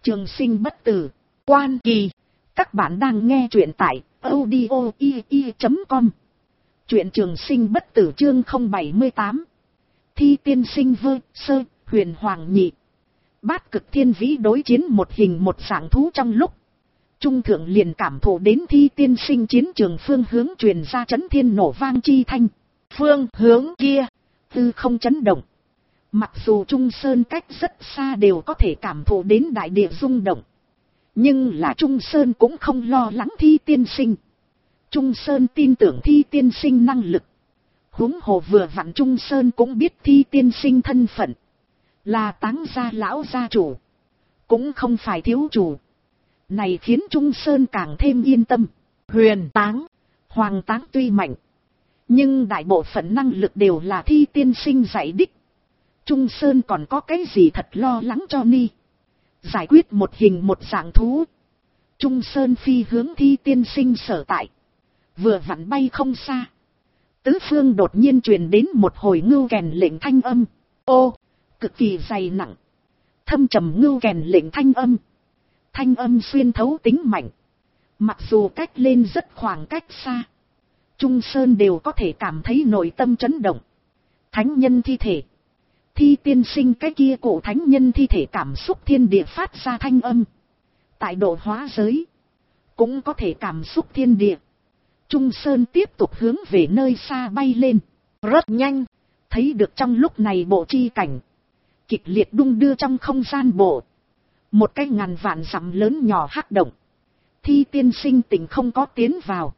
Trường sinh bất tử, Quan Kỳ. Các bạn đang nghe truyện tại audio.com. Truyện Trường sinh bất tử chương 078. Thi tiên sinh vơ sơ, huyền hoàng nhị. Bát cực thiên vĩ đối chiến một hình một dạng thú trong lúc. Trung thượng liền cảm thụ đến thi tiên sinh chiến trường phương hướng truyền ra chấn thiên nổ vang chi thanh. Phương hướng kia, tư không chấn động. Mặc dù Trung Sơn cách rất xa đều có thể cảm thụ đến đại địa rung động. Nhưng là Trung Sơn cũng không lo lắng thi tiên sinh. Trung Sơn tin tưởng thi tiên sinh năng lực. Huống hồ vừa vặn Trung Sơn cũng biết thi tiên sinh thân phận. Là Táng gia lão gia chủ. Cũng không phải thiếu chủ. Này khiến Trung Sơn càng thêm yên tâm. Huyền Táng, Hoàng Táng tuy mạnh. Nhưng đại bộ phận năng lực đều là thi tiên sinh dạy đích. Trung Sơn còn có cái gì thật lo lắng cho ni. Giải quyết một hình một dạng thú. Trung Sơn phi hướng thi tiên sinh sở tại. Vừa vặn bay không xa. Tứ phương đột nhiên truyền đến một hồi ngưu kèn lệnh thanh âm. Ô, cực kỳ dày nặng. Thâm trầm ngưu kèn lệnh thanh âm. Thanh âm xuyên thấu tính mạnh. Mặc dù cách lên rất khoảng cách xa. Trung Sơn đều có thể cảm thấy nội tâm chấn động. Thánh nhân thi thể. Thi tiên sinh cái kia cổ thánh nhân thi thể cảm xúc thiên địa phát ra thanh âm. Tại độ hóa giới. Cũng có thể cảm xúc thiên địa. Trung Sơn tiếp tục hướng về nơi xa bay lên. Rất nhanh. Thấy được trong lúc này bộ chi cảnh. Kịch liệt đung đưa trong không gian bộ. Một cái ngàn vạn dặm lớn nhỏ hắc động. Thi tiên sinh tỉnh không có tiến vào.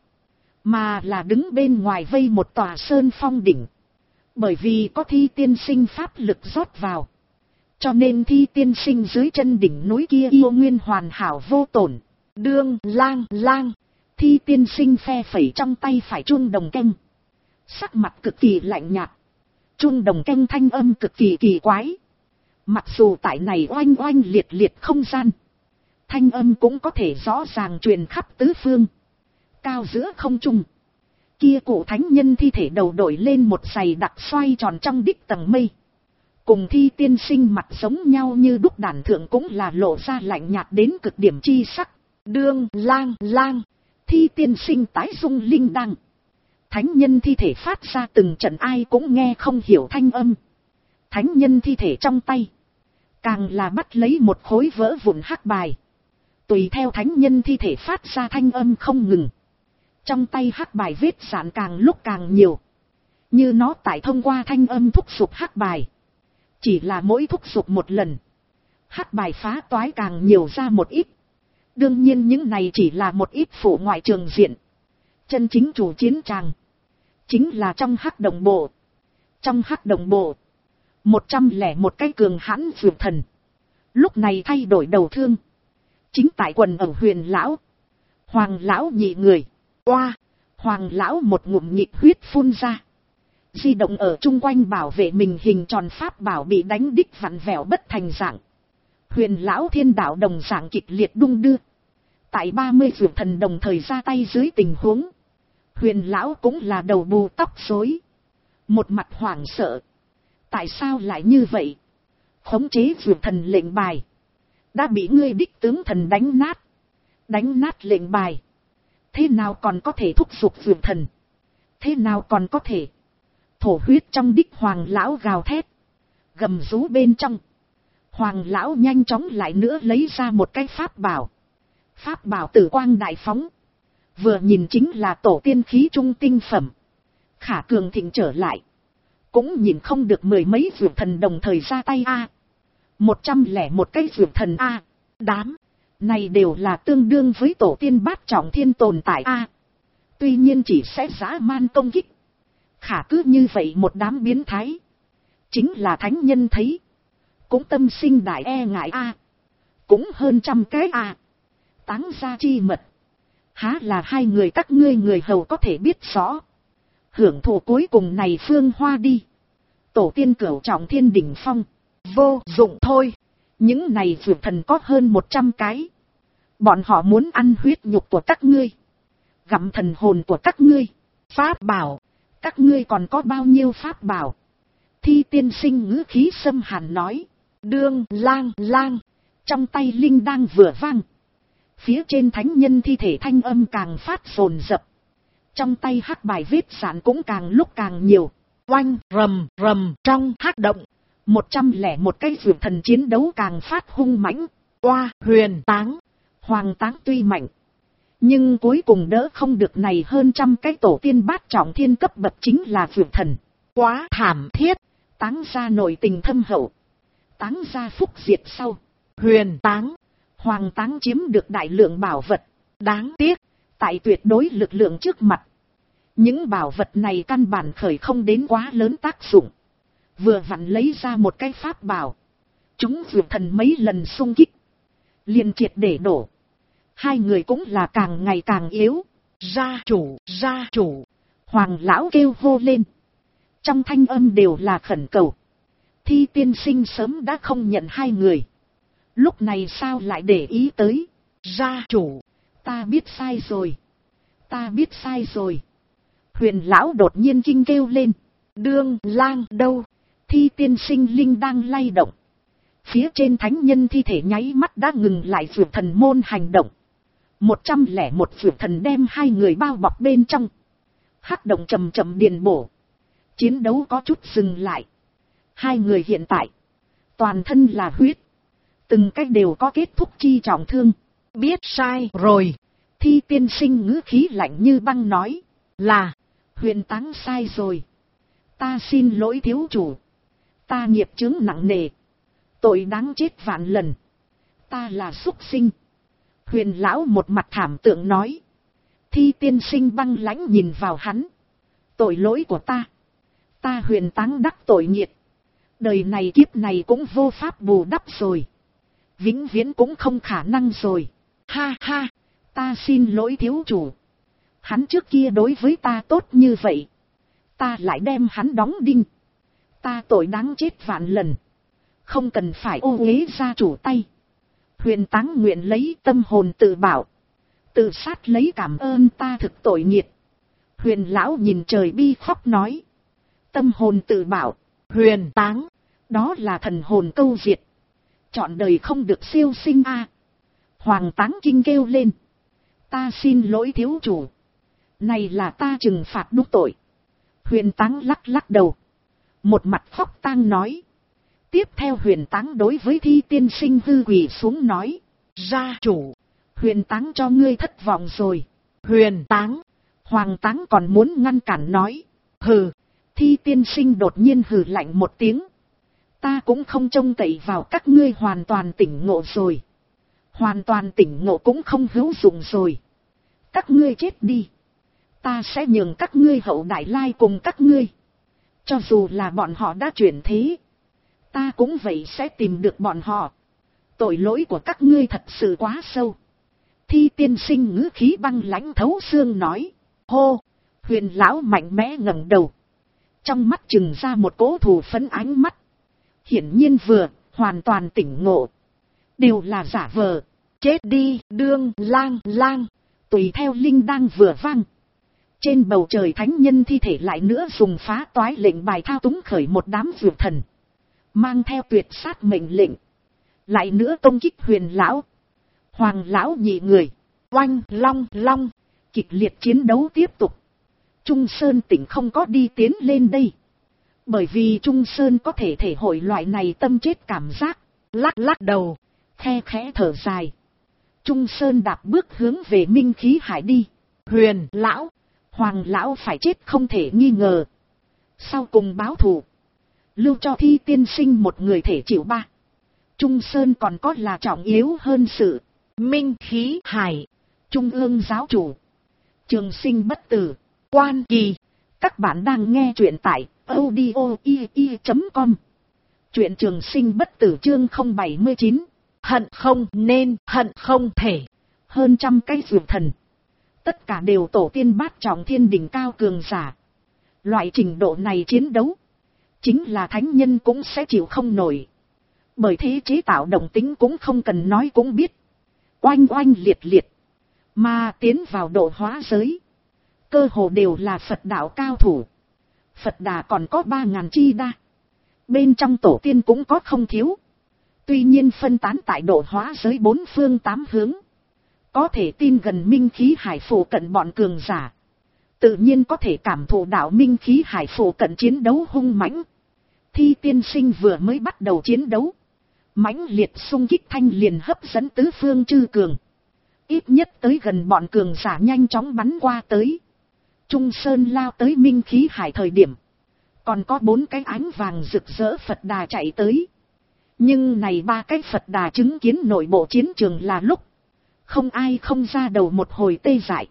Mà là đứng bên ngoài vây một tòa sơn phong đỉnh. Bởi vì có thi tiên sinh pháp lực rót vào. Cho nên thi tiên sinh dưới chân đỉnh núi kia yêu nguyên hoàn hảo vô tổn. Đương lang. Thi tiên sinh phe phẩy trong tay phải chuông đồng canh. Sắc mặt cực kỳ lạnh nhạt. Chuông đồng canh thanh âm cực kỳ kỳ quái. Mặc dù tại này oanh oanh liệt liệt không gian. Thanh âm cũng có thể rõ ràng truyền khắp tứ phương. Cao giữa không trung. Kia cụ thánh nhân thi thể đầu đội lên một giày đặc xoay tròn trong đích tầng mây. Cùng thi tiên sinh mặt giống nhau như đúc đàn thượng cũng là lộ ra lạnh nhạt đến cực điểm chi sắc. Đương lang. Thi tiên sinh tái dung linh đăng. Thánh nhân thi thể phát ra từng trận ai cũng nghe không hiểu thanh âm. Thánh nhân thi thể trong tay. Càng là bắt lấy một khối vỡ vụn hắc bài. Tùy theo thánh nhân thi thể phát ra thanh âm không ngừng. Trong tay hắc bài vết dạn càng lúc càng nhiều. Như nó tại thông qua thanh âm thúc giục hắc bài. Chỉ là mỗi thúc giục một lần. Hắc bài phá toái càng nhiều ra một ít. Đương nhiên những này chỉ là một ít phụ ngoại trường diện. Chân chính chủ chiến tràng. Chính là trong hắc đồng bộ. Trong hắc đồng bộ. 101 cái cường hãn dược thần. Lúc này thay đổi đầu thương. Chính tại quần ở huyền lão. Hoàng lão nhị người. Oa. Hoàng lão một ngụm nhịp huyết phun ra. Di động ở chung quanh bảo vệ mình hình tròn pháp bảo bị đánh đích vặn vẹo bất thành dạng. Huyền lão thiên đạo đồng dạng kịch liệt đung đưa. Tại 30 dược thần đồng thời ra tay dưới tình huống. Huyền lão cũng là đầu bù tóc rối. Một mặt hoảng sợ. Tại sao lại như vậy? Khống chế dược thần lệnh bài. Đã bị ngươi đích tướng thần đánh nát. Đánh nát lệnh bài. Thế nào còn có thể thúc giục dược thần? Thế nào còn có thể? Thổ huyết trong đích hoàng lão gào thét. Gầm rú bên trong. Hoàng lão nhanh chóng lại nữa lấy ra một cái pháp bảo. Pháp bảo tử quang đại phóng. Vừa nhìn chính là tổ tiên khí trung tinh phẩm. Khả cường thịnh trở lại. Cũng nhìn không được mười mấy dược thần đồng thời ra tay a. 101 cái dược thần a. Đám. Này đều là tương đương với tổ tiên bát trọng thiên tồn tại a. Tuy nhiên chỉ sẽ dã man công kích. Khả cứ như vậy một đám biến thái. Chính là thánh nhân thấy. Cũng tâm sinh đại e ngại a. Cũng hơn trăm cái a. Táng gia chi mật. Há là hai người các ngươi người hầu có thể biết rõ. Hưởng thụ cuối cùng này phương hoa đi. Tổ tiên cửu trọng thiên đỉnh phong. Vô dụng thôi. Những này dược thần có hơn 100 cái. Bọn họ muốn ăn huyết nhục của các ngươi. Gặm thần hồn của các ngươi. Pháp bảo. Các ngươi còn có bao nhiêu pháp bảo? Thi tiên sinh ngữ khí xâm hàn nói. Đương lang. Trong tay linh đang vừa vang. Phía trên thánh nhân thi thể thanh âm càng phát dồn dập. Trong tay hắc bài vết sạn cũng càng lúc càng nhiều. Oanh rầm rầm trong hắc động. 101 cái vượt thần chiến đấu càng phát hung mãnh. Oa huyền táng. Hoàng táng tuy mạnh. Nhưng cuối cùng đỡ không được này hơn trăm cái tổ tiên bát trọng thiên cấp bậc chính là vượt thần. Quá thảm thiết. Táng ra nội tình thâm hậu. Táng ra phúc diệt sau. Huyền táng. Hoàng táng chiếm được đại lượng bảo vật. Đáng tiếc. Tại tuyệt đối lực lượng trước mặt. Những bảo vật này căn bản khởi không đến quá lớn tác dụng. Vừa vặn lấy ra một cái pháp bảo. Chúng vượt thần mấy lần xung kích. Liền triệt để đổ. Hai người cũng là càng ngày càng yếu. Gia chủ, gia chủ. Hoàng lão kêu hô lên. Trong thanh âm đều là khẩn cầu. Thi tiên sinh sớm đã không nhận hai người. Lúc này sao lại để ý tới. Gia chủ, ta biết sai rồi. Ta biết sai rồi. Huyền lão đột nhiên kinh kêu lên. Đương lang đâu. Thi tiên sinh linh đang lay động. Phía trên thánh nhân thi thể nháy mắt đã ngừng lại vượt thần môn hành động. 101 vượt thần đem hai người bao bọc bên trong. Hắc động chậm chậm điền bổ. Chiến đấu có chút dừng lại. Hai người hiện tại. Toàn thân là huyết. Từng cách đều có kết thúc chi trọng thương. Biết sai rồi. Thi tiên sinh ngữ khí lạnh như băng nói. Là. Huyền táng sai rồi. Ta xin lỗi thiếu chủ. Ta nghiệp chướng nặng nề. Tội đáng chết vạn lần. Ta là súc sinh. Huyền lão một mặt thảm tượng nói. Thi tiên sinh băng lãnh nhìn vào hắn. Tội lỗi của ta. Ta huyền táng đắc tội nghiệt. Đời này kiếp này cũng vô pháp bù đắp rồi. Vĩnh viễn cũng không khả năng rồi. Ha ha. Ta xin lỗi thiếu chủ. Hắn trước kia đối với ta tốt như vậy. Ta lại đem hắn đóng đinh. Ta tội đáng chết vạn lần. Không cần phải ô uế gia chủ tay. Huyền táng nguyện lấy tâm hồn tự bảo. Tự sát lấy cảm ơn ta thực tội nghiệt. Huyền lão nhìn trời bi khóc nói. Tâm hồn tự bảo. Huyền táng. Đó là thần hồn câu diệt. Chọn đời không được siêu sinh a. Hoàng táng kinh kêu lên. Ta xin lỗi thiếu chủ. Này là ta trừng phạt đúng tội. Huyền táng lắc lắc đầu. Một mặt khóc tang nói. Tiếp theo huyền táng đối với thi tiên sinh hư quỳ xuống nói. Gia chủ. Huyền táng cho ngươi thất vọng rồi. Huyền táng. Hoàng táng còn muốn ngăn cản nói. Hừ. Thi tiên sinh đột nhiên hừ lạnh một tiếng. Ta cũng không trông cậy vào các ngươi hoàn toàn tỉnh ngộ rồi. Hoàn toàn tỉnh ngộ cũng không hữu dụng rồi. Các ngươi chết đi. Ta sẽ nhường các ngươi hậu đại lai cùng các ngươi. Cho dù là bọn họ đã chuyển thế. Ta cũng vậy sẽ tìm được bọn họ. Tội lỗi của các ngươi thật sự quá sâu. Thi tiên sinh ngữ khí băng lãnh thấu xương nói. Hô. Huyền lão mạnh mẽ ngẩng đầu. Trong mắt trừng ra một cỗ thù phấn ánh mắt. Hiển nhiên vừa, hoàn toàn tỉnh ngộ. Đều là giả vờ. Chết đi, đương, lang. Tùy theo linh đang vừa vang. Trên bầu trời thánh nhân thi thể lại nữa dùng phá toái lệnh bài thao túng khởi một đám vượt thần. Mang theo tuyệt sát mệnh lệnh. Lại nữa công kích huyền lão. Hoàng lão nhị người. Oanh, long. Kịch liệt chiến đấu tiếp tục. Trung Sơn tỉnh không có đi tiến lên đây. Bởi vì Trung Sơn có thể thể hội loại này tâm chết cảm giác. Lắc đầu. Khe khẽ thở dài. Trung Sơn đạp bước hướng về minh khí hải đi. Huyền lão. Hoàng lão phải chết không thể nghi ngờ. Sau cùng báo thù. Lưu cho thi tiên sinh một người thể chịu ba. Trung Sơn còn có là trọng yếu hơn sự. Minh khí hải. Trung ương giáo chủ. Trường sinh bất tử. Quan Kỳ. Các bạn đang nghe truyện tại audio.com. Truyện trường sinh bất tử chương 079. Hận không nên, hận không thể. Hơn trăm cái vượt thần. Tất cả đều tổ tiên bát trọng thiên đỉnh cao cường giả. Loại trình độ này chiến đấu. Chính là thánh nhân cũng sẽ chịu không nổi. Bởi thế chế tạo động tính cũng không cần nói cũng biết. Oanh liệt. Mà tiến vào độ hóa giới. Cơ hồ đều là Phật đạo cao thủ. Phật đà còn có 3.000 chi đa. Bên trong tổ tiên cũng có không thiếu. Tuy nhiên phân tán tại độ hóa giới 4 phương 8 hướng. Có thể tin gần minh khí hải phủ cận bọn cường giả. Tự nhiên có thể cảm thụ đạo minh khí hải phủ cận chiến đấu hung mãnh. Thi tiên sinh vừa mới bắt đầu chiến đấu. Mãnh liệt xung kích thanh liền hấp dẫn tứ phương chư cường. Ít nhất tới gần bọn cường giả nhanh chóng bắn qua tới. Trung Sơn lao tới minh khí hải thời điểm. Còn có 4 cái ánh vàng rực rỡ Phật Đà chạy tới. Nhưng này 3 cái Phật Đà chứng kiến nội bộ chiến trường là lúc. Không ai không ra đầu một hồi tê dại.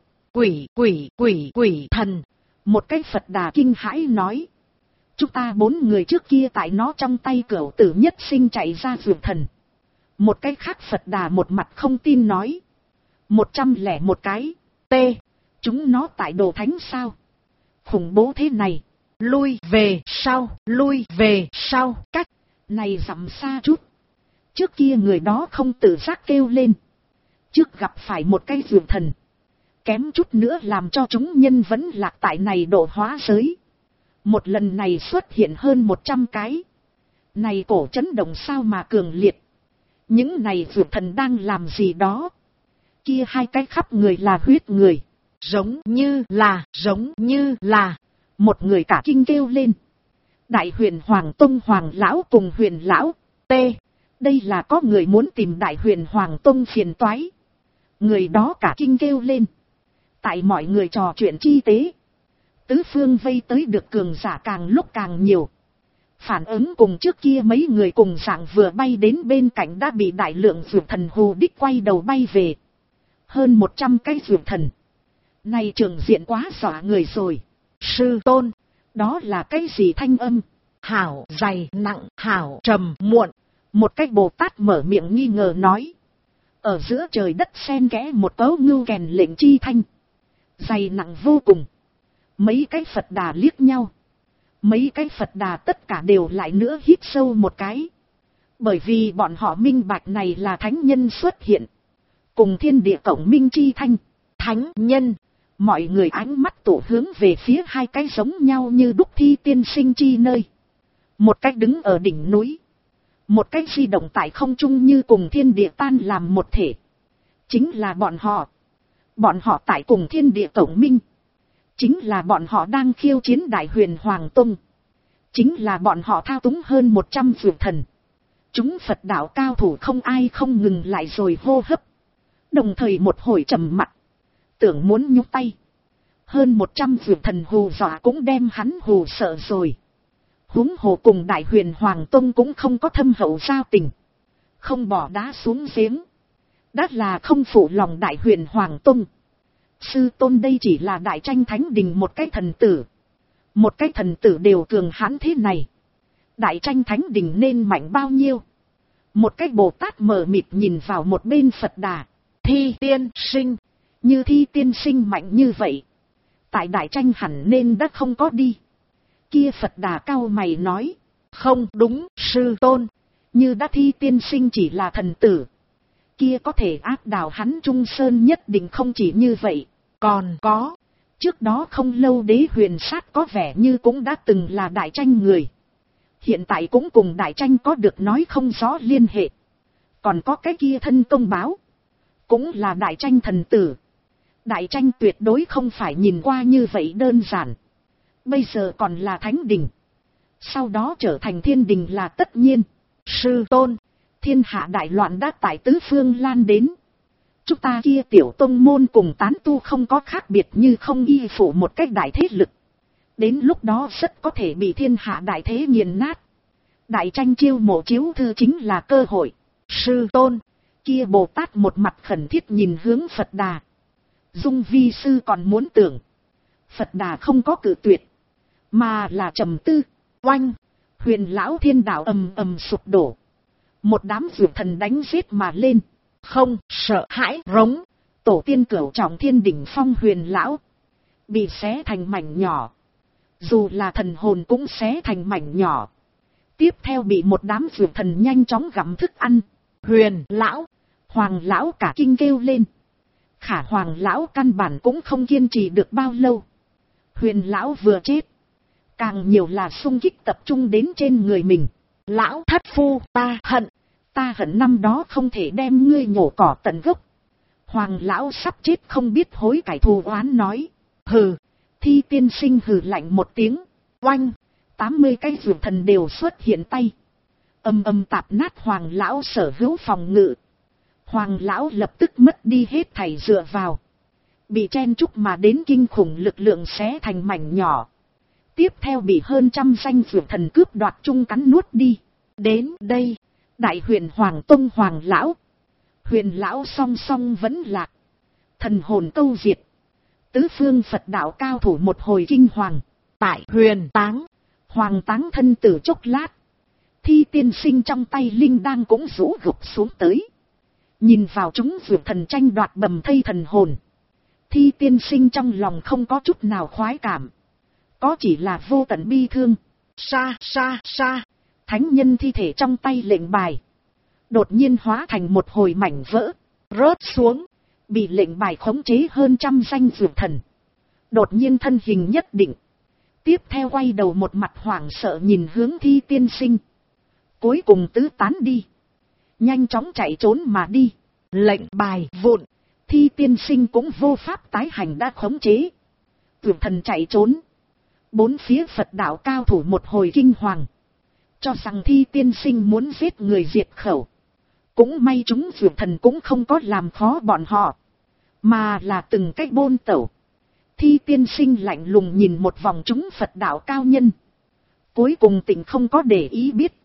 Quỷ thần. Một cái Phật Đà kinh hãi nói. Chúng ta 4 người trước kia tại nó trong tay Cửu Tử Nhất Sinh chạy ra vượt thần. Một cái khác Phật Đà một mặt không tin nói. 101 cái. Chúng nó tại Đồ Thánh sao? Khủng bố thế này. Lui về sau. Cách này dặm xa chút. Trước kia người đó không tự giác kêu lên. Trước gặp phải một cái vượt thần. Kém chút nữa làm cho chúng nhân vẫn lạc tại này độ hóa giới. Một lần này xuất hiện hơn 100 cái. Này cổ chấn động sao mà cường liệt. Những này vượt thần đang làm gì đó. Kia 2 cái khắp người là huyết người. Giống như là. Một người cả kinh kêu lên. Đại huyền Hoàng Tông Hoàng Lão cùng huyền Lão. Đây là có người muốn tìm Đại huyền Hoàng Tông phiền toái. Người đó cả kinh kêu lên. Tại mọi người trò chuyện chi tế. Tứ phương vây tới được cường giả càng lúc càng nhiều. Phản ứng cùng trước kia mấy người cùng dạng vừa bay đến bên cạnh đã bị đại lượng vượt thần hù đích quay đầu bay về. Hơn 100 cái vượt thần. Này trường diện quá dọa người rồi. Sư tôn, đó là cái gì thanh âm? Hảo dày nặng, hảo trầm muộn. Một cái Bồ Tát mở miệng nghi ngờ nói. Ở giữa trời đất xen kẽ một cấu ngưu kèn lệnh chi thanh. Dày nặng vô cùng. Mấy cái Phật Đà liếc nhau. Mấy cái Phật Đà tất cả đều lại nữa hít sâu một cái. Bởi vì bọn họ minh bạch này là thánh nhân xuất hiện. Cùng thiên địa cộng minh chi thanh. Thánh nhân. Mọi người ánh mắt tụ hướng về phía 2 cái giống nhau như đúc thi tiên sinh chi nơi. Một cái đứng ở đỉnh núi. Một cái di động tại không trung như cùng thiên địa tan làm một thể. Chính là bọn họ. Bọn họ tại cùng thiên địa cộng minh. Chính là bọn họ đang khiêu chiến Đại huyền Hoàng Tông. Chính là bọn họ thao túng hơn 100 vượt thần. Chúng Phật đạo cao thủ không ai không ngừng lại rồi hô hấp. Đồng thời một hồi trầm mặc. Tưởng muốn nhúc tay. Hơn 100 vượt thần hù dọa cũng đem hắn hù sợ rồi. Huống hồ cùng Đại huyền Hoàng Tông cũng không có thâm hậu giao tình. Không bỏ đá xuống giếng. Đã là không phụ lòng Đại huyền Hoàng Tông. Sư tôn đây chỉ là Đại Tranh Thánh Đình một cái thần tử. Một cái thần tử đều cường hãn thế này. Đại Tranh Thánh Đình nên mạnh bao nhiêu? Một cái Bồ Tát mờ mịt nhìn vào một bên Phật Đà. Thi tiên sinh. Như thi tiên sinh mạnh như vậy. Tại Đại Tranh hẳn nên đã không có đi. Kia Phật Đà cau mày nói. Không đúng sư tôn. Như đã thi tiên sinh chỉ là thần tử. Kia có thể áp đảo hắn Trung Sơn nhất định không chỉ như vậy. Còn có. Trước đó không lâu Đế Huyền Sát có vẻ như cũng đã từng là Đại Tranh người. Hiện tại cũng cùng Đại Tranh có được nói không rõ liên hệ. Còn có cái kia thân công báo. Cũng là Đại Tranh thần tử. Đại Tranh tuyệt đối không phải nhìn qua như vậy đơn giản. Bây giờ còn là Thánh Đình. Sau đó trở thành Thiên Đình là tất nhiên. Sư tôn, thiên hạ đại loạn đã tại tứ phương lan đến. Chúng ta kia tiểu tông môn cùng tán tu không có khác biệt như không y phụ một cách đại thế lực. Đến lúc đó rất có thể bị thiên hạ đại thế nghiền nát. Đại Tranh chiêu mộ chiếu thư chính là cơ hội. Sư tôn, kia Bồ Tát một mặt khẩn thiết nhìn hướng Phật Đà. Dung vi sư còn muốn tưởng. Phật Đà không có cự tuyệt. Mà là trầm tư. Oanh. Huyền lão thiên đạo ầm ầm sụp đổ. Một đám vượt thần đánh giết mà lên. Không sợ hãi rống. Tổ tiên cửu trọng thiên đỉnh phong huyền lão. Bị xé thành mảnh nhỏ. Dù là thần hồn cũng xé thành mảnh nhỏ. Tiếp theo bị một đám vượt thần nhanh chóng gặm thức ăn. Huyền lão. Hoàng lão cả kinh kêu lên. Khả Hoàng lão căn bản cũng không kiên trì được bao lâu. Huyền lão vừa chết. Càng nhiều là xung kích tập trung đến trên người mình. Lão thất phu ta hận. Ta hận năm đó không thể đem ngươi nhổ cỏ tận gốc. Hoàng lão sắp chết không biết hối cải thù oán nói. Hừ. Thi tiên sinh hừ lạnh một tiếng. Oanh. 80 cái dược thần đều xuất hiện tay. Âm âm tạp nát hoàng lão sở hữu phòng ngự. Hoàng lão lập tức mất đi hết thảy dựa vào. Bị chen chúc mà đến kinh khủng lực lượng xé thành mảnh nhỏ. Tiếp theo bị hơn trăm danh dược thần cướp đoạt chung cắn nuốt đi. Đến đây. Đại huyền Hoàng Tông Hoàng lão. Huyền lão song song vẫn lạc. Thần hồn câu diệt. Tứ phương Phật đạo cao thủ một hồi kinh hoàng. Tại huyền táng. Hoàng táng thân tử chốc lát. Thi tiên sinh trong tay linh đan cũng rũ gục xuống tới. Nhìn vào chúng vượt thần tranh đoạt bầm thây thần hồn. Thi tiên sinh trong lòng không có chút nào khoái cảm. Có chỉ là vô tận bi thương. Sa sa sa. Thánh nhân thi thể trong tay lệnh bài. Đột nhiên hóa thành một hồi mảnh vỡ. Rớt xuống. Bị lệnh bài khống chế hơn trăm danh vượt thần. Đột nhiên thân hình nhất định. Tiếp theo quay đầu một mặt hoảng sợ nhìn hướng thi tiên sinh. Cuối cùng tứ tán đi. Nhanh chóng chạy trốn mà đi. Lệnh bài vụn. Thi tiên sinh cũng vô pháp tái hành đã khống chế. Vượt thần chạy trốn. Bốn phía Phật đạo cao thủ một hồi kinh hoàng. Cho rằng thi tiên sinh muốn giết người diệt khẩu. Cũng may chúng vượt thần cũng không có làm khó bọn họ. Mà là từng cách bôn tẩu. Thi tiên sinh lạnh lùng nhìn một vòng chúng Phật đạo cao nhân. Cuối cùng tỉnh không có để ý biết.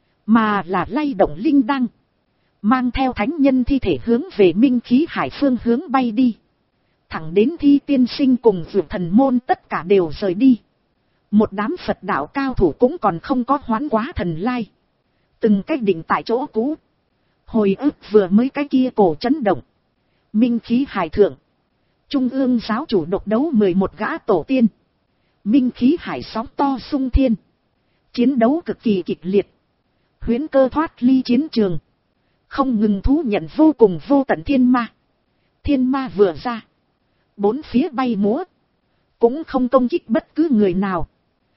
Mà là lay động linh đăng. Mang theo thánh nhân thi thể hướng về minh khí hải phương hướng bay đi. Thẳng đến thi tiên sinh cùng vượt thần môn tất cả đều rời đi. Một đám Phật đạo cao thủ cũng còn không có hoán quá thần lai. Từng cách định tại chỗ cũ. Hồi ức vừa mới cái kia cổ chấn động. Minh khí hải thượng. Trung ương giáo chủ độc đấu 11 gã tổ tiên. Minh khí hải sóng to sung thiên. Chiến đấu cực kỳ kịch liệt. Huyễn cơ thoát ly chiến trường. Không ngừng thú nhận vô cùng vô tận thiên ma. Thiên ma vừa ra. Bốn phía bay múa. Cũng không công kích bất cứ người nào.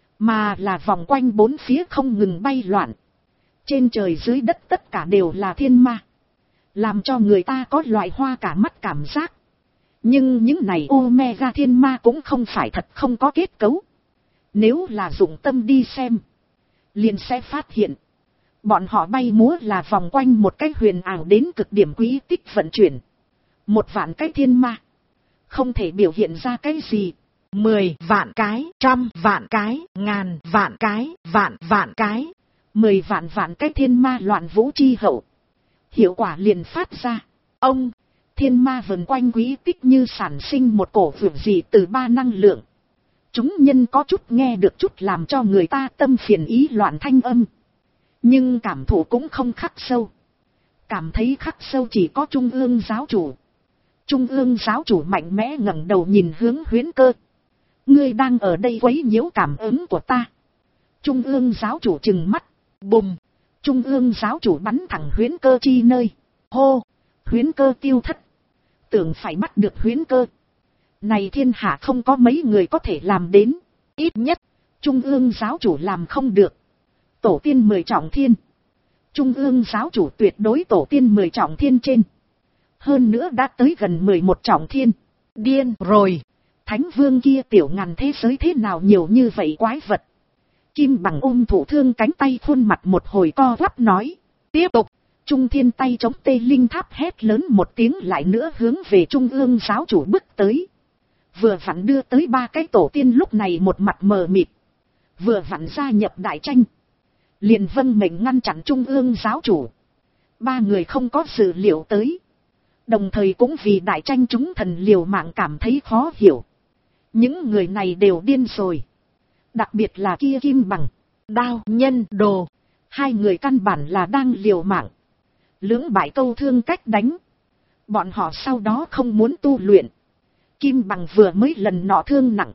Mà là vòng quanh bốn phía không ngừng bay loạn. Trên trời dưới đất tất cả đều là thiên ma. Làm cho người ta có loại hoa cả mắt cảm giác. Nhưng những này Omega thiên ma cũng không phải thật không có kết cấu. Nếu là dụng tâm đi xem. Liền sẽ phát hiện. Bọn họ bay múa là vòng quanh một cái huyền ảo đến cực điểm quý tích vận chuyển. 1 vạn cái thiên ma. Không thể biểu hiện ra cái gì. 10 vạn cái, 100 vạn cái, 1000 vạn cái, vạn cái. 10 vạn cái thiên ma loạn vũ chi hậu. Hiệu quả liền phát ra. Ông, thiên ma vần quanh quý tích như sản sinh một cổ vượt gì từ 3 năng lượng. Chúng nhân có chút nghe được chút làm cho người ta tâm phiền ý loạn thanh âm. Nhưng cảm thụ cũng không khắc sâu. Cảm thấy khắc sâu chỉ có Trung ương giáo chủ. Trung ương giáo chủ mạnh mẽ ngẩng đầu nhìn hướng Huyễn Cơ. Ngươi đang ở đây quấy nhiễu cảm ứng của ta. Trung ương giáo chủ trừng mắt. Bùm. Trung ương giáo chủ bắn thẳng Huyễn Cơ chi nơi. Hô. Huyễn Cơ tiêu thất. Tưởng phải bắt được Huyễn Cơ. Này thiên hạ không có mấy người có thể làm đến. Ít nhất. Trung ương giáo chủ làm không được. Tổ tiên 10 trọng thiên. Trung ương giáo chủ tuyệt đối tổ tiên 10 trọng thiên trên. Hơn nữa đã tới gần 11 trọng thiên. Điên rồi. Thánh vương kia tiểu ngàn thế giới thế nào nhiều như vậy quái vật. Kim Bằng ôm thủ thương cánh tay khuôn mặt một hồi co quắp nói. Tiếp tục. Trung thiên tay chống tê linh tháp hét lớn một tiếng lại nữa hướng về trung ương giáo chủ bước tới. Vừa vặn đưa tới 3 cái tổ tiên lúc này một mặt mờ mịt. Vừa vặn gia nhập đại tranh. Liền vâng mệnh ngăn chặn trung ương giáo chủ. 3 người không có dự liệu tới. Đồng thời cũng vì đại tranh chúng thần liều mạng cảm thấy khó hiểu. Những người này đều điên rồi. Đặc biệt là kia Kim Bằng, Đao Nhân Đồ. 2 người căn bản là đang liều mạng. Lưỡng bại câu thương cách đánh. Bọn họ sau đó không muốn tu luyện. Kim Bằng vừa mới lần nọ thương nặng.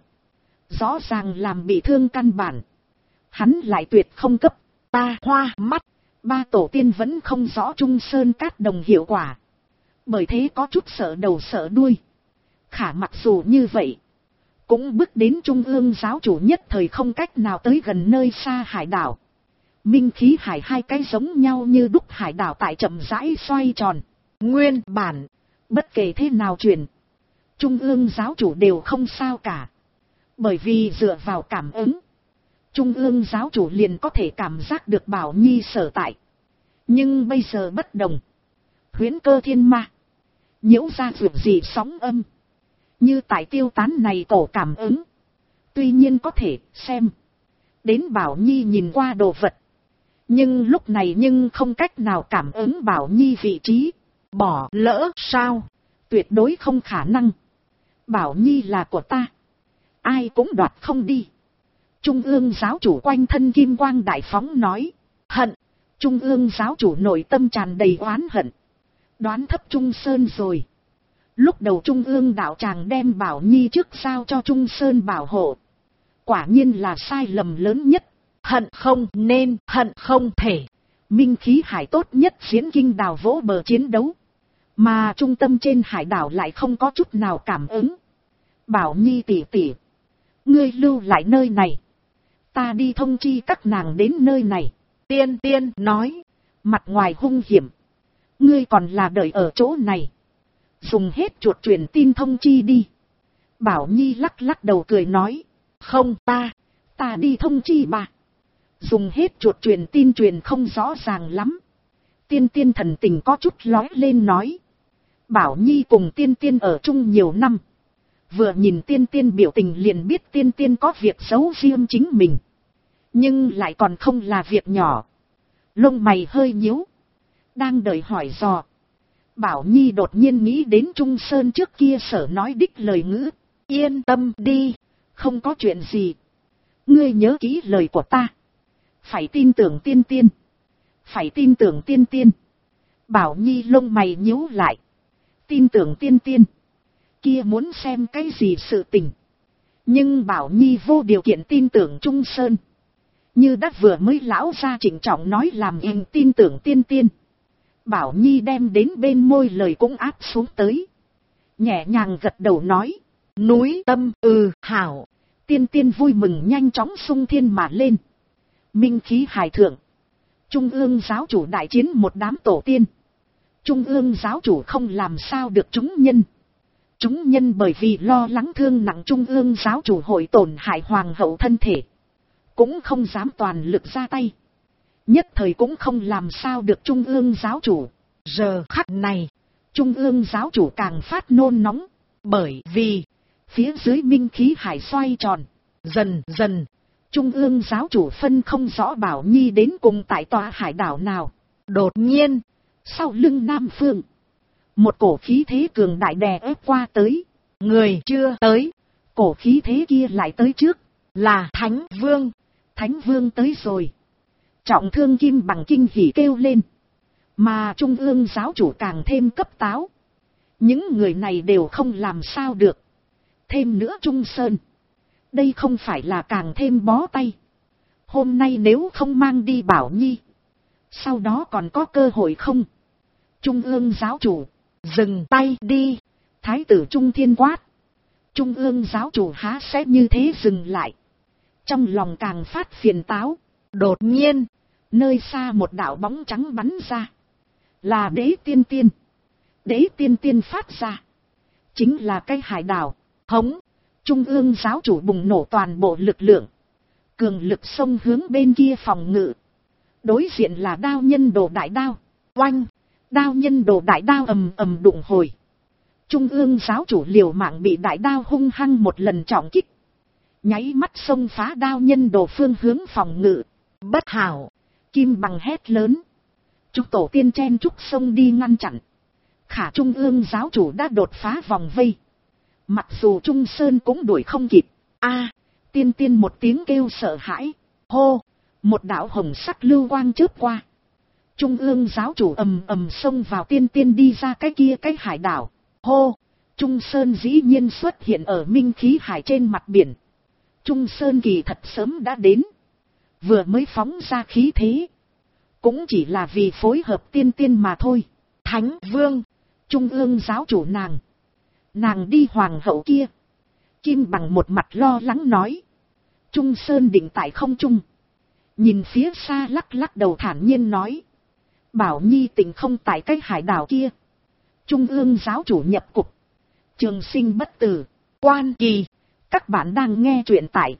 Rõ ràng làm bị thương căn bản. Hắn lại tuyệt không cấp. Ta hoa mắt. 3 tổ tiên vẫn không rõ Trung Sơn Cát Đồng hiệu quả. Bởi thế có chút sợ đầu sợ đuôi. Khả mặc dù như vậy. Cũng bước đến trung ương giáo chủ nhất thời không cách nào tới gần nơi xa hải đảo. Minh khí hải hai cái giống nhau như đúc hải đảo tại chậm rãi xoay tròn. Nguyên bản, bất kể thế nào truyền, Trung ương giáo chủ đều không sao cả. Bởi vì dựa vào cảm ứng, Trung ương giáo chủ liền có thể cảm giác được Bảo Nhi sở tại. Nhưng bây giờ bất đồng. Huyễn cơ thiên ma nhiễu ra việc gì sóng âm, như tại tiêu tán này tổ cảm ứng. Tuy nhiên có thể xem đến Bảo Nhi nhìn qua đồ vật, nhưng lúc này nhưng không cách nào cảm ứng Bảo Nhi vị trí. Bỏ lỡ sao? Tuyệt đối không khả năng. Bảo Nhi là của ta, ai cũng đoạt không đi. Trung ương giáo chủ quanh thân kim quang đại phóng nói. Hận. Trung ương giáo chủ nội tâm tràn đầy oán hận. Đoán thấp Trung Sơn rồi. Lúc đầu Trung ương đạo tràng đem Bảo Nhi trước giao cho Trung Sơn bảo hộ, quả nhiên là sai lầm lớn nhất. Hận không nên, hận không thể. Minh khí hải tốt nhất diễn kinh đào vỗ bờ chiến đấu, mà trung tâm trên hải đảo lại không có chút nào cảm ứng. Bảo Nhi tỷ tỷ, ngươi lưu lại nơi này, ta đi thông chi các nàng đến nơi này. Tiên tiên nói, mặt ngoài hung hiểm, ngươi còn là đợi ở chỗ này, dùng hết chuột truyền tin thông chi đi. Bảo Nhi lắc lắc đầu cười nói, không, ta đi thông chi bà. Dùng hết chuột truyền tin truyền không rõ ràng lắm. Tiên tiên thần tình có chút lói lên nói. Bảo Nhi cùng tiên tiên ở chung nhiều năm, vừa nhìn tiên tiên biểu tình liền biết tiên tiên có việc giấu riêng chính mình, nhưng lại còn không là việc nhỏ. Lông mày hơi nhíu, đang đợi hỏi dò. Bảo Nhi đột nhiên nghĩ đến Trung Sơn trước kia sở nói đích lời ngữ. Yên tâm đi, không có chuyện gì. Ngươi nhớ kỹ lời của ta, phải tin tưởng tiên tiên, phải tin tưởng tiên tiên. Bảo Nhi lông mày nhíu lại. Tin tưởng tiên tiên kia muốn xem cái gì sự tình. Nhưng Bảo Nhi vô điều kiện tin tưởng Trung Sơn, như đã vừa mới lão ra trịnh trọng nói làm em tin tưởng tiên tiên. Bảo Nhi đem đến bên môi lời cũng áp xuống tới, nhẹ nhàng gật đầu nói. Núi tâm, hảo. Tiên tiên vui mừng nhanh chóng xung thiên mà lên. Minh khí hải thượng, Trung ương giáo chủ đại chiến một đám tổ tiên. Trung ương giáo chủ không làm sao được chúng nhân. Chúng nhân bởi vì lo lắng thương nặng Trung ương giáo chủ hội tổn hại hoàng hậu thân thể, cũng không dám toàn lực ra tay. Nhất thời cũng không làm sao được Trung ương giáo chủ. Giờ khắc này, Trung ương giáo chủ càng phát nôn nóng, bởi vì phía dưới minh khí hải xoay tròn. Dần dần, Trung ương giáo chủ phân không rõ Bảo Nhi đến cùng tại tòa hải đảo nào. Đột nhiên, sau lưng Nam Phương, một cổ khí thế cường đại đè ép qua tới. Người chưa tới, cổ khí thế kia lại tới trước. Là Thánh Vương. Thánh Vương tới rồi. Trọng thương Kim Bằng kinh hỉ kêu lên. Mà Trung ương giáo chủ càng thêm cấp táo. Những người này đều không làm sao được. Thêm nữa Trung Sơn, đây không phải là càng thêm bó tay. Hôm nay nếu không mang đi Bảo Nhi, sau đó còn có cơ hội không? Trung ương giáo chủ, dừng tay đi. Thái tử Trung Thiên quát. Trung ương giáo chủ há sẽ như thế dừng lại. Trong lòng càng phát phiền táo. Đột nhiên, nơi xa một đạo bóng trắng bắn ra. Là Đế Tiên Tiên. Đế Tiên Tiên phát ra, chính là cái hải đảo. Hống. Trung ương giáo chủ bùng nổ toàn bộ lực lượng, cường lực xông hướng bên kia phòng ngự. Đối diện là đao nhân đồ đại đao. Oanh. Đao nhân đồ đại đao ầm ầm đụng hồi. Trung ương giáo chủ liều mạng bị đại đao hung hăng một lần trọng kích, nháy mắt xông phá đao nhân đồ phương hướng phòng ngự. Bất hảo. Kim Bằng hét lớn. Chúng tổ tiên chen trúc xông đi ngăn chặn. Khả Trung ương giáo chủ đã đột phá vòng vây. Mặc dù Trung Sơn cũng đuổi không kịp. Tiên tiên một tiếng kêu sợ hãi. Hô. Một đạo hồng sắc lưu quang chớp qua. Trung ương giáo chủ ầm ầm xông vào tiên tiên đi ra cái kia cái hải đảo. Hô. Trung Sơn dĩ nhiên xuất hiện ở minh khí hải trên mặt biển. Trung Sơn kỳ thật sớm đã đến, vừa mới phóng ra khí thế, cũng chỉ là vì phối hợp tiên tiên mà thôi. Thánh Vương. Trung ương giáo chủ nàng đi hoàng hậu kia. Kim Bằng một mặt lo lắng nói. Trung Sơn định tại không trung, Nhìn phía xa lắc lắc đầu thản nhiên nói. Bảo Nhi tỉnh không tại cái hải đảo kia. Trung ương giáo chủ nhập cục. Trường sinh bất tử. Quan kỳ. Các bạn đang nghe truyện tại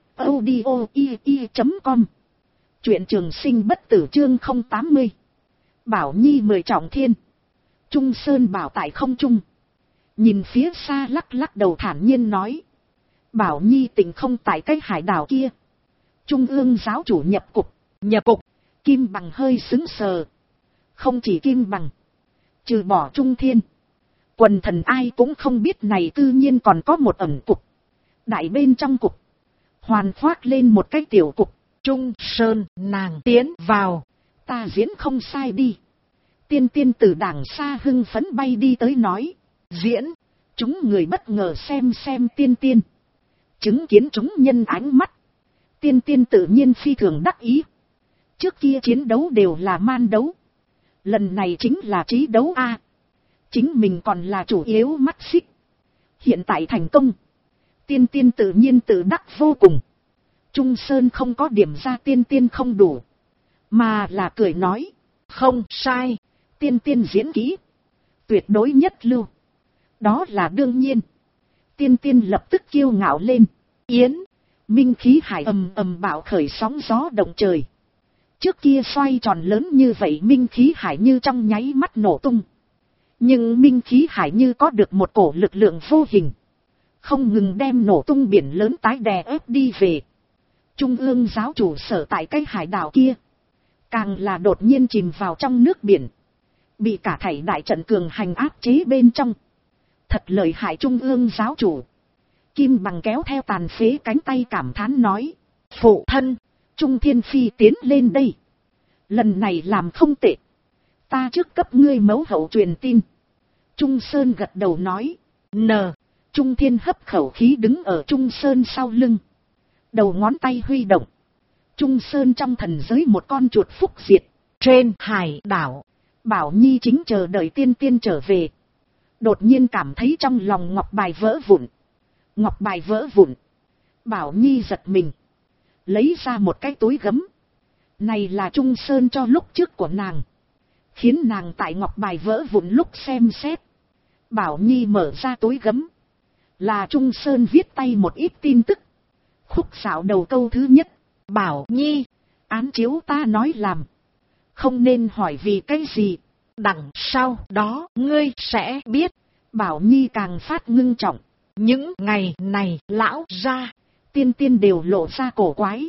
audio.com. Truyện trường sinh bất tử chương 080. Bảo Nhi 10 trọng thiên. Trung Sơn bảo tại không trung. Nhìn phía xa lắc lắc đầu thản nhiên nói. Bảo Nhi tỉnh không tại cái hải đảo kia. Trung ương giáo chủ nhập cục. Nhập cục. Kim Bằng hơi sững sờ. Không chỉ Kim Bằng. Trừ bỏ Trung Thiên. Quần thần ai cũng không biết này tự nhiên còn có một ẩn cục. Đại bên trong cục. Hoàn khoác lên một cái tiểu cục. Trung Sơn nàng tiến vào. Ta diễn không sai đi. Tiên tiên từ đàng xa hưng phấn bay đi tới nói. Diễn. Chúng người bất ngờ xem tiên tiên. Chứng kiến chúng nhân ánh mắt. Tiên tiên tự nhiên phi thường đắc ý. Trước kia chiến đấu đều là man đấu. Lần này chính là trí đấu A. Chính mình còn là chủ yếu mắt xích. Hiện tại thành công. Tiên tiên tự nhiên tự đắc vô cùng. Trung Sơn không có điểm ra tiên tiên không đủ. Mà là cười nói. Không sai. Tiên tiên diễn kỹ. Tuyệt đối nhất lưu. Đó là đương nhiên. Tiên tiên lập tức kiêu ngạo lên. Yến. Minh khí hải ầm ầm bạo khởi sóng gió động trời. Trước kia xoay tròn lớn như vậy minh khí hải như trong nháy mắt nổ tung. Nhưng minh khí hải như có được một cổ lực lượng vô hình. Không ngừng đem nổ tung biển lớn tái đè ép đi về. Trung ương giáo chủ sở tại cái hải đảo kia. Càng là đột nhiên chìm vào trong nước biển. Bị cả thảy đại trận cường hành áp chế bên trong. Thật lợi hại Trung ương giáo chủ. Kim Bằng kéo theo tàn phế cánh tay cảm thán nói. Phụ thân, Trung Thiên Phi tiến lên đây. Lần này làm không tệ. Ta trước cấp ngươi mẫu hậu truyền tin. Trung Sơn gật đầu nói. Trung Thiên hấp khẩu khí đứng ở Trung Sơn sau lưng. Đầu ngón tay huy động. Trung Sơn trong thần giới một con chuột phúc diệt. Trên hải đảo. Bảo Nhi chính chờ đợi tiên tiên trở về. Đột nhiên cảm thấy trong lòng ngọc bài vỡ vụn. Ngọc bài vỡ vụn. Bảo Nhi giật mình. Lấy ra một cái túi gấm. Này là Trung Sơn cho lúc trước của nàng. Khiến nàng tại ngọc bài vỡ vụn lúc xem xét. Bảo Nhi mở ra túi gấm. Là Trung Sơn viết tay một ít tin tức. Khúc xạo đầu câu thứ nhất. Bảo Nhi. Án chiếu ta nói làm. Không nên hỏi vì cái gì. Đằng sau đó ngươi sẽ biết. Bảo Nhi càng phát ngưng trọng. Những ngày này lão gia. Tiên tiên đều lộ ra cổ quái.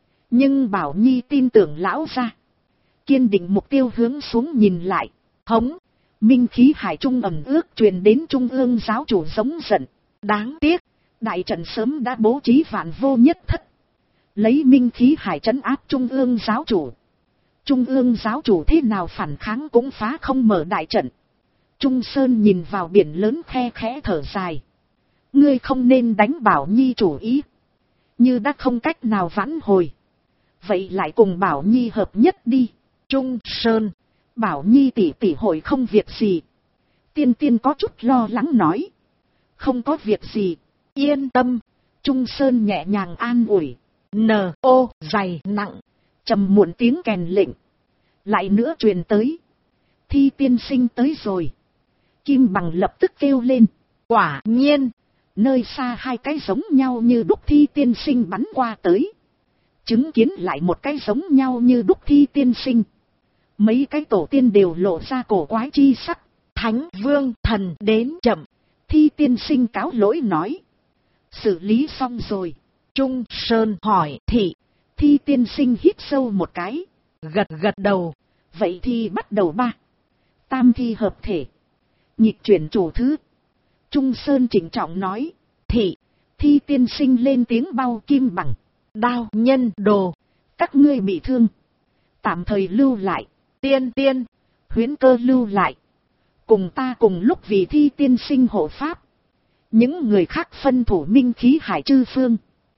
Nhưng Bảo Nhi tin tưởng lão gia. Kiên định mục tiêu hướng xuống nhìn lại. Hống. Minh khí hải trung ẩm ước truyền đến Trung ương giáo chủ giống giận. Đáng tiếc. Đại trận sớm đã bố trí vạn vô nhất thất. Lấy minh khí hải trấn áp Trung ương giáo chủ. Trung ương giáo chủ thế nào phản kháng cũng phá không mở đại trận. Trung Sơn nhìn vào biển lớn khe khẽ thở dài. Ngươi không nên đánh Bảo Nhi chủ ý. Như đã không cách nào vãn hồi. Vậy lại cùng Bảo Nhi hợp nhất đi. Trung Sơn. Bảo Nhi tỷ tỷ hội không việc gì. Tiên tiên có chút lo lắng nói. Không có việc gì. Yên tâm. Trung Sơn nhẹ nhàng an ủi. N.O. dày nặng. Trầm muộn tiếng kèn lệnh. Lại nữa truyền tới. Thi tiên sinh tới rồi. Kim Bằng lập tức kêu lên. Quả nhiên. Nơi xa hai cái giống nhau như đúc thi tiên sinh bắn qua tới. Chứng kiến lại một cái giống nhau như đúc thi tiên sinh. Mấy cái tổ tiên đều lộ ra cổ quái chi sắc. Thánh vương thần đến chậm. Thi tiên sinh cáo lỗi nói. Xử lý xong rồi. Trung Sơn hỏi thị. Thi tiên sinh hít sâu một cái. Gật đầu. Vậy thì bắt đầu ba. Tam thi hợp thể. Nhịp chuyển chủ thứ. Trung Sơn chỉnh trọng nói. Thị. Thi tiên sinh lên tiếng bao Kim Bằng. Đao nhân đồ. Các ngươi bị thương. Tạm thời lưu lại. Tiên tiên. Huyễn cơ lưu lại. Cùng ta cùng lúc vì thi tiên sinh hộ pháp. Những người khác phân thủ minh khí hải chư phương.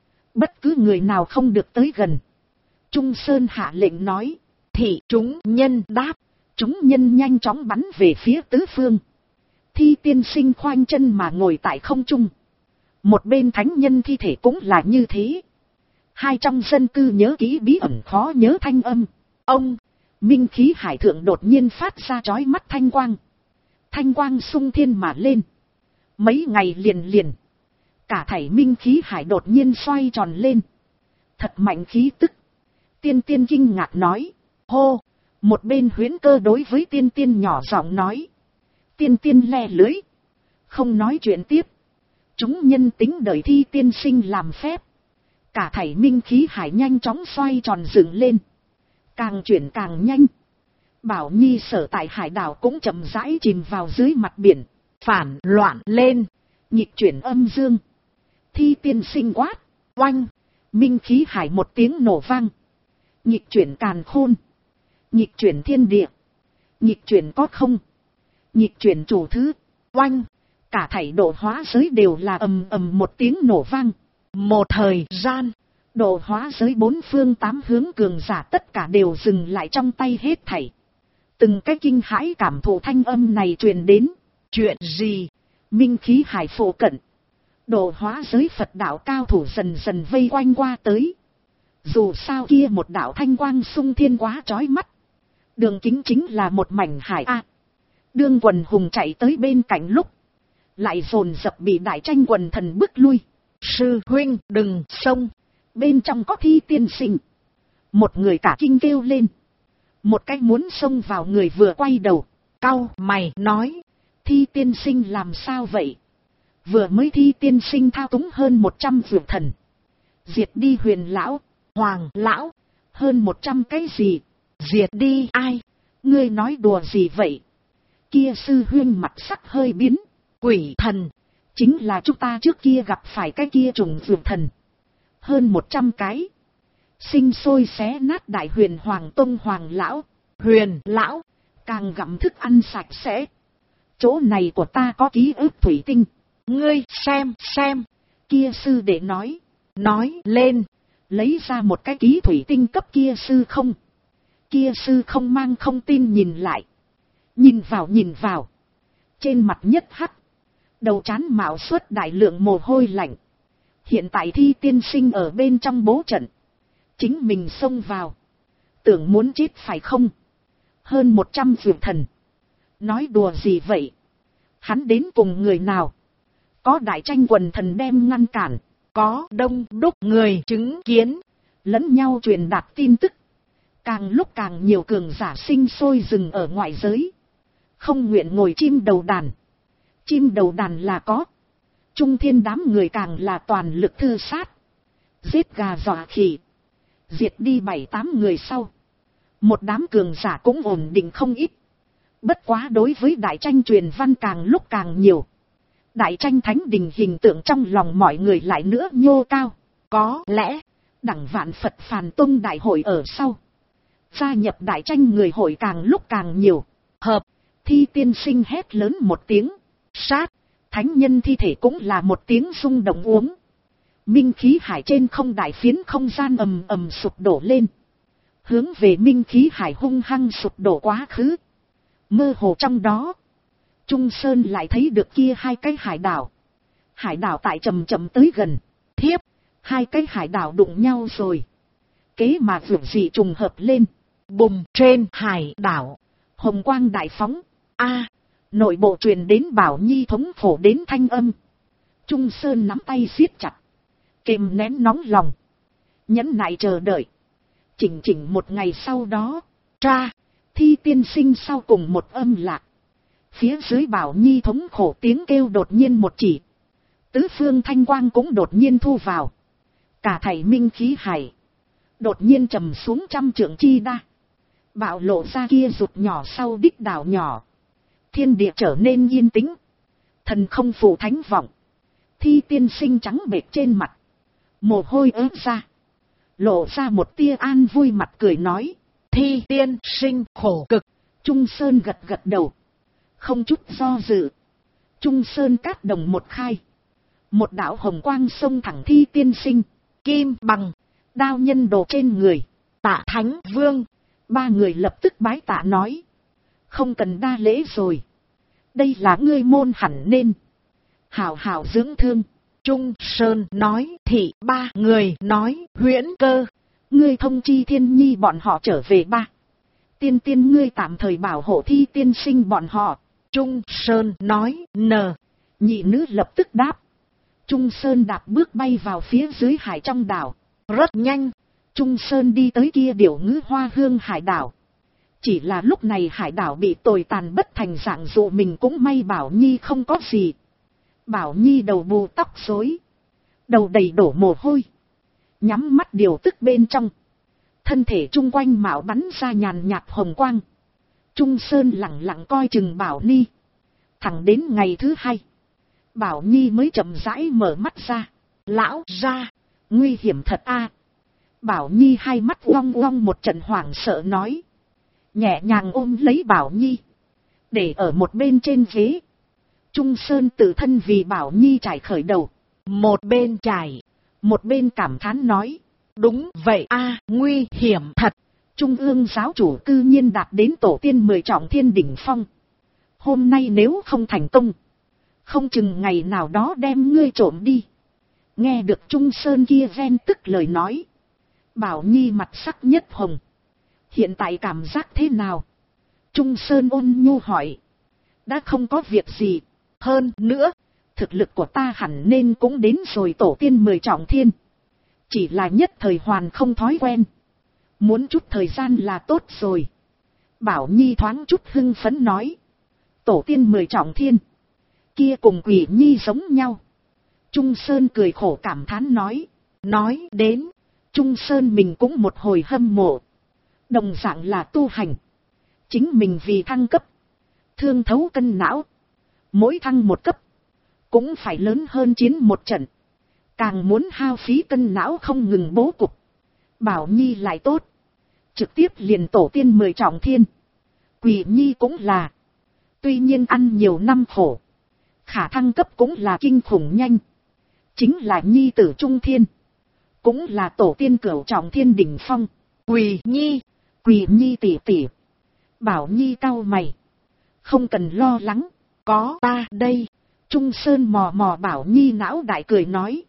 Bất cứ người nào không được tới gần. Trung Sơn hạ lệnh nói. Thị chúng nhân đáp. Chúng nhân nhanh chóng bắn về phía tứ phương. Thi tiên sinh khoanh chân mà ngồi tại không trung. Một bên thánh nhân thi thể cũng là như thế. Hai trong dân cư nhớ kỹ bí ẩn khó nhớ thanh âm. Ông, minh khí hải thượng đột nhiên phát ra chói mắt thanh quang. Thanh quang sung thiên mà lên. Mấy ngày liền liền. Cả thảy minh khí hải đột nhiên xoay tròn lên. Thật mạnh khí tức. Tiên tiên kinh ngạc nói. Hô, một bên huyễn cơ đối với tiên tiên nhỏ giọng nói. Tiên tiên le lưới. Không nói chuyện tiếp. Chúng nhân tính đợi thi tiên sinh làm phép. Cả thảy minh khí hải nhanh chóng xoay tròn dựng lên. Càng chuyển càng nhanh. Bảo Nhi sở tại hải đảo cũng chậm rãi chìm vào dưới mặt biển. Phản loạn lên. Nhịp chuyển âm dương. Thi tiên sinh quát. Oanh. Minh khí hải một tiếng nổ vang. Nhịp chuyển càn khôn. Nhịp chuyển thiên địa. Nhịp chuyển có không. Nhịp chuyển chủ thứ. Oanh. Cả thảy độ hóa giới đều là ầm ầm một tiếng nổ vang. Một thời gian. Độ hóa giới bốn phương tám hướng cường giả tất cả đều dừng lại trong tay hết thảy. Từng cái kinh hãi cảm thụ thanh âm này truyền đến. Chuyện gì? Minh khí hải phổ cận. Độ hóa giới Phật đạo cao thủ dần dần vây quanh qua tới. Dù sao kia một đạo thanh quang sung thiên quá chói mắt. Đường kính chính là một mảnh hải a. Đương quần hùng chạy tới bên cạnh lúc. Lại dồn dập bị đại tranh quần thần bức lui. Sư huynh đừng xông. Bên trong có thi tiên sinh. Một người cả kinh kêu lên. Một cái muốn xông vào người vừa quay đầu. Cau mày nói. Thi tiên sinh làm sao vậy? Vừa mới thi tiên sinh thao túng hơn 100 vượt thần. Diệt đi huyền lão, hoàng lão. Hơn 100 cái gì? Diệt đi ai? Ngươi nói đùa gì vậy? Kia sư huynh mặt sắc hơi biến. Quỷ thần. Chính là chúng ta trước kia gặp phải cái kia trùng vượt thần. Hơn 100 cái. Sinh sôi xé nát đại huyền hoàng tông hoàng lão. Huyền lão. Càng gặm thức ăn sạch sẽ. Chỗ này của ta có ký ức thủy tinh. Ngươi xem. Kia sư đệ nói. Nói lên. Lấy ra một cái ký thủy tinh cấp kia sư không. Kia sư không mang không tin nhìn lại. Nhìn vào. Trên mặt nhất hắc. Đầu trán mạo suốt đại lượng mồ hôi lạnh. Hiện tại thi tiên sinh ở bên trong bố trận. Chính mình xông vào. Tưởng muốn chết phải không? Hơn 100 vượt thần. Nói đùa gì vậy? Hắn đến cùng người nào? Có đại tranh quần thần đem ngăn cản. Có đông đúc người chứng kiến. Lẫn nhau truyền đạt tin tức. Càng lúc càng nhiều cường giả sinh sôi rừng ở ngoại giới. Không nguyện ngồi chim đầu đàn. Chim đầu đàn là có. Trung thiên đám người càng là toàn lực thư sát. Giết gà dọa khỉ. Diệt đi 7-8 người sau. Một đám cường giả cũng ổn định không ít. Bất quá đối với đại tranh truyền văn càng lúc càng nhiều. Đại tranh thánh đình hình tượng trong lòng mọi người lại nữa nhô cao. Có lẽ, đẳng vạn Phật Phàn Tông đại hội ở sau. Gia nhập đại tranh người hội càng lúc càng nhiều. Hợp, thi tiên sinh hét lớn một tiếng. Sát, thánh nhân thi thể cũng là một tiếng rung động uống. Minh khí hải trên không đại phiến không gian ầm ầm sụp đổ lên. Hướng về minh khí hải hung hăng sụp đổ quá khứ. Mơ hồ trong đó. Trung Sơn lại thấy được kia hai cái hải đảo. Hải đảo tại chậm chậm tới gần. Thiếp, hai cái hải đảo đụng nhau rồi. Kế mà vượt dị trùng hợp lên. Bùng trên hải đảo. Hồng quang đại phóng. Nội bộ truyền đến Bảo Nhi thống phổ đến thanh âm. Trung Sơn nắm tay siết chặt. Kềm nén nóng lòng. Nhẫn nại chờ đợi. Chỉnh một ngày sau đó. Thi tiên sinh sau cùng một âm lạc. Phía dưới Bảo Nhi thống khổ tiếng kêu đột nhiên một chỉ. Tứ phương thanh quang cũng đột nhiên thu vào. Cả thảy minh khí hải. Đột nhiên trầm xuống 100 trượng chi đa. Bạo lộ ra kia rụt nhỏ sau đích đảo nhỏ. Thiên địa trở nên yên tĩnh. Thần không phụ thánh vọng. Thi tiên sinh trắng bệch trên mặt. Mồ hôi ướt ra. Lộ ra một tia an vui mặt cười nói. Thi tiên sinh khổ cực. Trung Sơn gật gật đầu. Không chút do dự. Trung Sơn cát đồng một khai. Một đạo hồng quang xông thẳng thi tiên sinh. Kim bằng. Đao nhân đồ trên người. Tạ Thánh Vương. Ba người lập tức bái tạ nói. Không cần đa lễ rồi. Đây là ngươi môn hẳn nên. Hảo hảo dưỡng thương. Trung Sơn nói, thị ba người nói, Huyễn Cơ, ngươi thông chi Thiên Nhi bọn họ trở về ba. Tiên tiên ngươi tạm thời bảo hộ Thi tiên sinh bọn họ. Trung Sơn nói, Nhị nữ lập tức đáp. Trung Sơn đạp bước bay vào phía dưới hải trong đảo. rất nhanh. Trung Sơn đi tới kia điểu ngữ hoa hương hải đảo. Chỉ là lúc này hải đảo bị tồi tàn bất thành dạng, dụ mình cũng may Bảo Nhi không có gì. Bảo Nhi đầu bù tóc rối, đầu đầy đổ mồ hôi, nhắm mắt điều tức bên trong. Thân thể chung quanh mạo bắn ra nhàn nhạt hồng quang. Trung Sơn lặng lặng coi chừng Bảo Nhi. Thẳng đến ngày thứ hai, Bảo Nhi mới chậm rãi mở mắt ra. Lão ra, nguy hiểm thật a. Bảo Nhi hai mắt uong uong một trận hoảng sợ nói. Nhẹ nhàng ôm lấy Bảo Nhi, để ở một bên trên ghế. Trung Sơn tự thân vì Bảo Nhi trải khởi đầu. Một bên trải, một bên cảm thán nói. đúng vậy a, nguy hiểm thật. Trung ương giáo chủ cư nhiên đạt đến tổ tiên 10 trọng thiên đỉnh phong. Hôm nay nếu không thành công, không chừng ngày nào đó đem ngươi trộm đi. Nghe được Trung Sơn kia ven tức lời nói, Bảo Nhi mặt sắc nhất hồng. Hiện tại cảm giác thế nào? Trung Sơn ôn nhu hỏi. Đã không có việc gì. Hơn nữa, thực lực của ta hẳn nên cũng đến rồi tổ tiên 10 trọng thiên. Chỉ là nhất thời hoàn không thói quen. Muốn chút thời gian là tốt rồi. Bảo Nhi thoáng chút hưng phấn nói. Tổ tiên 10 trọng thiên. Kia cùng Quỷ Nhi giống nhau. Trung Sơn cười khổ cảm thán nói. Nói đến, Trung Sơn mình cũng một hồi hâm mộ. Đồng dạng là tu hành. Chính mình vì thăng cấp, thương thấu cân não. Mỗi thăng một cấp, cũng phải lớn hơn chiến một trận. Càng muốn hao phí cân não không ngừng bố cục. Bảo Nhi lại tốt, trực tiếp liền tổ tiên 10 trọng thiên. Quỷ Nhi cũng là. Tuy nhiên ăn nhiều năm khổ, khả thăng cấp cũng là kinh khủng nhanh. Chính là Nhi tử trung thiên, cũng là tổ tiên cửu trọng thiên đỉnh phong. Quỷ Nhi tỷ tỷ. Bảo Nhi cau mày. Không cần lo lắng, có ta đây. Trung Sơn mò mò Bảo Nhi não đại cười nói.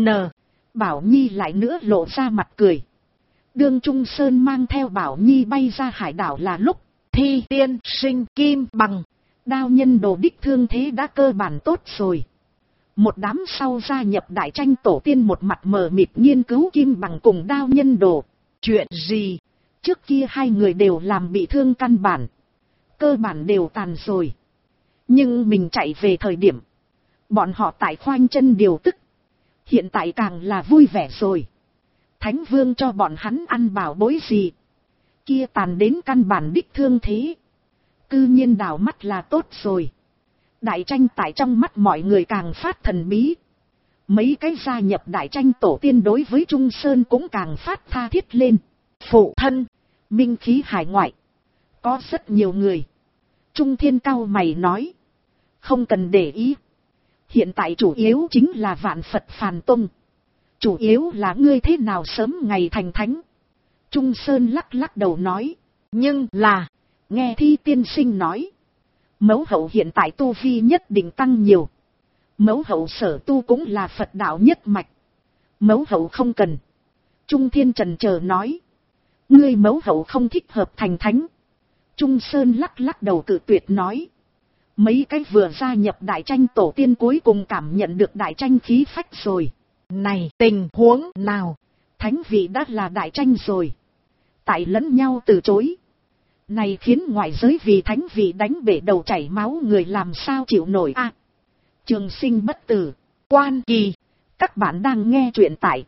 Bảo Nhi lại nữa lộ ra mặt cười. Đương Trung Sơn mang theo Bảo Nhi bay ra hải đảo là lúc Thi tiên sinh Kim Bằng, đao nhân đồ đích thương thế đã cơ bản tốt rồi. Một đám sau gia nhập đại tranh tổ tiên một mặt mờ mịt nghiên cứu Kim Bằng cùng đao nhân đồ. Chuyện gì? Trước kia hai người đều làm bị thương căn bản, cơ bản đều tàn rồi. Nhưng mình chạy về thời điểm, bọn họ tại khoanh chân điều tức. Hiện tại càng là vui vẻ rồi. Thánh Vương cho bọn hắn ăn bảo bối gì? Kia tàn đến căn bản đích thương thế, cư nhiên đảo mắt là tốt rồi. Đại tranh tại trong mắt mọi người càng phát thần bí. Mấy cái gia nhập đại tranh tổ tiên đối với Trung Sơn cũng càng phát tha thiết lên. Phụ thân, minh khí hải ngoại, có rất nhiều người. Trung Thiên cao mày nói. Không cần để ý. Hiện tại chủ yếu chính là Vạn Phật Phàn Tông. Chủ yếu là ngươi thế nào sớm ngày thành thánh. Trung Sơn lắc lắc đầu nói. Nhưng là, nghe Thi tiên sinh nói, mẫu hậu hiện tại tu vi nhất định tăng nhiều. Mẫu hậu sở tu cũng là Phật đạo nhất mạch. Mẫu hậu không cần. Trung Thiên trần chờ nói. Ngươi mẫu hậu không thích hợp thành thánh. Trung Sơn lắc lắc đầu cự tuyệt nói. Mấy cái vừa gia nhập đại tranh tổ tiên cuối cùng cảm nhận được đại tranh khí phách rồi. Này tình huống nào? Thánh vị đã là đại tranh rồi, tại lẫn nhau từ chối. Này khiến ngoại giới vì thánh vị đánh bể đầu chảy máu người làm sao chịu nổi a. Trường Sinh bất tử, Quan Kỳ. Các bạn đang nghe truyện tại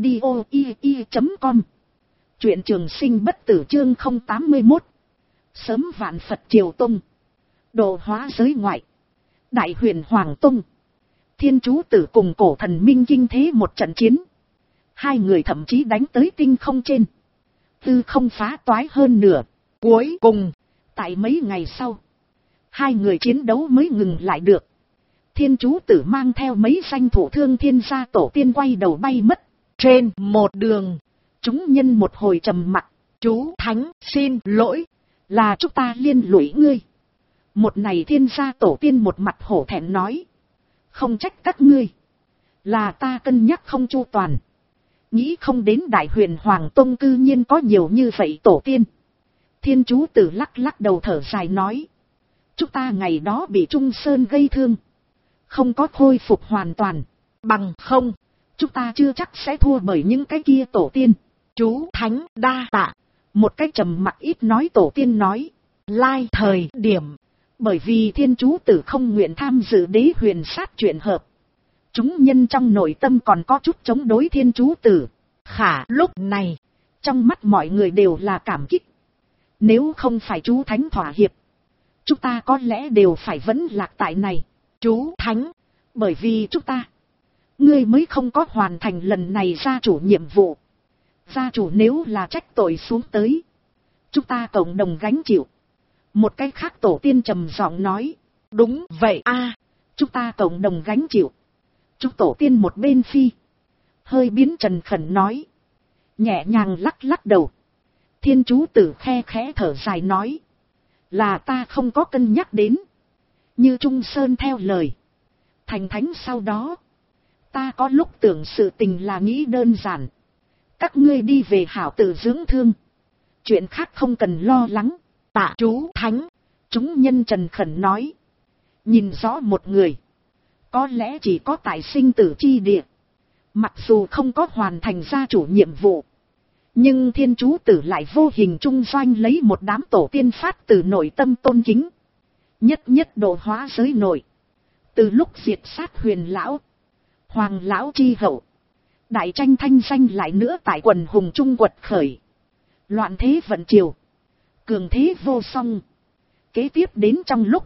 audio.com. Truyện Trường Sinh bất tử chương 081. Sớm Vạn Phật Triều Tông, độ hóa giới ngoại, Đại Huyền Hoàng Tông. Thiên Chú Tử cùng Cổ Thần Minh kinh thế một trận chiến. Hai người thậm chí đánh tới tinh không trên. Tư không phá toái hơn nửa. Cuối cùng, tại mấy ngày sau, hai người chiến đấu mới ngừng lại được. Thiên Chú Tử mang theo mấy danh thủ thương thiên gia tổ tiên quay đầu bay mất. Trên một đường, chúng nhân một hồi trầm mặc. Chú Thánh xin lỗi, là chúng ta liên lụy ngươi. Một này thiên gia tổ tiên một mặt hổ thẹn nói. Không trách các ngươi, Là ta cân nhắc không chu toàn. Nghĩ không đến Đại Huyền Hoàng Tông cư nhiên có nhiều như vậy tổ tiên. Thiên chú tử lắc lắc đầu thở dài nói. Chúng ta ngày đó bị Trung Sơn gây thương. Không có khôi phục hoàn toàn. Bằng không, chúng ta chưa chắc sẽ thua bởi những cái kia tổ tiên. Chú Thánh đa tạ. Một cái trầm mặc ít nói tổ tiên nói. Lai thời điểm. Bởi vì thiên chú tử không nguyện tham dự Đế Huyền sát chuyện hợp. Chúng nhân trong nội tâm còn có chút chống đối thiên chú tử. Khả lúc này, trong mắt mọi người đều là cảm kích. Nếu không phải chú Thánh thỏa hiệp, chúng ta có lẽ đều phải vẫn lạc tại này. Chú Thánh, bởi vì chúng ta, ngươi mới không có hoàn thành lần này gia chủ nhiệm vụ. Gia chủ nếu là trách tội xuống tới, chúng ta cộng đồng gánh chịu. Một cái khác tổ tiên trầm giọng nói. Đúng vậy a, chúng ta cộng đồng gánh chịu. Chúng tổ tiên một bên phi. Hơi biến trần khẩn nói. Nhẹ nhàng lắc lắc đầu. Thiên chú tử khe khẽ thở dài nói. Là ta không có cân nhắc đến. Như Trung Sơn theo lời. Thành thánh sau đó. Ta có lúc tưởng sự tình là nghĩ đơn giản. Các ngươi đi về hảo tự dưỡng thương. Chuyện khác không cần lo lắng. Tạ chú Thánh. Chúng nhân trần khẩn nói. Nhìn rõ một người. Có lẽ chỉ có tại sinh tử chi địa. Mặc dù không có hoàn thành gia chủ nhiệm vụ. Nhưng thiên chú tử lại vô hình trung doanh lấy một đám tổ tiên phát từ nội tâm tôn kính. Nhất nhất độ hóa giới nội. Từ lúc diệt sát Huyền lão, Hoàng lão chi hậu. Đại tranh thanh danh lại nữa tại quần hùng trung quật khởi. Loạn thế vận triều. Cường thế vô song. Kế tiếp đến trong lúc.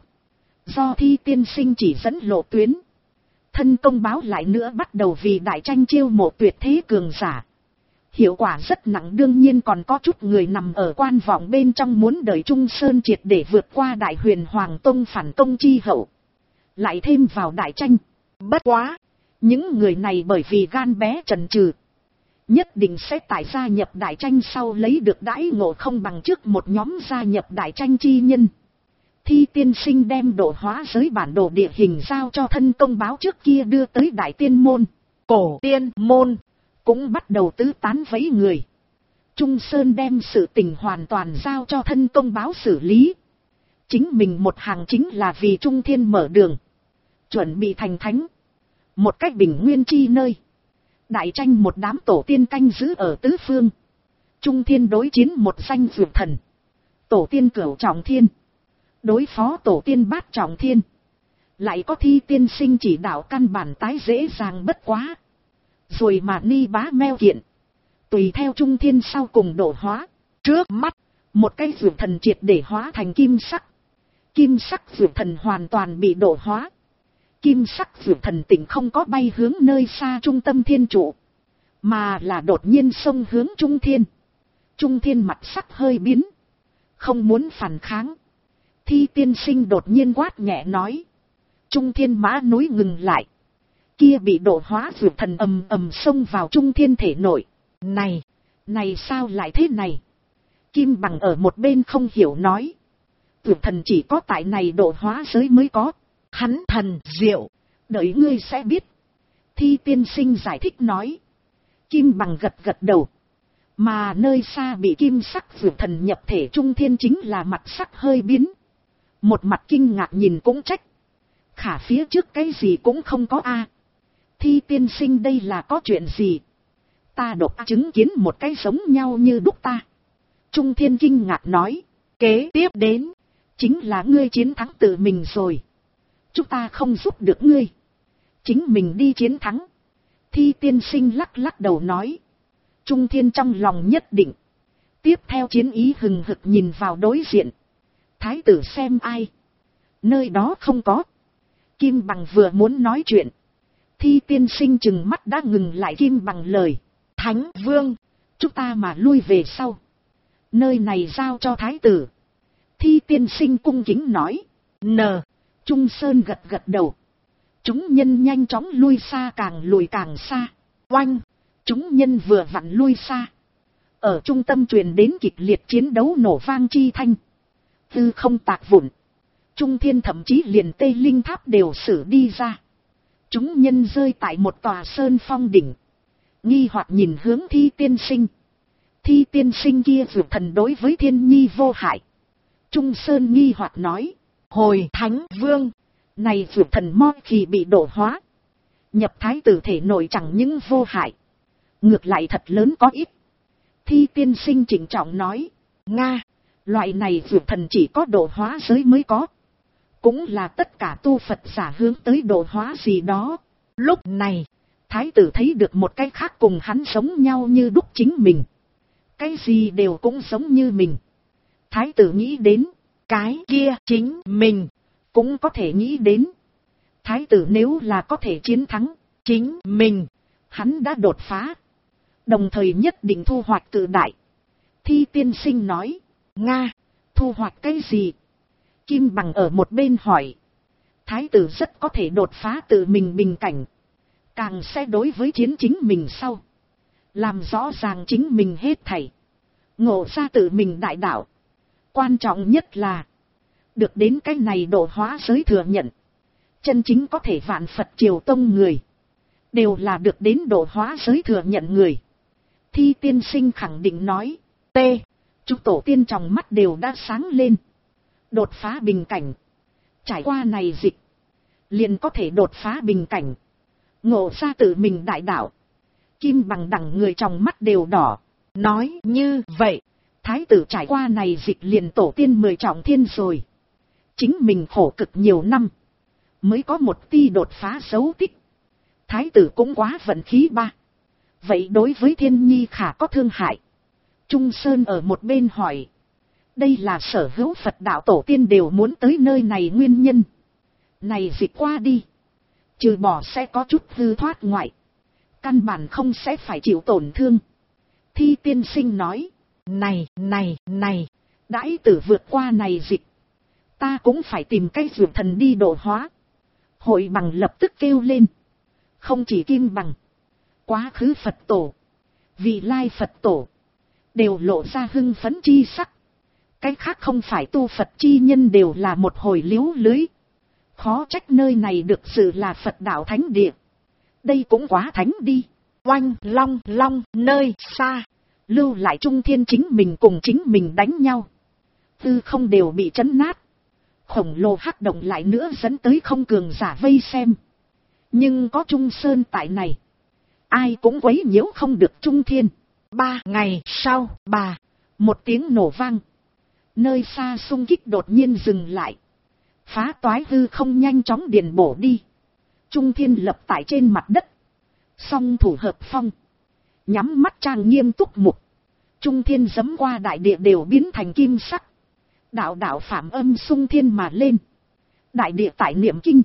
Do Thi tiên sinh chỉ dẫn lộ tuyến. Thân công báo lại nữa bắt đầu vì đại tranh chiêu mộ tuyệt thế cường giả. Hiệu quả rất nặng, đương nhiên còn có chút người nằm ở quan vọng bên trong muốn đợi Trung Sơn triệt để vượt qua Đại Huyền Hoàng Tông phản công chi hậu. Lại thêm vào đại tranh. Bất quá. Những người này bởi vì gan bé chần chừ. Nhất định sẽ tại gia nhập đại tranh sau lấy được đãi ngộ không bằng trước một nhóm gia nhập đại tranh chi nhân. Thi tiên sinh đem độ hóa giới bản đồ địa hình giao cho thân công báo trước kia đưa tới đại tiên môn. Cổ tiên môn cũng bắt đầu tứ tán vẫy người. Trung Sơn đem sự tình hoàn toàn giao cho thân công báo xử lý. Chính mình một hàng chính là vì Trung Thiên mở đường. Chuẩn bị thành thánh. Một cách bình nguyên chi nơi. Đại tranh một đám tổ tiên canh giữ ở tứ phương. Trung Thiên đối chiến một danh dược thần. Tổ tiên Cửu Trọng Thiên. Đối phó tổ tiên Bát Trọng Thiên. Lại có Thi tiên sinh chỉ đạo căn bản tái dễ dàng bất quá. Rồi mà ni bá meo kiện. Tùy theo Trung Thiên sau cùng độ hóa. Trước mắt, một cái dược thần triệt để hóa thành kim sắc. Kim sắc dược thần hoàn toàn bị độ hóa. Kim sắc dược thần tỉnh không có bay hướng nơi xa trung tâm thiên trụ. Mà là đột nhiên xông hướng Trung Thiên. Trung Thiên mặt sắc hơi biến. Không muốn phản kháng. Thi tiên sinh đột nhiên quát nhẹ nói. Trung Thiên mã núi ngừng lại. Kia bị độ hóa dược thần ầm ầm xông vào Trung Thiên thể nội. Này sao lại thế này? Kim Bằng ở một bên không hiểu nói. Dược thần chỉ có tại này độ hóa giới mới có. Hắn thần diệu. Đợi ngươi sẽ biết. Thi tiên sinh giải thích nói. Kim Bằng gật gật đầu. Mà nơi xa bị kim sắc dược thần nhập thể Trung Thiên chính là mặt sắc hơi biến. Một mặt kinh ngạc nhìn cũng trách. Khả phía trước cái gì cũng không có a. Thi tiên sinh đây là có chuyện gì? Ta độc chứng kiến một cái giống nhau như đúc ta. Trung Thiên kinh ngạc nói. Kế tiếp đến. Chính là ngươi chiến thắng tự mình rồi. Chúng ta không giúp được ngươi. Chính mình đi chiến thắng. Thi tiên sinh lắc lắc đầu nói. Trung Thiên trong lòng nhất định. Tiếp theo chiến ý hừng hực nhìn vào đối diện. Thái tử xem ai. Nơi đó không có. Kim Bằng vừa muốn nói chuyện. Thi tiên sinh chừng mắt đã ngừng lại Kim Bằng lời. Thánh vương. Chúng ta mà lui về sau. Nơi này giao cho thái tử. Thi tiên sinh cung kính nói. Trung Sơn gật gật đầu. Chúng nhân nhanh chóng lui xa, càng lùi càng xa. Oanh. Chúng nhân vừa vặn lui xa. Ở trung tâm truyền đến kịch liệt chiến đấu nổ vang chi thanh. Tư không tạc vụn. Trung Thiên thậm chí liền Tây Linh Tháp đều xử đi ra. Chúng nhân rơi tại một tòa sơn phong đỉnh. Nghi hoặc nhìn hướng Thi tiên sinh. Thi tiên sinh kia dược thần đối với thiên nhi vô hại. Trung Sơn nghi hoặc nói. Hồi Thánh Vương. Này dược thần moi khi bị độ hóa. Nhập thái tử thể nội chẳng những vô hại. Ngược lại thật lớn có ít. Thi tiên sinh trịnh trọng nói. Nga. Loại này dược thần chỉ có độ hóa giới mới có. Cũng là tất cả tu Phật giả hướng tới độ hóa gì đó. Lúc này, thái tử thấy được một cái khác cùng hắn giống nhau như đúc chính mình. Cái gì đều cũng giống như mình. Thái tử nghĩ đến, cái kia chính mình. Cũng có thể nghĩ đến. Thái tử nếu là có thể chiến thắng, chính mình, hắn đã đột phá. Đồng thời nhất định thu hoạch cự đại. Thi tiên sinh nói, Nga, thu hoạch cái gì? Kim Bằng ở một bên hỏi. Thái tử rất có thể đột phá tự mình bình cảnh. Càng sẽ đối với chiến chính mình sau. Làm rõ ràng chính mình hết thảy. Ngộ ra tự mình đại đạo. Quan trọng nhất là được đến cái này độ hóa giới thừa nhận. Chân chính có thể vạn Phật triều tông người. Đều là được đến độ hóa giới thừa nhận người. Thi tiên sinh khẳng định nói. T. Chúng tổ tiên trong mắt đều đã sáng lên. Đột phá bình cảnh. Trải qua này dịch. Liền có thể đột phá bình cảnh. Ngộ ra tự mình đại đạo. Kim Bằng đẳng người trong mắt đều đỏ. Nói như vậy. Thái tử trải qua này dịch liền tổ tiên 10 trọng thiên rồi. Chính mình khổ cực nhiều năm. Mới có một ti đột phá dấu tích. Thái tử cũng quá vận khí ba. Vậy đối với thiên nhi khả có thương hại. Trung Sơn ở một bên hỏi. Đây là sở hữu Phật đạo tổ tiên đều muốn tới nơi này nguyên nhân. Này dịch qua đi. Trừ bỏ sẽ có chút hư thoát ngoại. Căn bản không sẽ phải chịu tổn thương. Thi tiên sinh nói. Này. Đãi tử vượt qua này dịch. Ta cũng phải tìm cách dược thần đi độ hóa. Hội Bằng lập tức kêu lên. Không chỉ Kim Bằng. Quá khứ Phật tổ. Vị lai Phật tổ. Đều lộ ra hưng phấn chi sắc. Cái khác không phải tu Phật chi nhân đều là một hồi liếu lưới. Khó trách nơi này được sự là Phật đạo thánh địa. Đây cũng quá thánh đi. Oanh long nơi xa. Lưu lại Trung Thiên chính mình cùng chính mình đánh nhau. Tư không đều bị trấn nát. Khổng lồ hắc động lại nữa dẫn tới không cường giả vây xem. Nhưng có Trung Sơn tại này. Ai cũng quấy nhiễu không được Trung Thiên. 3 ngày sau, một tiếng nổ vang. Nơi xa xung kích đột nhiên dừng lại. Phá toái hư không nhanh chóng điền bổ đi. Trung Thiên lập tại trên mặt đất. Song thủ hợp phong. Nhắm mắt trang nghiêm túc mục. Trung Thiên giẫm qua đại địa đều biến thành kim sắc. Đạo đạo phạm âm xung thiên mà lên. Đại địa tại niệm kinh.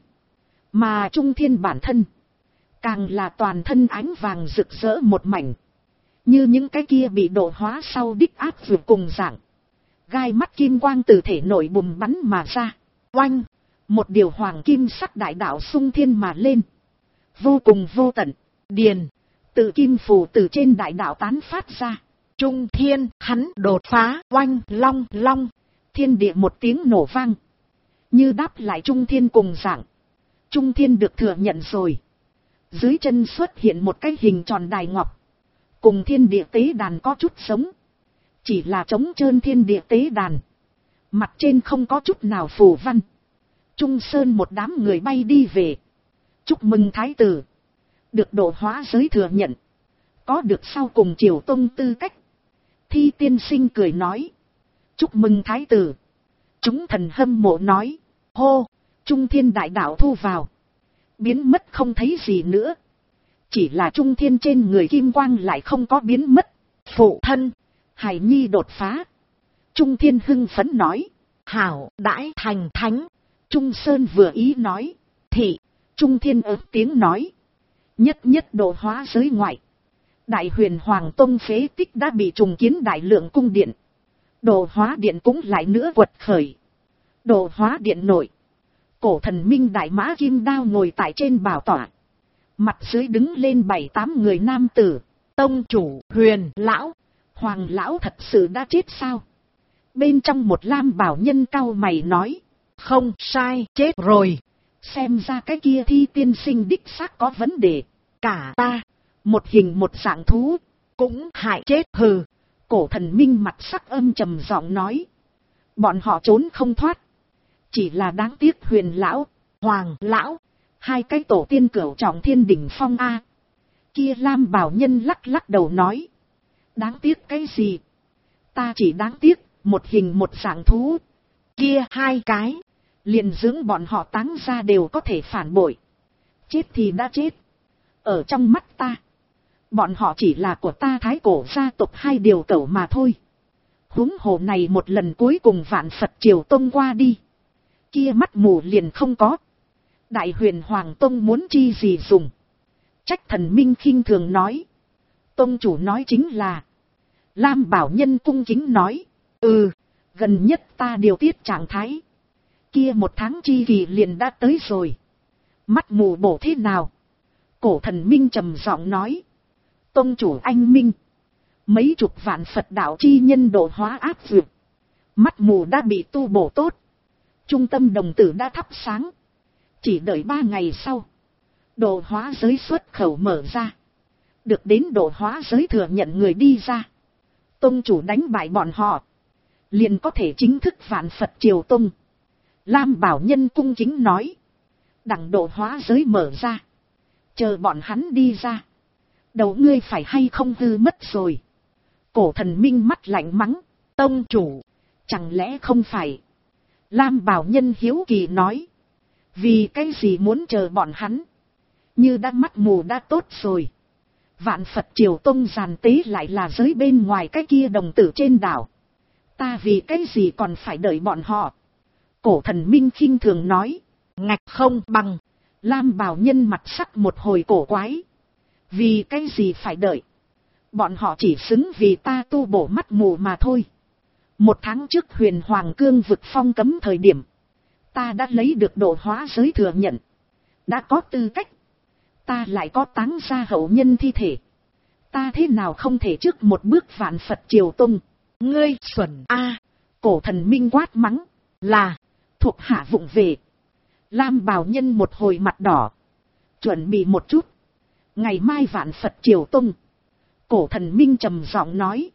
Mà Trung Thiên bản thân. Càng là toàn thân ánh vàng rực rỡ một mảnh. Như những cái kia bị độ hóa sau đích áp vượt cùng dạng. Gai mắt kim quang từ thể nội bùng bắn mà ra. Oanh. Một điều hoàng kim sắc đại đạo xung thiên mà lên. Vô cùng vô tận. Điền. Tự kim phù từ trên đại đạo tán phát ra. Trung Thiên hắn đột phá. Oanh long. Thiên địa một tiếng nổ vang. Như đáp lại Trung Thiên cùng dạng. Trung Thiên được thừa nhận rồi. Dưới chân xuất hiện một cái hình tròn đài ngọc. Cùng thiên địa tế đàn có chút giống. Chỉ là trống trơn thiên địa tế đàn. Mặt trên không có chút nào phù văn. Trung Sơn một đám người bay đi về. Chúc mừng Thái tử. Được độ hóa giới thừa nhận. Có được sau cùng triều tông tư cách. Thi tiên sinh cười nói. Chúc mừng Thái tử. Chúng thần hâm mộ nói. Hô, Trung Thiên đại đạo thu vào. Biến mất không thấy gì nữa. Chỉ là Trung Thiên trên người kim quang lại không có biến mất. Phụ thân, Hải Nhi đột phá. Trung Thiên hưng phấn nói. Hảo đãi thành thánh. Trung Sơn vừa ý nói. Thị. Trung Thiên ớt tiếng nói. Nhất độ hóa giới ngoại. Đại Huyền Hoàng Tông phế tích đã bị trùng kiến đại lượng cung điện. Độ hóa điện cũng lại nữa quật khởi. Độ hóa điện nội. Cổ thần minh đại mã kim đao ngồi tại trên bảo tọa. Mặt dưới đứng lên 7-8 người nam tử. Tông chủ Huyền lão. Hoàng lão thật sự đã chết sao? Bên trong một lam bảo nhân cau mày nói. Không sai, chết rồi. Xem ra cái kia Thi tiên sinh đích xác có vấn đề. Cả ta, một hình một dạng thú, cũng hại chết. Hừ. Cổ Thần Minh mặt sắc âm trầm giọng nói. Bọn họ trốn không thoát. Chỉ là đáng tiếc Huyền lão, Hoàng lão, hai cái tổ tiên cửu trọng thiên đỉnh phong a. Kia Lam Bảo Nhân lắc lắc đầu nói. Đáng tiếc cái gì? Ta chỉ đáng tiếc một hình một dạng thú. Kia hai cái, liền dưỡng bọn họ táng ra đều có thể phản bội. Chết thì đã chết. Ở trong mắt ta, bọn họ chỉ là của ta Thái Cổ gia tộc hai điều cẩu mà thôi. Huống hồ này một lần cuối cùng Vạn Phật Triều Tông qua đi, kia mắt mù liền không có. Đại Huyền Hoàng Tông muốn chi gì dùng? Trách Thần Minh khinh thường nói. Tông chủ nói chính là. Lam Bảo Nhân cung kính nói. Gần nhất ta điều tiết trạng thái. Kia một tháng chi kỳ liền đã tới rồi. Mắt mù bổ thế nào? Cổ Thần Minh trầm giọng nói. Tông chủ anh minh. Mấy chục vạn Phật đạo chi nhân độ hóa áp dược. Mắt mù đã bị tu bổ tốt. Trung tâm đồng tử đã thắp sáng. Chỉ đợi 3 ngày sau. Độ hóa giới xuất khẩu mở ra. Được đến độ hóa giới thừa nhận người đi ra. Tông chủ đánh bại bọn họ. Liền có thể chính thức Vạn Phật Triều Tông. Lam Bảo Nhân cung kính nói. Đặng độ hóa giới mở ra. Chờ bọn hắn đi ra. Đầu ngươi phải hay không hư mất rồi. Cổ Thần Minh mắt lạnh mắng. Tông chủ. Chẳng lẽ không phải? Lam Bảo Nhân hiếu kỳ nói. Vì cái gì muốn chờ bọn hắn? Như đã mắt mù đã tốt rồi. Vạn Phật Triều Tông giàn tế lại là giới bên ngoài cái kia đồng tử trên đảo. Ta vì cái gì còn phải đợi bọn họ? Cổ Thần Minh khinh thường nói. Ngạch không bằng. Lam Bảo Nhân mặt sắc một hồi cổ quái. Vì cái gì phải đợi? Bọn họ chỉ xứng vì ta tu bổ mắt mù mà thôi. 1 tháng trước Huyền Hoàng Cương vực phong cấm thời điểm. Ta đã lấy được độ hóa giới thừa nhận. Đã có tư cách. Ta lại có táng ra hậu nhân thi thể. Ta thế nào không thể trước một bước Vạn Phật Triều Tông? Ngươi xuẩn a! Cổ Thần Minh quát mắng. Là. Thuộc hạ vụng về. Lam Bảo Nhân một hồi mặt đỏ. Chuẩn bị một chút. Ngày mai Vạn Phật Triều Tông. Cổ Thần Minh trầm giọng nói.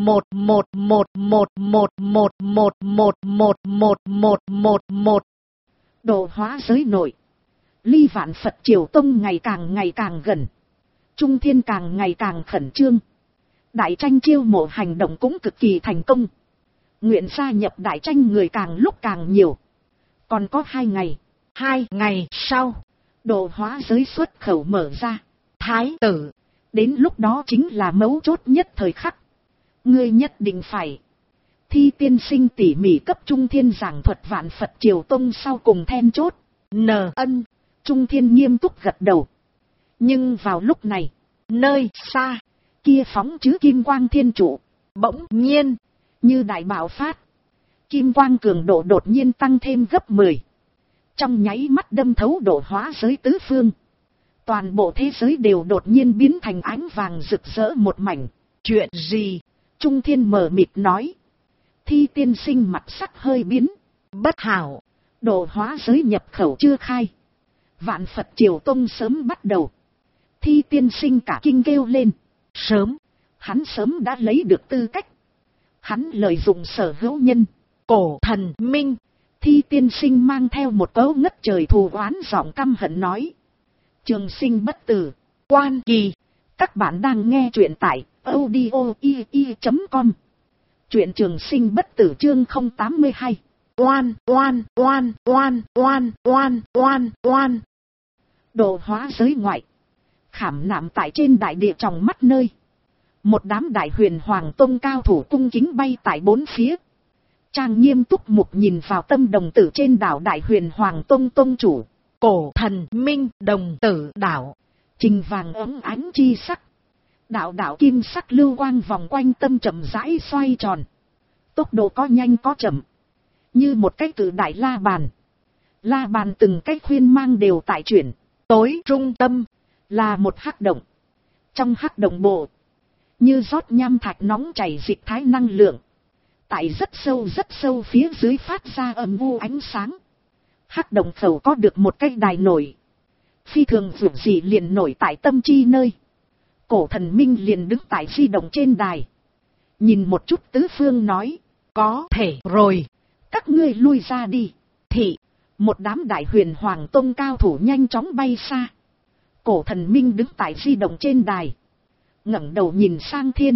1111111111111. Độ hóa giới nội. Ly Vạn Phật Triều Tông ngày càng gần. Trung thiên càng ngày càng khẩn trương. Đại tranh chiêu mộ hành động cũng cực kỳ thành công. Nguyện gia nhập đại tranh người càng lúc càng nhiều. Còn có 2 ngày. 2 ngày sau. Độ hóa giới xuất khẩu mở ra. Thái tử. Đến lúc đó chính là mấu chốt nhất thời khắc. Ngươi nhất định phải. Thi tiên sinh tỉ mỉ cấp Trung Thiên giảng thuật Vạn Phật Triều Tông sau cùng then chốt. Ân. Trung Thiên nghiêm túc gật đầu. Nhưng vào lúc này. Nơi xa. Kia phóng chứ kim quang thiên trụ. Bỗng nhiên. Như đại bạo phát. Kim quang cường độ đột nhiên tăng thêm gấp 10. Trong nháy mắt đâm thấu độ hóa giới tứ phương. Toàn bộ thế giới đều đột nhiên biến thành ánh vàng rực rỡ một mảnh. Chuyện gì? Trung Thiên mờ mịt nói. Thi tiên sinh mặt sắc hơi biến. Bất hảo. Độ hóa giới nhập khẩu chưa khai. Vạn Phật Triều Tông sớm bắt đầu. Thi tiên sinh cả kinh kêu lên. Sớm. Hắn sớm đã lấy được tư cách. Hắn lợi dụng sở hữu nhân. Cổ Thần Minh. Thi tiên sinh mang theo một cấu ngất trời thù oán giọng căm hận nói. Trường sinh bất tử. Quan Kỳ. Các bạn đang nghe truyện tại audio.com. Truyện Trường Sinh Bất Tử chương 082. Oan. Độ hóa giới ngoại. Khảm nạm tại trên đại địa trong mắt nơi. Một đám đại huyền hoàng tông cao thủ cung kính bay tại 4 phía. Trang nghiêm túc mục nhìn vào tâm đồng tử trên đảo đại huyền hoàng tông tông chủ. Cổ Thần Minh đồng tử đảo. Trình vàng ấm ánh chi sắc. Đạo đạo kim sắc lưu quang vòng quanh tâm chậm rãi xoay tròn. Tốc độ có nhanh có chậm. Như một cái cự đại la bàn. La bàn từng cái khuyên mang đều tại chuyển. Tối trung tâm là một hắc động. Trong hắc động bộ. Như rót nham thạch nóng chảy dịch thái năng lượng. Tại rất sâu phía dưới phát ra âm u ánh sáng. Hắc động khẩu có được một cái đài nổi. Phi thường dường gì liền nổi tại tâm chi nơi. Cổ thần minh liền đứng tại di động trên đài. Nhìn một chút tứ phương nói. Có thể rồi. Các ngươi lui ra đi. Thị. Một đám đại huyền hoàng tông cao thủ nhanh chóng bay xa. Cổ thần minh đứng tại di động trên đài. ngẩng đầu nhìn sang thiên.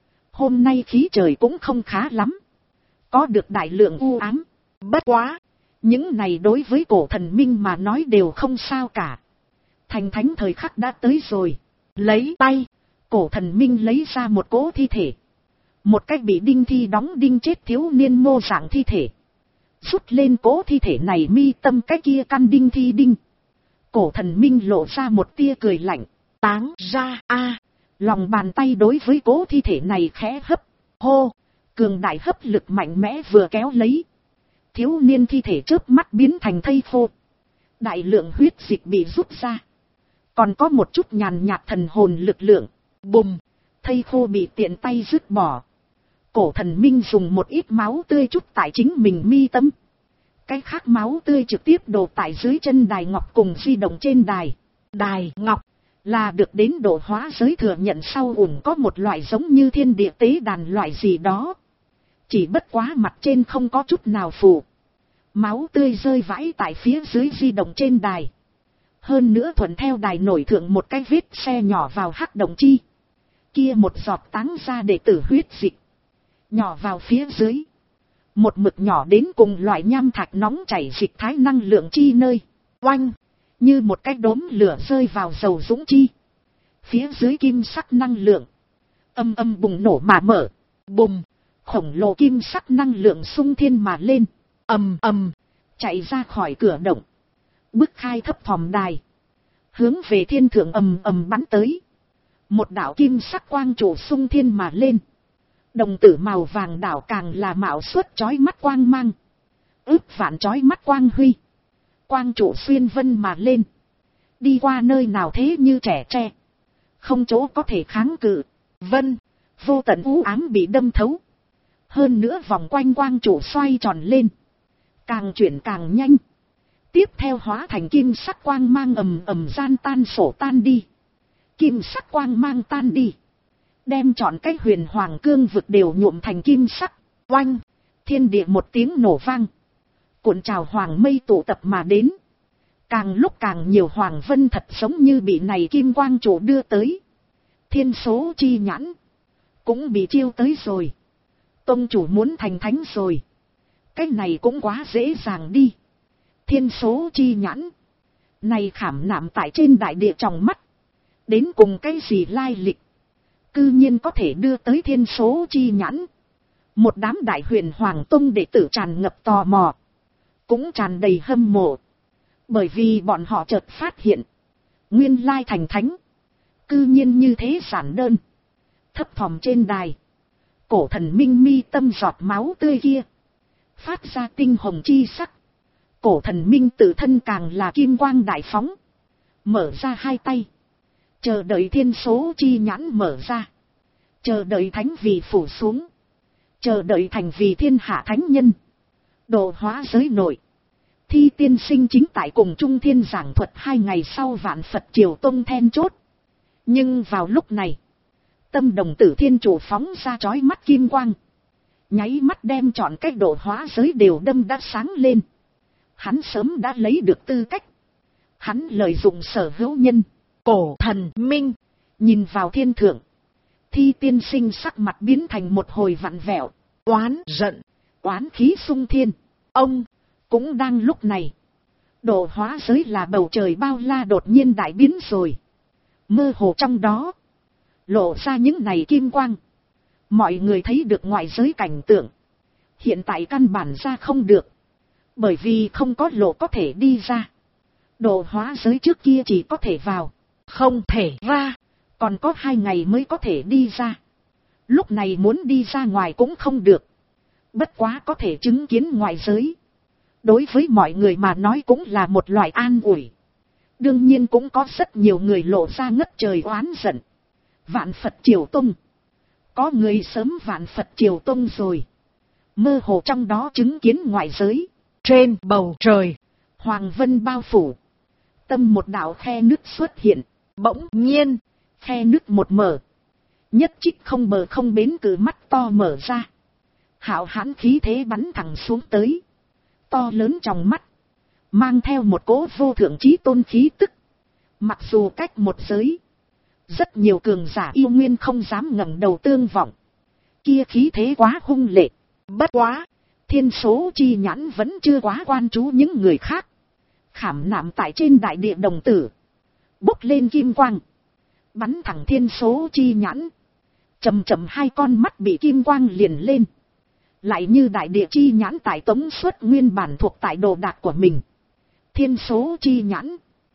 Hôm nay khí trời cũng không khá lắm. Có được đại lượng u ám. Bất quá. Những này đối với cổ thần minh mà nói đều không sao cả. Thành thánh thời khắc đã tới rồi. Lấy tay. Cổ thần minh lấy ra một cỗ thi thể. Một cách bị đinh thi đóng đinh chết thiếu niên mô dạng thi thể. Rút lên cỗ thi thể này mi tâm cái kia căn đinh thi đinh. Cổ thần minh lộ ra một tia cười lạnh. Táng ra a. Lòng bàn tay đối với cỗ thi thể này khẽ hấp. Hô. Cường đại hấp lực mạnh mẽ vừa kéo lấy. Thiếu niên thi thể chớp mắt biến thành thây khô. Đại lượng huyết dịch bị rút ra. Còn có một chút nhàn nhạt thần hồn lực lượng. Bùm. Thây khô bị tiện tay dứt bỏ. Cổ thần minh dùng một ít máu tươi chút tại chính mình mi tâm. Cái khác máu tươi trực tiếp đổ tại dưới chân đài ngọc cùng di động trên đài. Đài ngọc là được đến độ hóa giới thừa nhận sau ủng có một loại giống như thiên địa tế đàn loại gì đó. Chỉ bất quá mặt trên không có chút nào phù. Máu tươi rơi vãi tại phía dưới di động trên đài. Hơn nữa thuận theo đài nổi thượng một cái vết xe nhỏ vào hắc động chi. Kia một giọt táng ra đệ tử huyết dịch. Nhỏ vào phía dưới. Một mực nhỏ đến cùng loại nham thạch nóng chảy dịch thái năng lượng chi nơi. Oanh. Như một cái đốm lửa rơi vào dầu dũng chi. Phía dưới kim sắc năng lượng. Âm âm bùng nổ mà mở. Bùng. Khổng lồ kim sắc năng lượng xung thiên mà lên. Ầm ầm. Chạy ra khỏi cửa động. Bước khai thấp thỏm đài. Hướng về thiên thượng ầm ầm bắn tới. Một đạo kim sắc quang trụ xung thiên mà lên. Đồng tử màu vàng đảo càng là mạo xuất chói mắt quang mang. Ước vạn chói mắt quang huy. Quang trụ xuyên vân mà lên. Đi qua nơi nào thế như trẻ tre. Không chỗ có thể kháng cự. Vân. Vô tận u ám bị đâm thấu. Hơn nữa vòng quanh quang trụ xoay tròn lên. Càng chuyển càng nhanh. Tiếp theo hóa thành kim sắc quang mang ầm ầm gian tan sổ tan đi. Kim sắc quang mang tan đi. Đem trọn cái huyền hoàng cương vực đều nhuộm thành kim sắc. Oanh. Thiên địa một tiếng nổ vang. Cuộn trào hoàng mây tụ tập mà đến. Càng lúc càng nhiều hoàng vân thật giống như bị này kim quang trụ đưa tới. Thiên số chi nhãn. Cũng bị chiêu tới rồi. Tông chủ muốn thành thánh rồi. Cái này cũng quá dễ dàng đi. Thiên số chi nhãn. Này khảm nạm tại trên đại địa trong mắt. Đến cùng cái gì lai lịch. Cư nhiên có thể đưa tới thiên số chi nhãn. Một đám đại huyền hoàng tông đệ tử tràn ngập tò mò. Cũng tràn đầy hâm mộ. Bởi vì bọn họ chợt phát hiện. Nguyên lai thành thánh. Cư nhiên như thế giản đơn. Thấp thỏm trên đài. Cổ thần minh mi tâm giọt máu tươi kia. Phát ra tinh hồng chi sắc. Cổ thần minh tự thân càng là kim quang đại phóng. Mở ra hai tay. Chờ đợi thiên số chi nhãn mở ra. Chờ đợi thánh vị phủ xuống. Chờ đợi thành vì thiên hạ thánh nhân. Độ hóa giới nội. Thi tiên sinh chính tại cùng Trung Thiên giảng thuật 2 ngày sau vạn Phật triều tông then chốt. Nhưng vào lúc này. Tâm đồng tử thiên chủ phóng ra chói mắt kim quang. Nháy mắt đem trọn cách độ hóa giới đều đâm đã sáng lên. Hắn sớm đã lấy được tư cách. Hắn lợi dụng sở hữu nhân. Cổ thần minh. Nhìn vào thiên thượng. Thi tiên sinh sắc mặt biến thành một hồi vặn vẹo. Oán giận. Oán khí sung thiên. Ông. Cũng đang lúc này. Độ hóa giới là bầu trời bao la đột nhiên đại biến rồi. Mơ hồ trong đó. Lộ ra những này kim quang. Mọi người thấy được ngoại giới cảnh tượng. Hiện tại căn bản ra không được. Bởi vì không có lộ có thể đi ra. Độ hóa giới trước kia chỉ có thể vào. Không thể ra. Còn có 2 ngày mới có thể đi ra. Lúc này muốn đi ra ngoài cũng không được. Bất quá có thể chứng kiến ngoại giới. Đối với mọi người mà nói cũng là một loại an ủi. Đương nhiên cũng có rất nhiều người lộ ra ngất trời oán giận. Vạn Phật triều tông. Có người sớm vạn Phật triều tông rồi. Mơ hồ trong đó chứng kiến ngoại giới. Trên bầu trời. Hoàng vân bao phủ. Tâm một đạo khe nước xuất hiện. Bỗng nhiên, khe nước một mở. Nhất trích không bờ không bến cử mắt to mở ra. Hạo hãn khí thế bắn thẳng xuống tới. To lớn trong mắt. Mang theo một cỗ vô thượng chí tôn khí tức. Mặc dù cách một giới. Rất nhiều cường giả yêu nguyên không dám ngẩng đầu tương vọng. Kia khí thế quá hung lệ. Bất quá, thiên số chi nhãn vẫn chưa quá quan chú những người khác. Khảm nạm tại trên đại địa đồng tử. Bốc lên kim quang. Bắn thẳng thiên số chi nhãn. Chầm chầm hai con mắt bị kim quang liền lên. Lại như đại địa chi nhãn tại tống xuất nguyên bản thuộc tại đồ đạc của mình. Thiên số chi nhãn.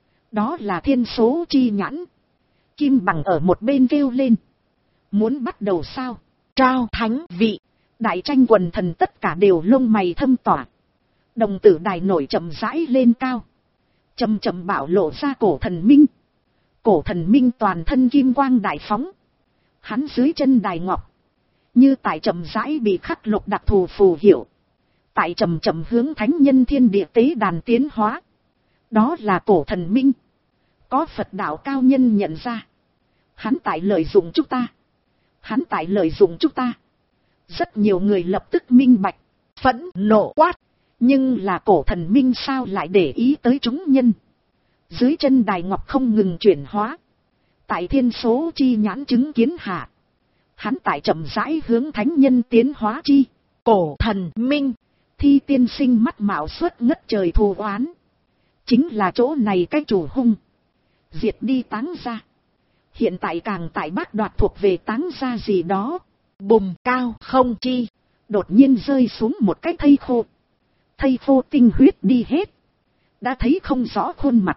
Đó là thiên số chi nhãn. Kim bằng ở một bên kêu lên. Muốn bắt đầu sao? Trao thánh vị. Đại tranh quần thần tất cả đều lông mày thâm tỏa. Đồng tử đài nổi chậm rãi lên cao. Chậm chậm bảo lộ ra cổ thần minh. Cổ thần minh toàn thân kim quang đại phóng. Hắn dưới chân đài ngọc. Như tại chậm rãi bị khắc lục đặc thù phù hiệu. Tại chậm chậm hướng thánh nhân thiên địa tế đàn tiến hóa. Đó là cổ thần minh. Có Phật đạo cao nhân nhận ra. Hắn tại lợi dụng chúng ta. Hắn tại lợi dụng chúng ta. Rất nhiều người lập tức minh bạch. Phẫn nộ quát. Nhưng là cổ thần minh sao lại để ý tới chúng nhân. Dưới chân đài ngọc không ngừng chuyển hóa. Tại thiên số chi nhãn chứng kiến hạ. Hắn tại chậm rãi hướng thánh nhân tiến hóa chi. Cổ thần minh. Thi tiên sinh mắt mạo suốt ngất trời thù oán. Chính là chỗ này cái chủ hung. Diệt đi Táng gia. Hiện tại càng tại bác đoạt thuộc về Táng gia gì đó. Bùm cao không chi. Đột nhiên rơi xuống một cái thây khô. Thây khô tinh huyết đi hết. Đã thấy không rõ khuôn mặt.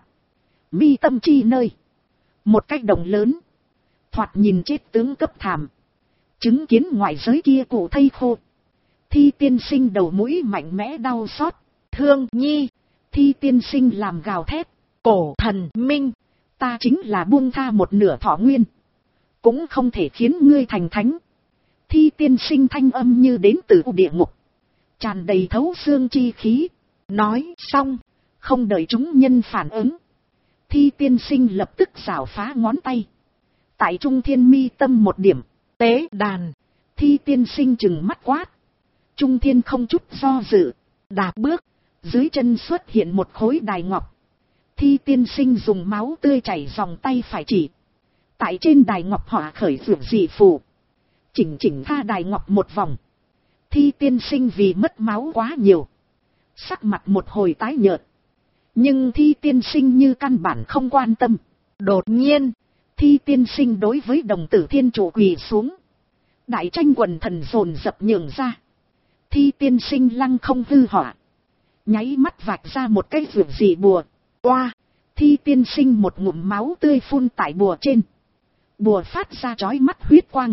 Mi tâm chi nơi. Một cái đồng lớn. Thoạt nhìn chết tướng cấp thảm. Chứng kiến ngoại giới kia cụ thây khô. Thi tiên sinh đầu mũi mạnh mẽ đau xót. Thương nhi. Thi tiên sinh làm gào thét. Cổ thần minh. Ta chính là buông tha một nửa thọ nguyên. Cũng không thể khiến ngươi thành thánh. Thi tiên sinh thanh âm như đến từ địa ngục. Tràn đầy thấu xương chi khí. Nói xong. Không đợi chúng nhân phản ứng. Thi tiên sinh lập tức giảo phá ngón tay. Tại trung thiên mi tâm một điểm. Tế đàn. Thi tiên sinh chừng mắt quát. Trung thiên không chút do dự. Đạp bước. Dưới chân xuất hiện một khối đài ngọc. Thi tiên sinh dùng máu tươi chảy dòng tay phải chỉ. Tại trên đài ngọc họa khởi dược dị phù. Chỉnh tha đài ngọc một vòng. Thi tiên sinh vì mất máu quá nhiều. Sắc mặt một hồi tái nhợt. Nhưng thi tiên sinh như căn bản không quan tâm. Đột nhiên, thi tiên sinh đối với đồng tử thiên chủ quỳ xuống. Đại tranh quần thần dồn dập nhường ra. Thi tiên sinh lăng không hư họa. Nháy mắt vạch ra một cái dược dị bùa. Oa! Thi tiên sinh một ngụm máu tươi phun tại bùa trên. Bùa phát ra chói mắt huyết quang.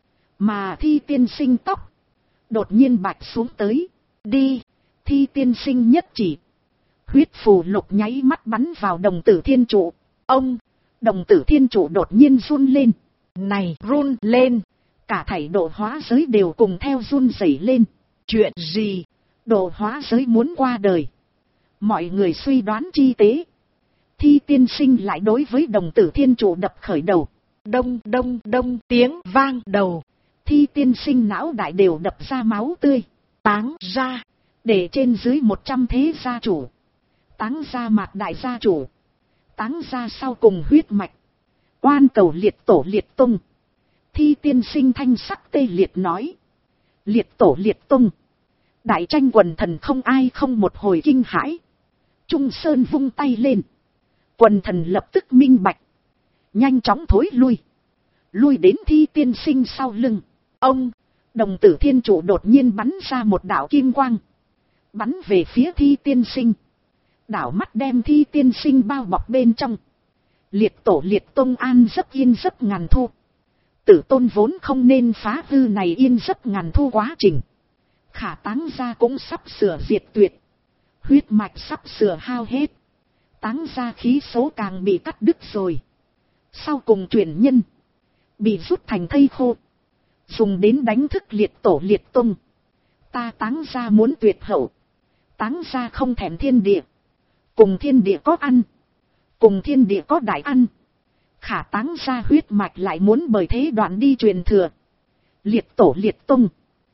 Mà thi tiên sinh tóc. Đột nhiên bạch xuống tới. Đi! Thi tiên sinh nhất chỉ. Huyết phù lục nháy mắt bắn vào đồng tử thiên trụ. Ông! Đồng tử thiên trụ đột nhiên run lên. Này run lên! Cả thảy độ hóa giới đều cùng theo run rẩy lên. Chuyện gì? Độ hóa giới muốn qua đời. Mọi người suy đoán chi tế. Thi tiên sinh lại đối với đồng tử thiên trụ đập khởi đầu. Đông đông đông tiếng vang đầu. Thi tiên sinh não đại đều đập ra máu tươi. Táng ra. Để trên dưới 100 thế gia chủ. Táng ra mạt đại gia chủ. Táng ra sau cùng huyết mạch. Oan cầu liệt tổ liệt tung. Thi tiên sinh thanh sắc tê liệt nói. Liệt tổ liệt tung. Đại tranh quần thần không ai không một hồi kinh hãi. Trung Sơn vung tay lên. Quần thần lập tức minh bạch. Nhanh chóng thối lui. Lui đến thi tiên sinh sau lưng. Ông, đồng tử thiên chủ đột nhiên bắn ra một đạo kim quang. Bắn về phía thi tiên sinh. Đảo mắt đem thi tiên sinh bao bọc bên trong. Liệt tổ liệt tông an giấc yên giấc ngàn thu. Tử tôn vốn không nên phá hư này yên giấc ngàn thu quá trình. Khả Táng gia cũng sắp sửa diệt tuyệt. Huyết mạch sắp sửa hao hết. Táng gia khí số càng bị cắt đứt rồi. Sau cùng truyền nhân. Bị rút thành thây khô. Dùng đến đánh thức liệt tổ liệt tung. Ta Táng gia muốn tuyệt hậu. Táng gia không thèm thiên địa. cùng thiên địa có ăn, cùng thiên địa có đại ăn. Khả Táng gia huyết mạch lại muốn bởi thế đoạn đi truyền thừa. Liệt tổ liệt tung,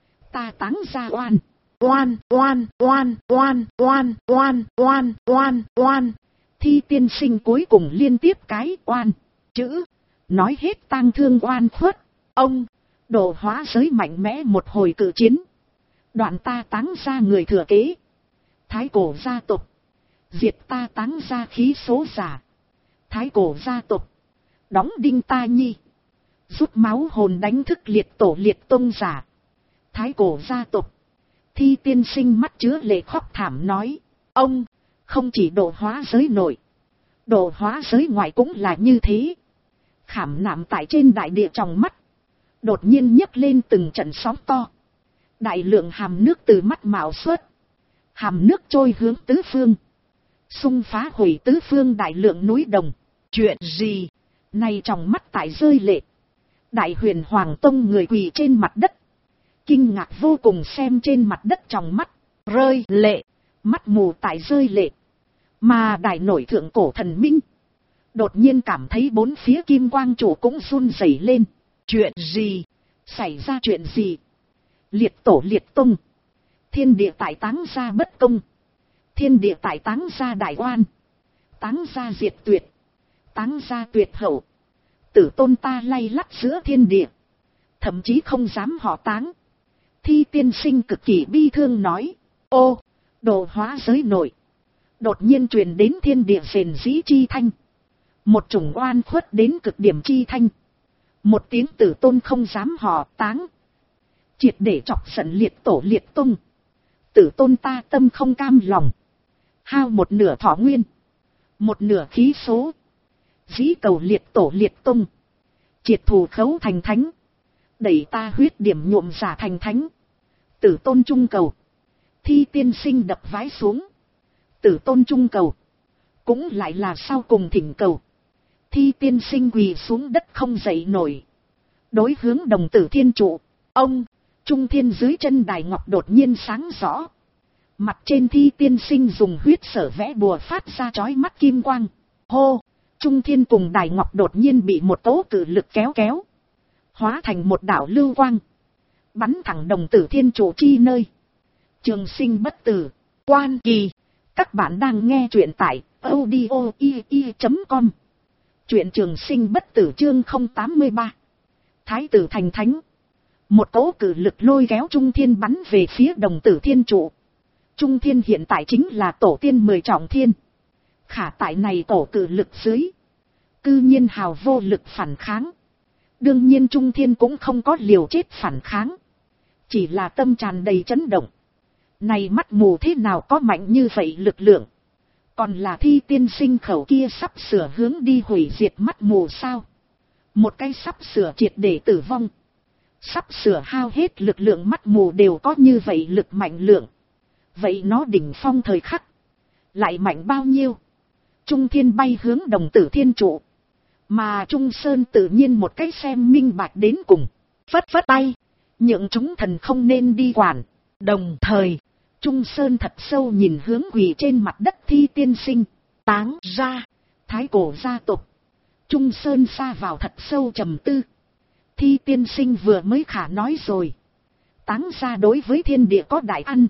ta Táng gia oan, oan oan oan oan oan oan oan oan oan. Thi tiên sinh cuối cùng liên tiếp cái oan chữ, nói hết tang thương oan khuất. Ông độ hóa giới mạnh mẽ một hồi cự chiến, đoạn ta Táng gia người thừa kế, thái cổ gia tộc, diệt ta Táng gia khí số giả. Thái cổ gia tộc đóng đinh ta nhi, rút máu hồn đánh thức liệt tổ liệt tông giả. Thái cổ gia tộc. Thi tiên sinh mắt chứa lệ khóc thảm nói, ông không chỉ độ hóa giới nội, độ hóa giới ngoại cũng là như thế. Khảm nạm tại trên đại địa trong mắt, đột nhiên nhấc lên từng trận sóng to. Đại lượng hàm nước từ mắt mạo xuất, hàm nước trôi hướng tứ phương, xung phá hủy tứ phương đại lượng núi đồng. Chuyện gì? Này trong mắt tại rơi lệ. Đại huyền hoàng tông người quỳ trên mặt đất, kinh ngạc vô cùng xem trên mặt đất trong mắt rơi lệ, mắt mù tại rơi lệ. Mà đại nổi thượng cổ thần minh đột nhiên cảm thấy bốn phía kim quang chủ cũng run rẩy lên. Chuyện gì? Xảy ra chuyện gì? Liệt tổ liệt tung, thiên địa tại Táng gia bất công, thiên địa tại Táng gia đại oan, Táng gia diệt tuyệt, Táng gia tuyệt hậu. Tử tôn ta lay lắt giữa thiên địa, thậm chí không dám họ Táng. Thi tiên sinh cực kỳ bi thương nói, ô, độ hóa giới nội đột nhiên truyền đến thiên địa rền rĩ chi thanh, một chủng oan khuất đến cực điểm chi thanh. Một tiếng tử tôn không dám họ Táng, triệt để chọc giận liệt tổ liệt tung. Tử tôn ta tâm không cam lòng, hao một nửa thọ nguyên, một nửa khí số, dĩ cầu liệt tổ liệt tung, triệt thù khấu thành thánh, đẩy ta huyết điểm nhuộm giả thành thánh. Tử tôn trung cầu. Thi tiên sinh đập vái xuống. Tử tôn trung cầu cũng lại là sau cùng thỉnh cầu. Thi tiên sinh quỳ xuống đất không dậy nổi, đối hướng đồng tử thiên trụ. Ông trung thiên dưới chân đài ngọc đột nhiên sáng rõ, mặt trên thi tiên sinh dùng huyết sở vẽ bùa phát ra chói mắt kim quang. Hô, trung thiên cùng đài ngọc đột nhiên bị một tố cử lực kéo kéo, hóa thành một đạo lưu quang, bắn thẳng đồng tử thiên trụ chi nơi. Trường sinh bất tử, quan kỳ. Các bạn đang nghe truyện tại audio.com. Truyện trường sinh bất tử chương 083. Thái tử thành thánh. Một cỗ cử lực lôi kéo trung thiên bắn về phía đồng tử thiên trụ. Trung thiên hiện tại chính là tổ tiên 10 trọng thiên. Khả tại này tổ cử lực dưới, cư nhiên hào vô lực phản kháng. Đương nhiên trung thiên cũng không có liều chết phản kháng, chỉ là tâm tràn đầy chấn động. Này mắt mù thế nào có mạnh như vậy lực lượng? Còn là thi tiên sinh khẩu kia sắp sửa hướng đi hủy diệt mắt mù sao? Một cái sắp sửa triệt để tử vong, sắp sửa hao hết lực lượng mắt mù đều có như vậy lực mạnh lượng. Vậy nó đỉnh phong thời khắc lại mạnh bao nhiêu? Trung thiên bay hướng đồng tử thiên trụ, mà Trung Sơn tự nhiên một cái xem minh bạch đến cùng, phất phất tay, nhượng chúng thần không nên đi quản. Đồng thời, Trung Sơn thật sâu nhìn hướng quỳ trên mặt đất thi tiên sinh. Táng gia, thái cổ gia tộc. Trung Sơn sa vào thật sâu trầm tư. Thi tiên sinh vừa mới khả nói rồi, Táng gia đối với thiên địa có đại ăn,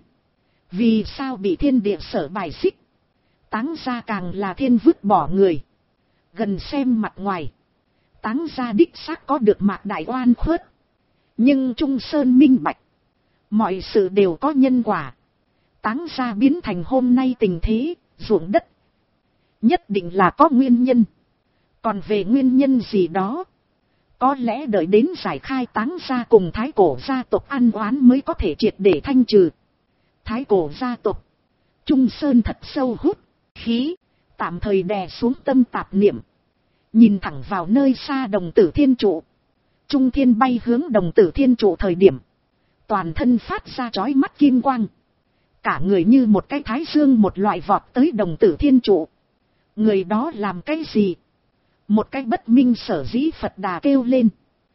vì sao bị thiên địa sở bài xích? Táng gia càng là thiên vứt bỏ người. Gần xem mặt ngoài, Táng gia đích xác có được mạc đại oan khuất. Nhưng Trung Sơn minh bạch, mọi sự đều có nhân quả. Táng gia biến thành hôm nay tình thế, ruộng đất, nhất định là có nguyên nhân. Còn về nguyên nhân gì đó, có lẽ đợi đến giải khai Táng gia cùng thái cổ gia tộc ăn oán mới có thể triệt để thanh trừ. Thái cổ gia tộc. Trung Sơn thật sâu hút khí, tạm thời đè xuống tâm tạp niệm, nhìn thẳng vào nơi xa đồng tử thiên trụ. Trung thiên bay hướng đồng tử thiên trụ thời điểm, toàn thân phát ra chói mắt kim quang, cả người như một cái thái dương một loại vọt tới đồng tử thiên trụ. Người đó làm cái gì? Một cái bất minh sở dĩ Phật Đà kêu lên.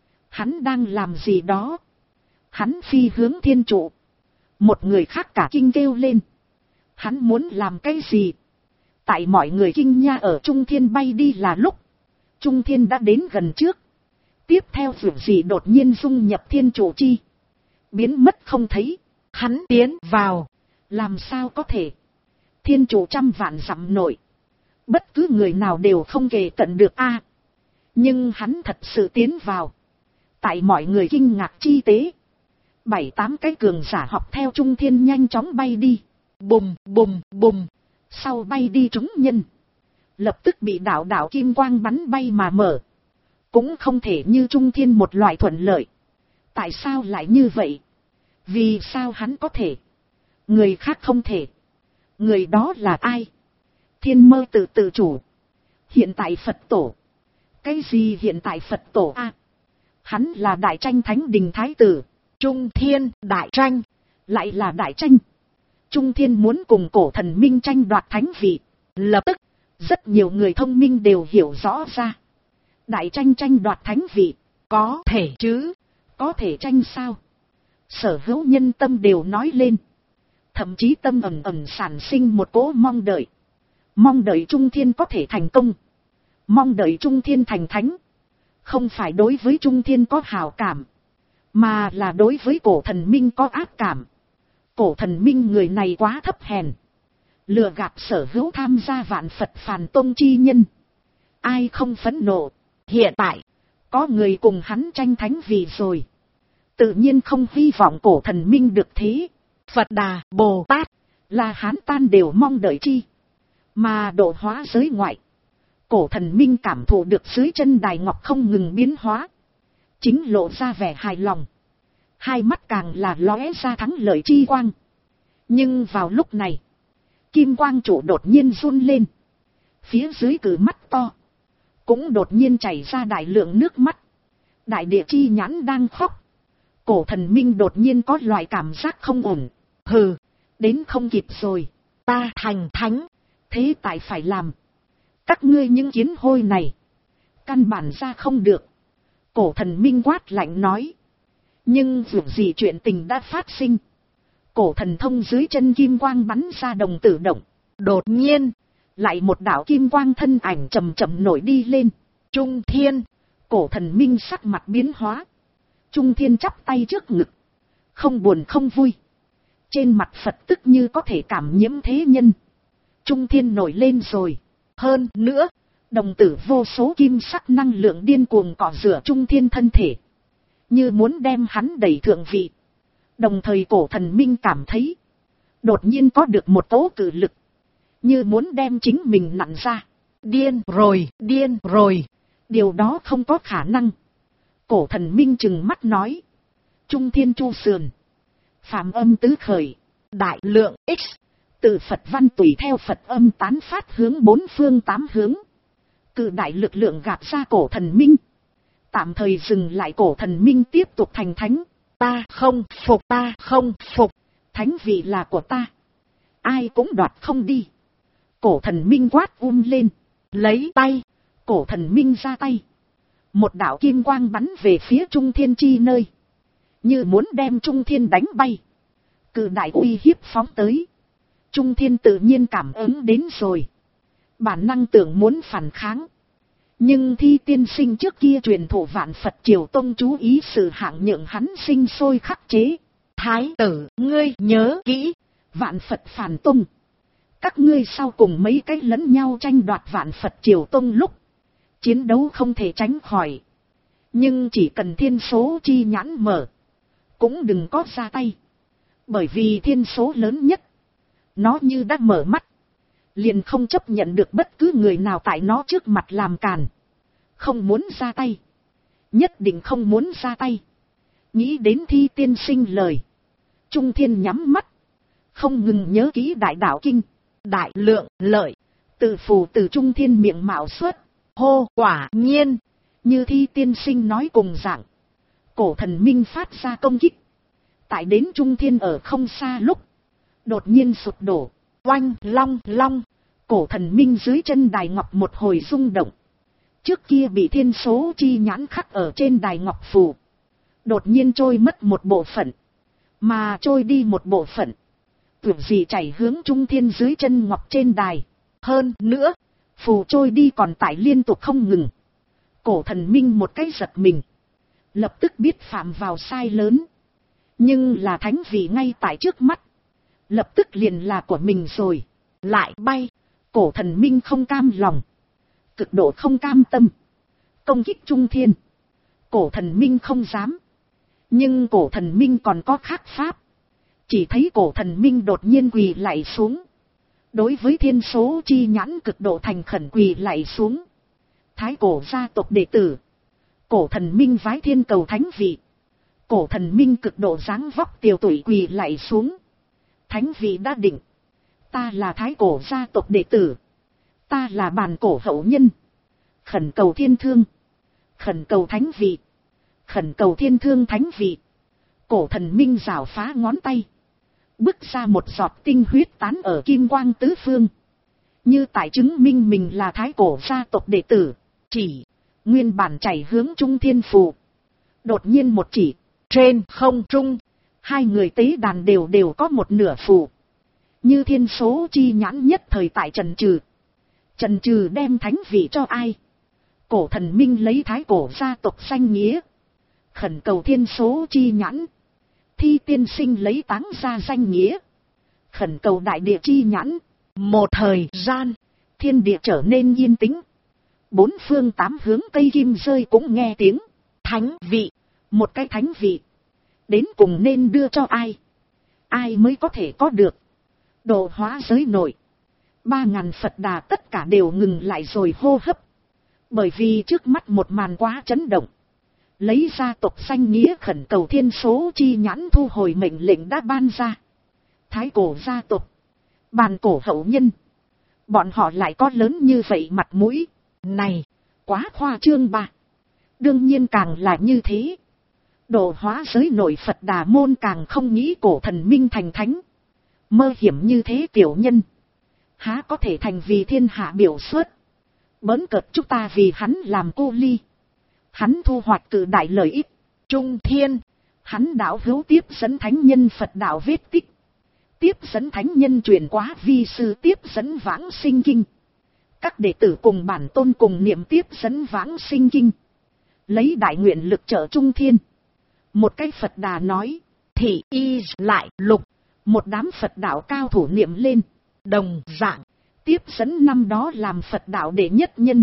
Hắn đang làm gì đó? Hắn phi hướng thiên trụ. Một người khác cả kinh kêu lên. Hắn muốn làm cái gì? Tại mọi người kinh nha ở Trung Thiên bay đi là lúc, Trung Thiên đã đến gần trước. Tiếp theo việc gì đột nhiên dung nhập thiên chủ chi, biến mất không thấy. Hắn tiến vào. Làm sao có thể? Thiên chủ trăm vạn dặm nội, bất cứ người nào đều không kề cận được a. Nhưng hắn thật sự tiến vào. Tại mọi người kinh ngạc chi tế, 7-8 cái cường giả học theo Trung Thiên nhanh chóng bay đi. Bùm bùm bùm. Sau bay đi chúng nhân, lập tức bị đạo đạo kim quang bắn bay mà mở. Cũng không thể như Trung Thiên một loại thuận lợi. Tại sao lại như vậy? Vì sao hắn có thể, người khác không thể? Người đó là ai? Thiên Mơ tự chủ. Hiện tại Phật tổ. Cái gì hiện tại Phật tổ a? Hắn là Đại Tranh Thánh Đình Thái Tử. Trung Thiên Đại Tranh. Lại là Đại Tranh. Trung Thiên muốn cùng Cổ Thần Minh tranh đoạt thánh vị. Lập tức, rất nhiều người thông minh đều hiểu rõ ra. Đại Tranh tranh đoạt thánh vị. Có thể chứ? Có thể tranh sao? Sở hữu nhân tâm đều nói lên. Thậm chí tâm ẩn ẩn sản sinh một cỗ mong đợi. Mong đợi Trung Thiên có thể thành công. Mong đợi Trung Thiên thành thánh. Không phải đối với Trung Thiên có hào cảm, mà là đối với Cổ Thần Minh có ác cảm. Cổ Thần Minh người này quá thấp hèn, lừa gạt sở hữu tham gia Vạn Phật Phàn Tông chi nhân. Ai không phẫn nộ? Hiện tại, có người cùng hắn tranh thánh vị rồi. Tự nhiên không hy vọng Cổ Thần Minh được thế. Phật Đà, Bồ Tát, là Hán Tan đều mong đợi chi. Mà độ hóa giới ngoại, Cổ Thần Minh cảm thụ được dưới chân đài ngọc không ngừng biến hóa, chính lộ ra vẻ hài lòng. Hai mắt càng là lóe ra thắng lợi chi quang. Nhưng vào lúc này, kim quang trụ đột nhiên run lên. Phía dưới cử mắt to, cũng đột nhiên chảy ra đại lượng nước mắt. Đại địa chi nhãn đang khóc. Cổ Thần Minh đột nhiên có loại cảm giác không ổn. Hừ, đến không kịp rồi. Ta thành thánh, thế tại phải làm. Các ngươi những kiến hôi này, căn bản ra không được. Cổ Thần Minh quát lạnh nói. Nhưng dù gì chuyện tình đã phát sinh. Cổ thần thông dưới chân kim quang bắn ra đồng tử động. Đột nhiên, lại một đạo kim quang thân ảnh chậm chậm nổi đi lên. Trung Thiên. Cổ Thần Minh sắc mặt biến hóa. Trung Thiên chắp tay trước ngực, không buồn không vui. Trên mặt Phật tức như có thể cảm nhiễm thế nhân. Trung Thiên nổi lên rồi. Hơn nữa, đồng tử vô số kim sắc năng lượng điên cuồng cọ rửa Trung Thiên thân thể, như muốn đem hắn đẩy thượng vị. Đồng thời Cổ Thần Minh cảm thấy, đột nhiên có được một cỗ cử lực, như muốn đem chính mình nặn ra. Điên rồi, điên rồi. Điều đó không có khả năng. Cổ Thần Minh trừng mắt nói. Trung Thiên chu sườn, phạm âm tứ khởi, đại lượng X. Từ Phật văn tùy theo Phật âm tán phát hướng bốn phương tám hướng. Cự đại lực lượng gạt ra Cổ Thần Minh. Tạm thời dừng lại Cổ Thần Minh tiếp tục thành thánh. Ta không phục, ta không phục. Thánh vị là của ta, ai cũng đoạt không đi. Cổ Thần Minh quát lên. Lấy tay. Cổ Thần Minh ra tay. Một đạo kim quang bắn về phía Trung Thiên chi nơi, như muốn đem Trung Thiên đánh bay. Cự đại uy hiếp phóng tới. Trung Thiên tự nhiên cảm ứng đến rồi. Bản năng tưởng muốn phản kháng. Nhưng Thi tiên sinh trước kia truyền thụ Vạn Phật Triều Tông chú ý sự hạng nhượng hắn sinh sôi khắc chế. Thái tử, ngươi nhớ kỹ, Vạn Phật Phàn Tông, các ngươi sau cùng mấy cái lẫn nhau tranh đoạt Vạn Phật Triều Tông lúc, chiến đấu không thể tránh khỏi. Nhưng chỉ cần thiên số chi nhãn mở, cũng đừng có ra tay. Bởi vì thiên số lớn nhất, nó như đã mở mắt, liền không chấp nhận được bất cứ người nào tại nó trước mặt làm càn. Không muốn ra tay, nhất định không muốn ra tay. Nghĩ đến Thi tiên sinh lời, Trung Thiên nhắm mắt, không ngừng nhớ kỹ đại đạo kinh. Đại lượng lợi, tự phù từ Trung Thiên miệng mạo xuất. Hô, quả nhiên, như Thi tiên sinh nói cùng dạng, Cổ Thần Minh phát ra công kích. Tại đến Trung Thiên ở không xa lúc, đột nhiên sụp đổ. Oanh long long. Cổ Thần Minh dưới chân đài ngọc một hồi rung động. Trước kia bị thiên số chi nhãn khắc ở trên đài ngọc phù, đột nhiên trôi mất một bộ phận. Mà trôi đi một bộ phận, tưởng gì chảy hướng Trung Thiên dưới chân ngọc trên đài. Hơn nữa, phù trôi đi còn tại liên tục không ngừng. Cổ thần minh một cái giật mình, lập tức biết phạm vào sai lớn. Nhưng là thánh vị ngay tại trước mắt, lập tức liền là của mình rồi. lại bay. Cổ thần minh không cam lòng, cực độ không cam tâm, công kích trung thiên. Cổ thần minh không dám, nhưng cổ thần minh còn có khác pháp. Chỉ thấy cổ thần minh đột nhiên quỳ lạy xuống, đối với thiên số chi nhãn cực độ thành khẩn quỳ lạy xuống. Thái cổ gia tộc đệ tử, cổ thần minh vái thiên cầu thánh vị. Cổ thần minh cực độ dáng vóc tiều tụy quỳ lạy xuống. Thánh vị đã định, ta là thái cổ gia tộc đệ tử, ta là bàn cổ hậu nhân, khẩn cầu thiên thương, khẩn cầu thánh vị, khẩn cầu thiên thương thánh vị. Cổ thần minh rảo phá ngón tay, bứt ra một giọt tinh huyết tán ở kim quang tứ phương, như tại chứng minh mình là thái cổ gia tộc đệ tử. Chỉ, nguyên bản chảy hướng trung thiên phù, đột nhiên một chỉ, trên không trung, hai người tế đàn đều có một nửa phù. Như thiên số chi nhãn nhất thời tại trần trừ. Trần trừ đem thánh vị cho ai? Cổ thần minh lấy thái cổ gia tộc danh nghĩa, khẩn cầu thiên số chi nhãn. Thi tiên sinh lấy táng gia danh nghĩa, khẩn cầu đại địa chi nhãn. Một thời gian, thiên địa trở nên yên tĩnh. Bốn phương tám hướng cây kim rơi cũng nghe tiếng. thánh vị, một cái thánh vị, đến cùng nên đưa cho ai? Ai mới có thể có được? Độ hóa giới nội, 3.000 Phật Đà tất cả đều ngừng lại rồi hô hấp. Bởi vì trước mắt một màn quá chấn động. Lấy gia tộc danh nghĩa khẩn cầu thiên số chi nhãn thu hồi mệnh lệnh đã ban ra. Thái cổ gia tộc, bàn cổ hậu nhân, bọn họ lại có lớn như vậy mặt mũi. này, quá khoa trương ba. Đương nhiên càng là như thế. Độ hóa giới nội Phật Đà môn càng không nghĩ cổ thần minh thành thánh. Mơ hiểm như thế tiểu nhân, há có thể thành vì thiên hạ biểu xuất. Bỡn cợt chúng ta vì hắn làm cô ly, hắn thu hoạch cự đại lợi ích. trung thiên, Hắn đạo hữu tiếp dẫn thánh nhân Phật đạo vết tích, tiếp dẫn thánh nhân truyền quá vi sư tiếp dẫn vãng sinh kinh. Các đệ tử cùng bản tôn cùng niệm tiếp dẫn vãng sinh kinh, lấy đại nguyện lực trợ trung thiên. Một cái Phật Đà nói, thị y lại lục, một đám Phật đạo cao thủ niệm lên. đồng dạng, Tiếp dẫn năm đó làm Phật đạo đệ nhất nhân,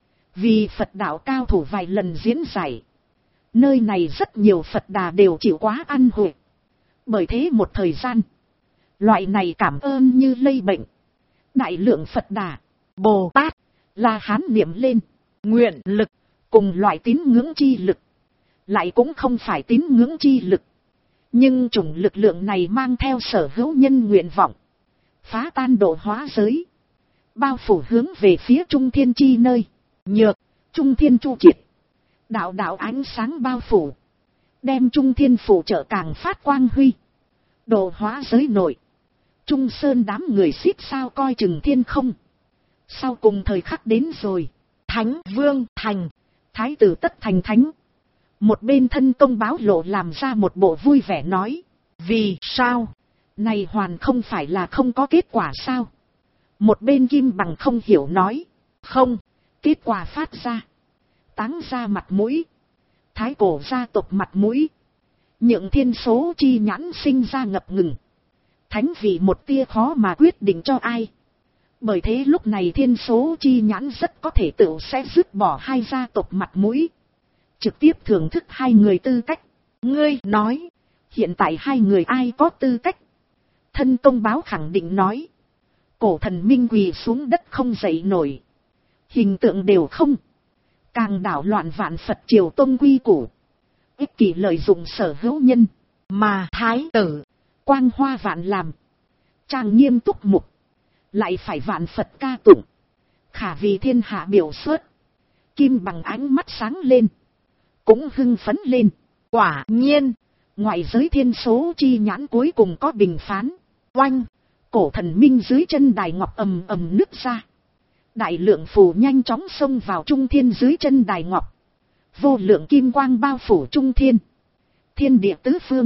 vì Phật đạo cao thủ vài lần diễn giải. Nơi này rất nhiều Phật Đà đều chịu quá ăn hội. Bởi thế một thời gian, loại này cảm ơn như lây bệnh. Đại lượng Phật Đà, Bồ Tát, La Hán niệm lên, nguyện lực, cùng loại tín ngưỡng chi lực, lại cũng không phải tín ngưỡng chi lực. Nhưng chủng lực lượng này mang theo sở hữu nhân nguyện vọng, phá tan độ hóa giới, bao phủ hướng về phía trung thiên chi nơi. Nhược, trung thiên chu triệt, đạo đạo ánh sáng bao phủ, đem trung thiên phủ trợ càng phát quang huy. Độ hóa giới nội, Trung Sơn đám người xít sao coi chừng thiên không. Sau cùng thời khắc đến rồi, thánh vương thành, thái tử tất thành thánh. Một bên thân công báo lộ làm ra một bộ vui vẻ nói, vì sao? Này hoàn không phải là không có kết quả sao? Một bên Kim Bằng không hiểu nói, không, kết quả phát ra, táng ra mặt mũi, thái cổ gia tộc mặt mũi, nhượng thiên số chi nhãn sinh ra ngập ngừng. Thánh vị một tia khó mà quyết định cho ai. Bởi thế lúc này thiên số chi nhãn rất có thể tự sẽ dứt bỏ hai gia tộc mặt mũi, trực tiếp thưởng thức hai người tư cách. Ngươi nói, hiện tại hai người ai có tư cách? Thân công báo khẳng định nói, cổ thần minh quỳ xuống đất không dậy nổi, hình tượng đều không, càng đảo loạn vạn Phật triều tôn quy củ, ích kỷ lợi dụng sở hữu nhân, mà thái tử, quang hoa vạn làm, trang nghiêm túc mục, lại phải vạn Phật ca tụng, khả vì thiên hạ biểu xuất. Kim Bằng ánh mắt sáng lên, cũng hưng phấn lên. Quả nhiên, ngoại giới thiên số chi nhãn cuối cùng có bình phán. oanh, cổ thần minh dưới chân đài ngọc ầm ầm nứt ra. Đại lượng phù nhanh chóng xông vào trung thiên dưới chân đài ngọc. Vô lượng kim quang bao phủ trung thiên. Thiên địa tứ phương,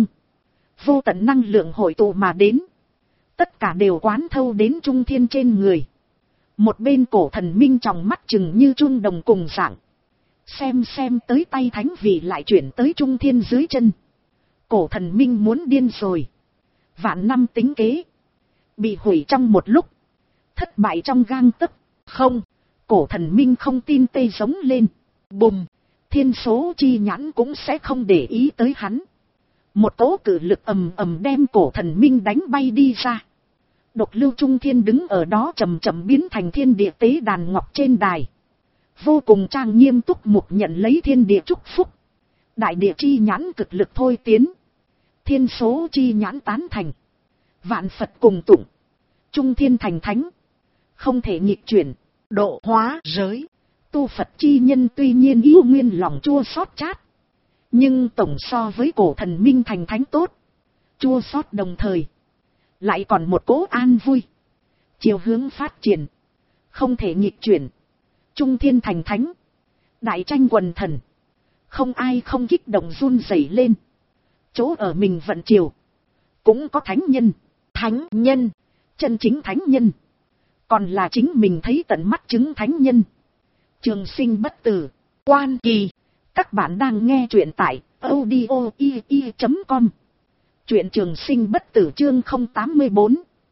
vô tận năng lượng hội tụ mà đến. Tất cả đều quán thâu đến trung thiên trên người. Một bên cổ thần minh tròng mắt chừng như chun đồng cùng dạng. Xem tới tay thánh vị lại chuyển tới Trung Thiên dưới chân. Cổ thần minh muốn điên rồi. Vạn năm tính kế. Bị hủy trong một lúc. Thất bại trong gang tấc. Không. Cổ thần minh không tin tê giống lên. Bùm. Thiên số chi nhãn cũng sẽ không để ý tới hắn. Một cỗ cử lực ầm ầm đem cổ thần minh đánh bay đi ra. Độc lưu Trung Thiên đứng ở đó chậm chậm biến thành thiên địa tế đàn ngọc trên đài. Vô cùng trang nghiêm túc mục nhận lấy thiên địa chúc phúc. Đại địa chi nhãn cực lực thôi tiến. Thiên số chi nhãn tán thành. Vạn Phật cùng tụng. Trung Thiên thành thánh. Không thể nghịch chuyển. Độ hóa giới. Tu Phật chi nhân tuy nhiên yêu nguyên lòng chua xót chát. Nhưng tổng so với cổ thần minh thành thánh tốt. Chua xót đồng thời. Lại còn một cỗ an vui. Chiều hướng phát triển. Không thể nghịch chuyển. Trung Thiên thành thánh. Đại tranh quần thần. Không ai không kích động run rẩy lên. Chỗ ở mình vận chiều. Cũng có thánh nhân. Thánh nhân. Chân chính thánh nhân. Còn là chính mình thấy tận mắt chứng thánh nhân. Trường sinh bất tử. Quan kỳ. Các bạn đang nghe truyện tại audio.com. Truyện trường sinh bất tử chương 084.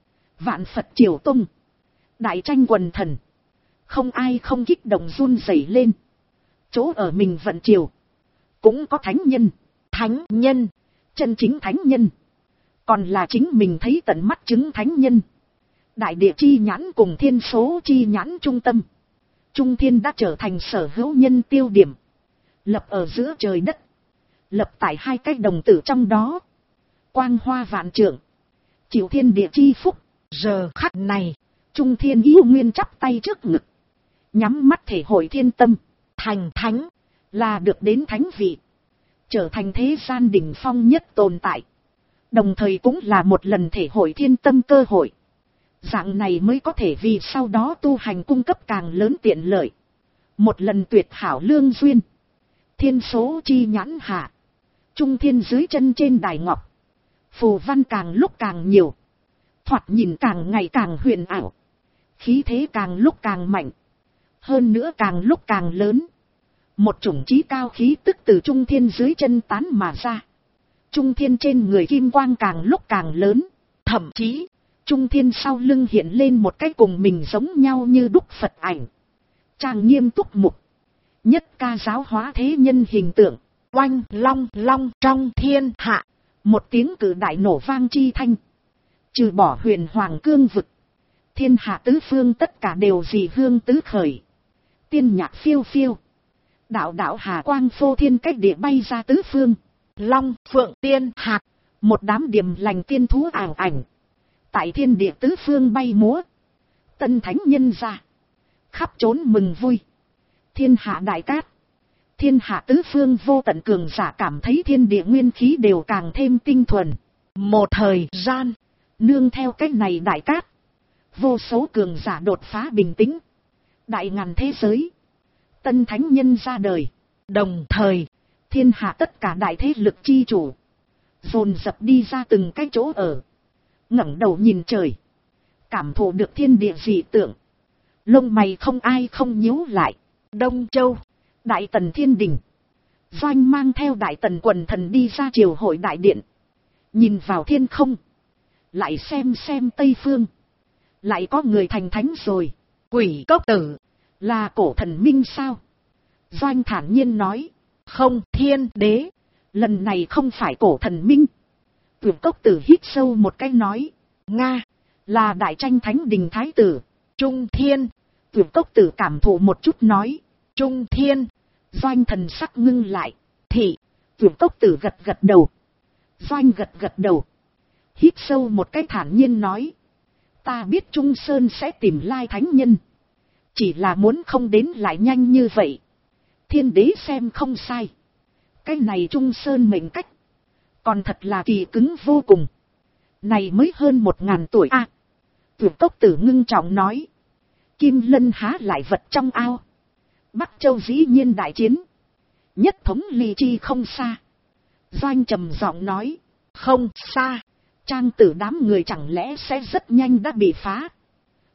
Vạn Phật triều tung. Đại tranh quần thần. Không ai không kích động run rẩy lên. Chỗ ở mình vận triều. Cũng có thánh nhân. Thánh nhân. Chân chính thánh nhân. Còn là chính mình thấy tận mắt chứng thánh nhân. Đại địa chi nhãn cùng thiên số chi nhãn trung tâm. Trung Thiên đã trở thành sở hữu nhân tiêu điểm. Lập ở giữa trời đất. Lập tại hai cái đồng tử trong đó. Quang hoa vạn trượng. Chịu thiên địa chi phúc. Giờ khắc này. Trung Thiên yêu nguyên chắp tay trước ngực. Nhắm mắt thể hội thiên tâm. Thành thánh. Là được đến thánh vị. Trở thành thế gian đỉnh phong nhất tồn tại. Đồng thời cũng là một lần thể hội thiên tâm cơ hội. Dạng này mới có thể vì sau đó tu hành cung cấp càng lớn tiện lợi. Một lần tuyệt hảo lương duyên. Thiên số chi nhãn hạ. Trung Thiên dưới chân trên đài ngọc. Phù văn càng lúc càng nhiều. Thoạt nhìn càng ngày càng huyền ảo. Khí thế càng lúc càng mạnh. Hơn nữa càng lúc càng lớn. Một chủng chí cao khí tức từ Trung Thiên dưới chân tán mà ra. Trung Thiên trên người kim quang càng lúc càng lớn. Thậm chí, Trung Thiên sau lưng hiện lên một cái cùng mình giống nhau như đúc Phật ảnh. Trang nghiêm túc mục. Nhất ca giáo hóa thế nhân hình tượng. Oanh long long trong thiên hạ. Một tiếng cử đại nổ vang chi thanh. Trừ bỏ huyền hoàng cương vực. Thiên hạ tứ phương tất cả đều dị hương tứ khởi. Tiên nhạc phiêu phiêu. Đạo đạo hà quang phô thiên cách địa bay ra tứ phương. Long phượng tiên hạc. Một đám điềm lành tiên thú ảo ảnh. Tại thiên địa tứ phương bay múa. Tân thánh nhân ra. Khắp trốn mừng vui. Thiên hạ đại cát. Thiên hạ tứ phương vô tận cường giả cảm thấy thiên địa nguyên khí đều càng thêm tinh thuần. Một thời gian. Nương theo cách này đại cát. Vô số cường giả đột phá bình tĩnh. Đại ngàn thế giới. Tân thánh nhân ra đời. Đồng thời. Thiên hạ tất cả đại thế lực chi chủ. Dồn dập đi ra từng cái chỗ ở. Ngẩng đầu nhìn trời. Cảm thụ được thiên địa dị tượng. Lông mày không ai không nhíu lại. Đông Châu. Đại tần thiên đình. Doanh mang theo đại tần quần thần đi ra triều hội đại điện. Nhìn vào thiên không. Lại xem Tây Phương. Lại có người thành thánh rồi. Quỷ cốc tử. Là cổ thần minh sao? Doanh thản nhiên nói. Không, thiên đế. Lần này không phải cổ thần minh. Quỷ cốc tử hít sâu một cái nói. Nga. Là đại tranh thánh đình thái tử. Trung Thiên. Quỷ cốc tử cảm thụ một chút nói. Trung Thiên. Doanh thần sắc ngưng lại. Thị. Quỷ cốc tử gật đầu. Doanh gật đầu. Hít sâu một cái thản nhiên nói. Ta biết Trung Sơn sẽ tìm lai thánh nhân. Chỉ là muốn không đến lại nhanh như vậy. Thiên đế xem không sai. Cái này Trung Sơn mệnh cách. Còn thật là kỳ cứng vô cùng. Này mới hơn 1000 tuổi a. Tuyệt cốc tử ngưng trọng nói. Kim lân há lại vật trong ao. Bắc Châu dĩ nhiên đại chiến. Nhất thống ly chi không xa. Doanh trầm giọng nói. Không xa. Trang tử đám người chẳng lẽ sẽ rất nhanh đã bị phá.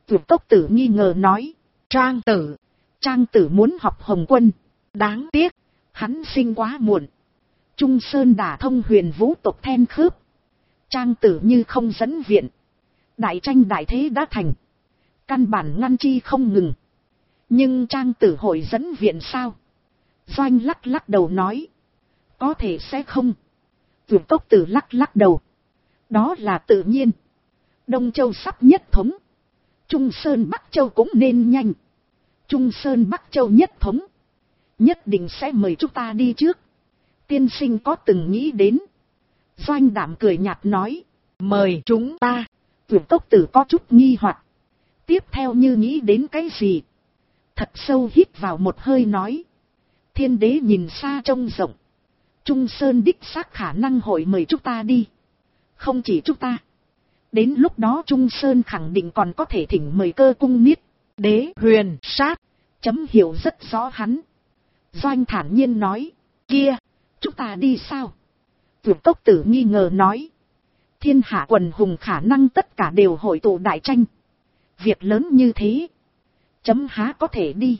Tuyệt Cốc Tử nghi ngờ nói. Trang Tử. Trang Tử muốn học Hồng Quân. Đáng tiếc, hắn sinh quá muộn. Trung Sơn đả thông Huyền Vũ tộc then khớp. Trang Tử như không dẫn viện. Đại tranh đại thế đã thành. Căn bản ngăn chi không ngừng. Nhưng Trang Tử hội dẫn viện sao? Doanh lắc lắc đầu nói. Có thể sẽ không. Tuyệt Cốc Tử lắc lắc đầu. Đó là tự nhiên. Đông Châu sắp nhất thống. Trung Sơn Bắc Châu cũng nên nhanh. Trung Sơn Bắc Châu nhất thống. Nhất định sẽ mời chúng ta đi trước. Tiên sinh có từng nghĩ đến. Doanh Đảm cười nhạt nói. Mời chúng ta. Tuyệt Cốc Tử có chút nghi hoặc. Tiếp theo như nghĩ đến cái gì. Thật sâu hít vào một hơi nói. Thiên đế nhìn xa trông rộng. Trung Sơn đích xác khả năng hội mời chúng ta đi. Không chỉ chúng ta. Đến lúc đó Trung Sơn khẳng định còn có thể thỉnh mời Cơ Cung Niết. Đế Huyền Sát. Chấm hiểu rất rõ hắn. Doanh thản nhiên nói. Kia, chúng ta đi sao? Tuyệt Cốc Tử nghi ngờ nói. Thiên hạ quần hùng khả năng tất cả đều hội tụ đại tranh. Việc lớn như thế. Chấm há có thể đi.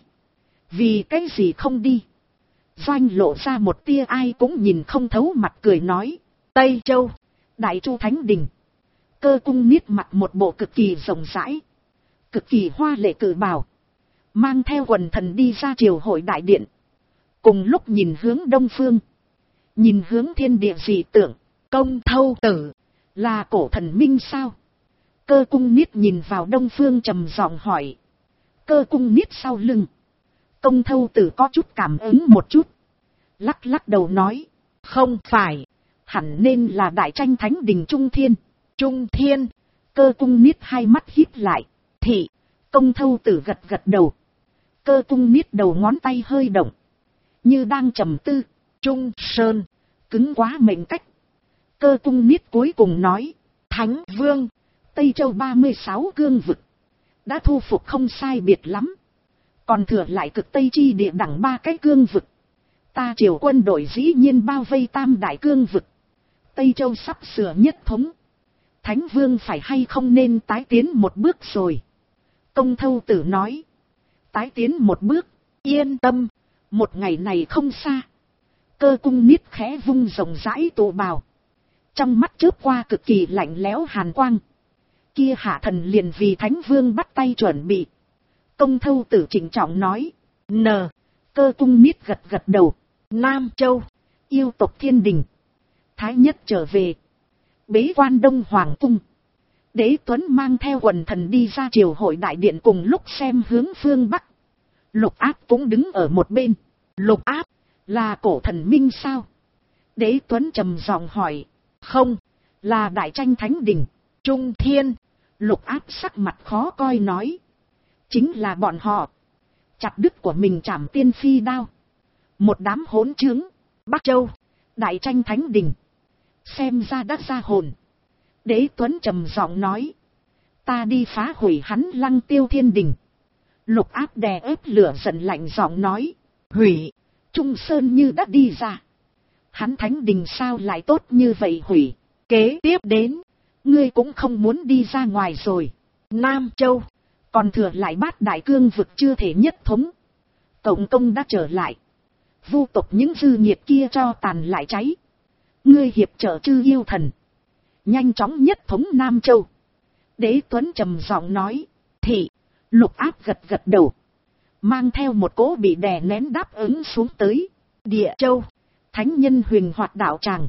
Vì cái gì không đi? Doanh lộ ra một tia ai cũng nhìn không thấu mặt cười nói. Tây Châu. Đại Chu Thánh Đình. Cơ Cung Niết mặc một bộ cực kỳ rộng rãi. Cực kỳ hoa lệ cử bào. Mang theo quần thần đi ra triều hội đại điện. Cùng lúc nhìn hướng đông phương. Nhìn hướng thiên địa dị tượng. Công Thâu Tử. Là cổ thần minh sao? Cơ Cung Niết nhìn vào đông phương trầm giọng hỏi. Cơ Cung Niết sau lưng. Công Thâu Tử có chút cảm ứng một chút. Lắc lắc đầu nói. Không phải. Hẳn nên là đại tranh thánh đình Trung Thiên. Trung Thiên. Cơ Cung Niết hai mắt híp lại. Thị. Công Thâu Tử gật gật đầu. Cơ Cung Niết đầu ngón tay hơi động. Như đang trầm tư. Trung Sơn. Cứng quá mệnh cách. Cơ Cung Niết cuối cùng nói. Thánh Vương. Tây Châu 36 cương vực. Đã thu phục không sai biệt lắm. Còn thừa lại cực Tây chi địa đẳng 3 cái cương vực. Ta triều quân đội dĩ nhiên bao vây tam đại cương vực. Tây Châu sắp sửa nhất thống. Thánh Vương phải hay không nên tái tiến một bước rồi. Công Thâu Tử nói. Tái tiến một bước. Yên tâm. Một ngày này không xa. Cơ Cung Niết khẽ vung rộng rãi tụ bào. Trong mắt chớp qua cực kỳ lạnh lẽo hàn quang. Kia hạ thần liền vì Thánh Vương bắt tay chuẩn bị. Công Thâu Tử trịnh trọng nói. Cơ Cung Niết gật gật đầu. Nam Châu. Yêu tộc Thiên Đình. Thái Nhất trở về. Bế quan Đông Hoàng Cung. Đế Tuấn mang theo quần thần đi ra triều hội đại điện cùng lúc xem hướng phương Bắc. Lục Áp cũng đứng ở một bên. Lục Áp. Là cổ thần minh sao? Đế Tuấn trầm giọng hỏi. Không. Là đại tranh thánh đình. Trung Thiên. Lục Áp sắc mặt khó coi nói. Chính là bọn họ. Chặt đứt của mình chảm tiên phi đao. Một đám hỗn trướng. Bắc Châu. Đại tranh thánh đình. Xem ra đã ra hồn. Đế Tuấn trầm giọng nói. Ta đi phá hủy hắn Lăng Tiêu Thiên Đình. Lục Áp đè ép lửa giận lạnh giọng nói. Hủy. Trung Sơn như đã đi ra. Hắn thánh đình sao lại tốt như vậy hủy. Kế tiếp đến. Ngươi cũng không muốn đi ra ngoài rồi. Nam Châu. Còn thừa lại Bát đại cương vực chưa thể nhất thống. Cộng công đã trở lại. Vu tộc những dư nhiệt kia cho tàn lại cháy. Ngươi hiệp trợ chư yêu thần. Nhanh chóng nhất thống Nam Châu. Đế Tuấn trầm giọng nói. Thị. Lục Áp gật gật đầu. Mang theo một cỗ bị đè nén đáp ứng xuống tới. Địa Châu. Thánh nhân Huyền Hoạt đạo tràng.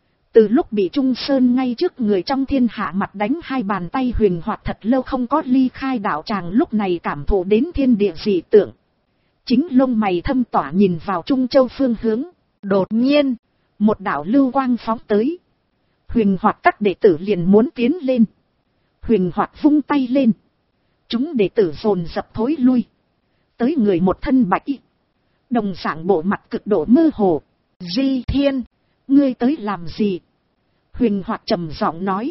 Từ lúc bị Trung Sơn ngay trước người trong thiên hạ mặt đánh hai bàn tay Huyền Hoạt thật lâu không có ly khai đạo tràng, lúc này cảm thụ đến thiên địa dị tượng. Chính lông mày thâm tỏa nhìn vào Trung Châu phương hướng. Đột nhiên, một đạo lưu quang phóng tới. Huyền Hoạt các đệ tử liền muốn tiến lên. Huyền Hoạt vung tay lên. Chúng đệ tử dồn dập thối lui. Tới người một thân bạch y. Đồng dạng bộ mặt cực độ mơ hồ. Di Thiên, ngươi tới làm gì? Huyền Hoạt trầm giọng nói.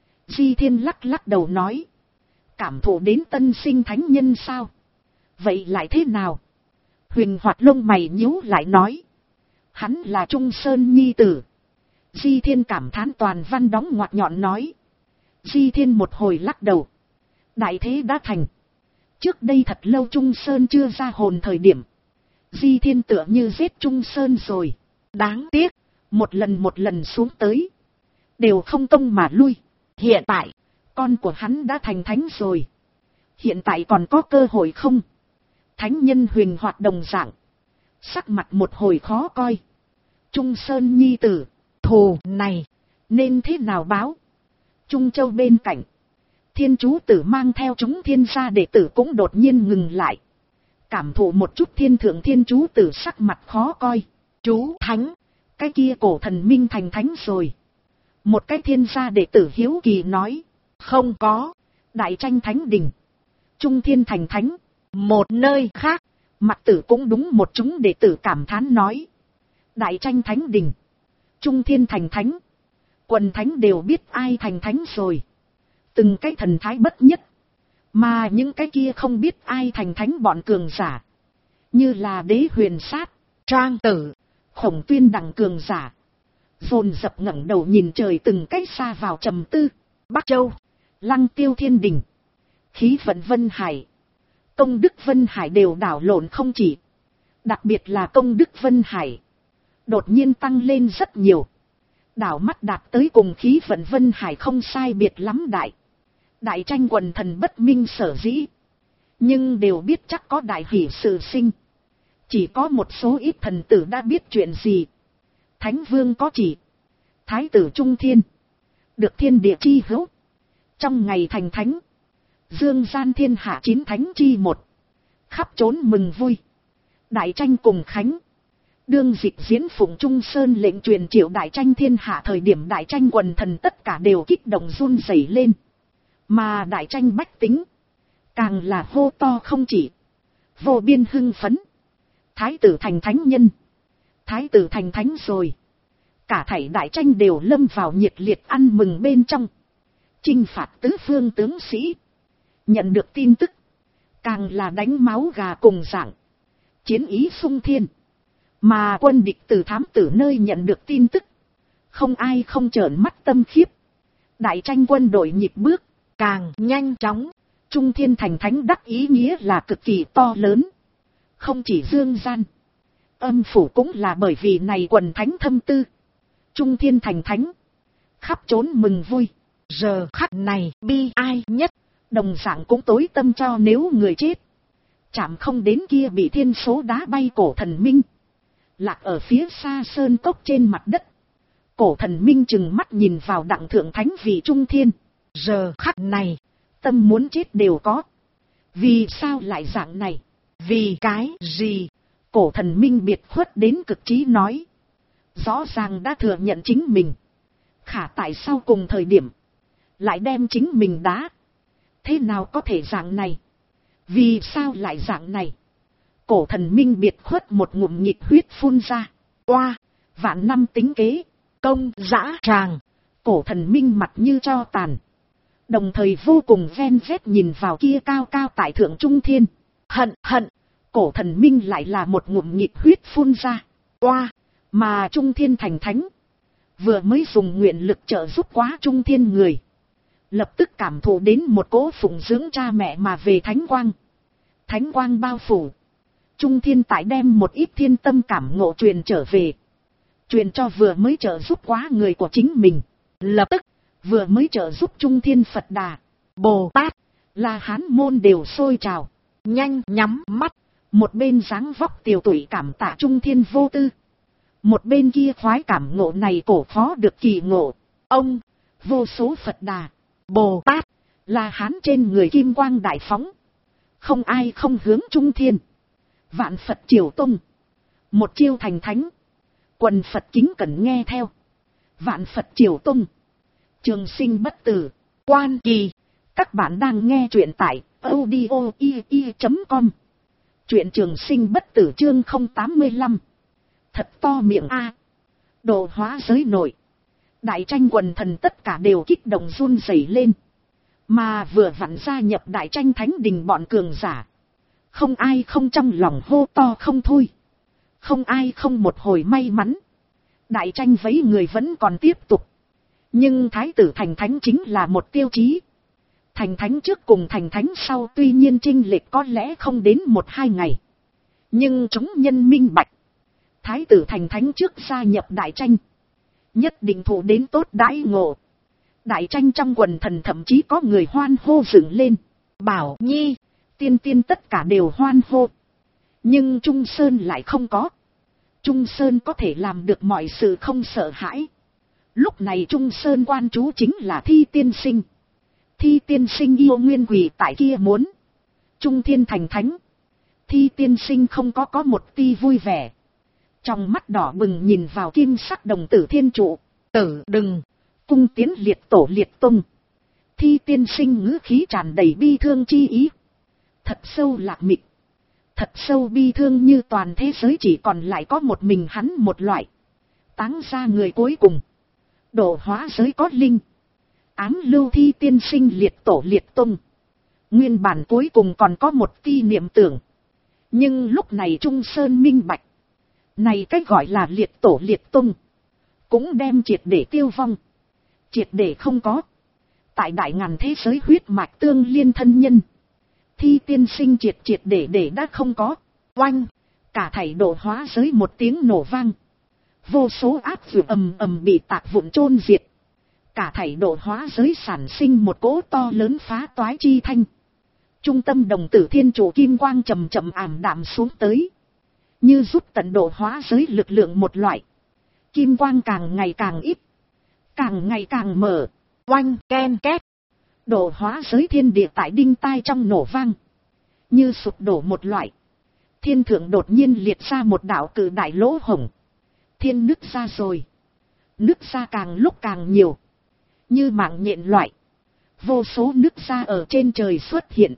Di Thiên lắc lắc đầu nói. Cảm thụ đến tân sinh thánh nhân sao? Vậy lại thế nào? Huyền Hoạt lông mày nhíu lại nói. Hắn là Trung Sơn nhi tử. Di Thiên cảm thán toàn văn đóng ngoặc nhọn nói. Di Thiên một hồi lắc đầu. Đại thế đã thành. Trước đây thật lâu Trung Sơn chưa ra hồn thời điểm. Di Thiên tựa như giết Trung Sơn rồi. Đáng tiếc, một lần xuống tới. Đều không công mà lui. Hiện tại, con của hắn đã thành thánh rồi. Hiện tại còn có cơ hội không? Thánh nhân huyền hoạt đồng dạng. Sắc mặt một hồi khó coi. Trung Sơn nhi tử, thù này, nên thế nào báo? Trung Châu bên cạnh. Thiên chú tử mang theo chúng thiên gia đệ tử cũng đột nhiên ngừng lại. Cảm thụ một chút thiên thượng thiên chú tử sắc mặt khó coi. Chú thánh, cái kia cổ thần minh thành thánh rồi. Một cái thiên gia đệ tử hiếu kỳ nói. Không có, đại tranh thánh đình. Trung thiên thành thánh. Một nơi khác, mặt tử cũng đúng một chúng đệ tử cảm thán nói. Đại tranh thánh đình. Trung thiên thành thánh. Quần thánh đều biết ai thành thánh rồi. Từng cái thần thái bất nhất. Mà những cái kia không biết ai thành thánh bọn cường giả. Như là đế huyền sát, Trang Tử, Khổng Tuyên đẳng cường giả. Dồn dập ngẩng đầu nhìn trời từng cách xa vào trầm tư. Bắc Châu, Lăng Tiêu Thiên Đình, khí vận Vân Hải, công đức Vân Hải đều đảo lộn không chỉ. Đặc biệt là công đức Vân Hải. Đột nhiên tăng lên rất nhiều. Đảo mắt đạt tới cùng khí vận Vân Hải không sai biệt lắm đại. Đại tranh quần thần bất minh sở dĩ. Nhưng đều biết chắc có đại hỷ sự sinh. Chỉ có một số ít thần tử đã biết chuyện gì. Thánh vương có chỉ. Thái tử Trung Thiên. Được thiên địa chi hữu. Trong ngày thành thánh. Dương gian thiên hạ 9 thánh chi một. Khắp trốn mừng vui. Đại tranh cùng khánh. Đương dịch diễn phụng Trung Sơn lệnh truyền triệu đại tranh thiên hạ thời điểm đại tranh quần thần tất cả đều kích động run rẩy lên. Mà đại tranh bách tính. Càng là hô to không chỉ. Vô biên hưng phấn. Thái tử thành thánh nhân. Thái tử thành thánh rồi. Cả thảy đại tranh đều lâm vào nhiệt liệt ăn mừng bên trong. Chinh phạt tứ phương tướng sĩ. Nhận được tin tức. Càng là đánh máu gà cùng dạng. Chiến ý sung thiên. Mà quân địch từ thám tử nơi nhận được tin tức. Không ai không trợn mắt tâm khiếp. Đại tranh quân đội nhịp bước. Càng nhanh chóng. Trung thiên thành thánh đắc ý nghĩa là cực kỳ to lớn. Không chỉ dương gian. Âm phủ cũng là bởi vì này quần thánh thâm tư. Trung thiên thành thánh. Khắp trốn mừng vui. Giờ khắc này bi ai nhất. Đồng dạng cũng tối tâm cho nếu người chết. Chạm không đến kia bị thiên số đá bay cổ thần minh. Lạc ở phía xa sơn cốc trên mặt đất. Cổ thần minh chừng mắt nhìn vào đặng thượng thánh vị trung thiên. Giờ khắc này. Tâm muốn chết đều có. Vì sao lại dạng này? Vì cái gì? Cổ thần minh biệt khuất đến cực trí nói. Rõ ràng đã thừa nhận chính mình. Khả tại sao cùng thời điểm. Lại đem chính mình đá. Thế nào có thể dạng này? Vì sao lại dạng này? Cổ thần minh biệt khuất một ngụm nhịp huyết phun ra. Oa, vạn năm tính kế, công dã tràng. Cổ thần minh mặt như tro tàn. Đồng thời vô cùng ven vét nhìn vào kia cao cao tại thượng trung thiên. Hận. Cổ thần minh lại là một ngụm nhịp huyết phun ra. Oa, mà trung thiên thành thánh. Vừa mới dùng nguyện lực trợ giúp quá trung thiên người. Lập tức cảm thụ đến một cỗ phụng dưỡng cha mẹ mà về thánh quang. Thánh quang bao phủ. Trung thiên tại đem một ít thiên tâm cảm ngộ truyền trở về. Truyền cho vừa mới trợ giúp quá người của chính mình. Lập tức, vừa mới trợ giúp Trung thiên Phật Đà, Bồ Tát, La Hán môn đều sôi trào. Nhanh nhắm mắt. Một bên dáng vóc tiều tụy cảm tạ Trung thiên vô tư. Một bên kia khoái cảm ngộ này cổ phó được kỳ ngộ. Ông, vô số Phật Đà, Bồ Tát, La Hán trên người kim quang đại phóng. Không ai không hướng Trung thiên. Vạn Phật triều tung. Một chiêu thành thánh. Quần Phật kính cẩn nghe theo. Vạn Phật triều tung. Trường sinh bất tử. Quan Kỳ. Các bạn đang nghe truyện tại audio.com. Truyện trường sinh bất tử chương 085. Thật to miệng a. Độ hóa giới nội. Đại tranh quần thần tất cả đều kích động run rẩy lên. Mà vừa vặn gia nhập đại tranh thánh đình bọn cường giả. Không ai không trong lòng hô to không thôi. Không ai không một hồi may mắn. Đại tranh vấy người vẫn còn tiếp tục. Nhưng thái tử thành thánh chính là một tiêu chí. Thành thánh trước cùng thành thánh sau tuy nhiên chênh lệch có lẽ không đến 1-2 ngày. Nhưng chúng nhân minh bạch. Thái tử thành thánh trước gia nhập đại tranh. Nhất định thụ đến tốt đãi ngộ. Đại tranh trong quần thần thậm chí có người hoan hô dựng lên. Bảo Nhi, tiên tiên tất cả đều hoan hô. Nhưng Trung Sơn lại không có. Trung Sơn có thể làm được mọi sự không sợ hãi. Lúc này Trung Sơn quan chú chính là Thi tiên sinh. Thi tiên sinh yêu nguyên quỳ tại kia muốn. Trung thiên thành thánh. Thi tiên sinh không có một ti vui vẻ. Trong mắt đỏ bừng nhìn vào kim sắc đồng tử thiên trụ. Tử đừng. Cung tiến liệt tổ liệt tung. Thi tiên sinh ngữ khí tràn đầy bi thương chi ý. Thật sâu lạc mịch. Thật sâu bi thương như toàn thế giới chỉ còn lại có một mình hắn một loại. Táng ra người cuối cùng. Độ hóa giới có linh. Ám lưu thi tiên sinh liệt tổ liệt tung. Nguyên bản cuối cùng còn có một ti niệm tưởng. Nhưng lúc này Trung Sơn minh bạch. Này cách gọi là liệt tổ liệt tung. Cũng đem triệt để tiêu vong. Triệt để không có. Tại đại ngàn thế giới huyết mạch tương liên thân nhân. Thi tiên sinh triệt để đã không có. Oanh. Cả thảy độ hóa giới một tiếng nổ vang. Vô số áp vụ ầm ầm bị tạc vụn chôn diệt. Cả thảy độ hóa giới sản sinh một cỗ to lớn phá toái chi thanh. Trung tâm đồng tử thiên trụ kim quang chậm chậm ảm đạm xuống tới. Như giúp tận độ hóa giới lực lượng một loại. Kim quang càng ngày càng ít. Càng ngày càng mở. Oanh ken két. Độ hóa giới thiên địa tại đinh tai trong nổ vang. Như sụp đổ một loại. Thiên thượng đột nhiên liệt ra một đạo cự đại lỗ hổng. Thiên nứt ra rồi. Nứt ra càng lúc càng nhiều. Như mạng nhện loại. Vô số nứt ra ở trên trời xuất hiện.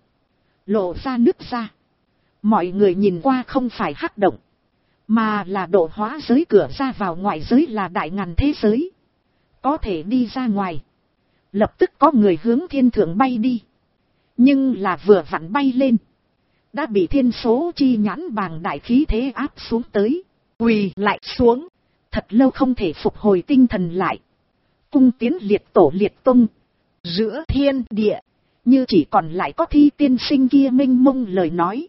Lộ ra nứt ra. Mọi người nhìn qua không phải hắc động. Mà là độ hóa giới cửa ra vào ngoại giới là đại ngàn thế giới. Có thể đi ra ngoài. Lập tức có người hướng thiên thượng bay đi. Nhưng là vừa vặn bay lên. Đã bị thiên số chi nhãn bàng đại khí thế áp xuống tới. Quỳ lại xuống. Thật lâu không thể phục hồi tinh thần lại. Cung tiến liệt tổ liệt tung. Giữa thiên địa. Như chỉ còn lại có Thi tiên sinh kia mênh mông lời nói.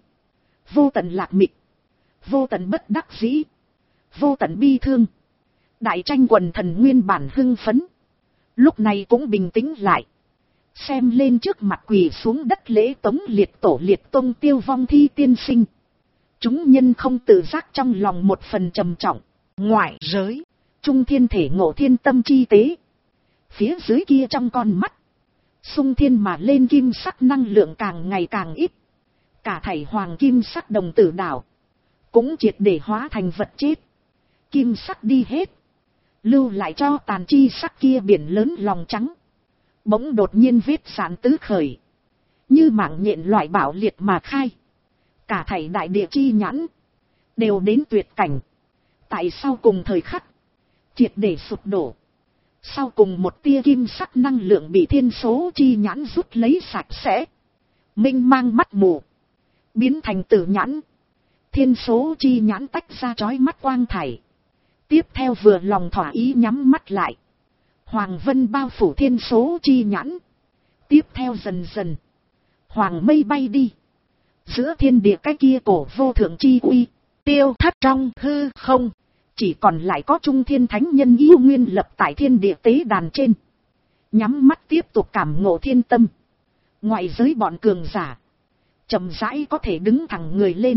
Vô tận lạc mịch. Vô tận bất đắc dĩ. Vô tận bi thương. Đại tranh quần thần nguyên bản hưng phấn. Lúc này cũng bình tĩnh lại. Xem lên trước mặt quỳ xuống đất lễ tống liệt tổ liệt tông tiêu vong Thi tiên sinh. Chúng nhân không tự giác trong lòng một phần trầm trọng. Ngoại giới. Trung thiên thể ngộ thiên tâm chi tế. Phía dưới kia trong con mắt. Xung thiên mà lên kim sắc năng lượng càng ngày càng ít. Cả thảy hoàng kim sắc đồng tử đảo. Cũng triệt để hóa thành vật chết. Kim sắc đi hết. Lưu lại cho tàn chi sắc kia biển lớn lòng trắng. Bỗng đột nhiên vết sản tứ khởi. Như mạng nhện loại bạo liệt mà khai. Cả thảy đại địa chi nhãn. Đều đến tuyệt cảnh. Tại sao cùng thời khắc. Triệt để sụp đổ. Sau cùng một tia kim sắc năng lượng bị thiên số chi nhãn rút lấy sạch sẽ. Minh mang mắt mù. Biến thành tử nhãn. Thiên số chi nhãn tách ra chói mắt quang thải. Tiếp theo vừa lòng thỏa ý nhắm mắt lại. Hoàng vân bao phủ thiên số chi nhãn. Tiếp theo dần dần. Hoàng mây bay đi. Giữa thiên địa cái kia cổ vô thượng chi uy. Tiêu thất trong hư không. Chỉ còn lại có Trung thiên thánh nhân yêu nguyên lập tại thiên địa tế đàn trên. Nhắm mắt tiếp tục cảm ngộ thiên tâm. Ngoại giới bọn cường giả. Chậm rãi có thể đứng thẳng người lên.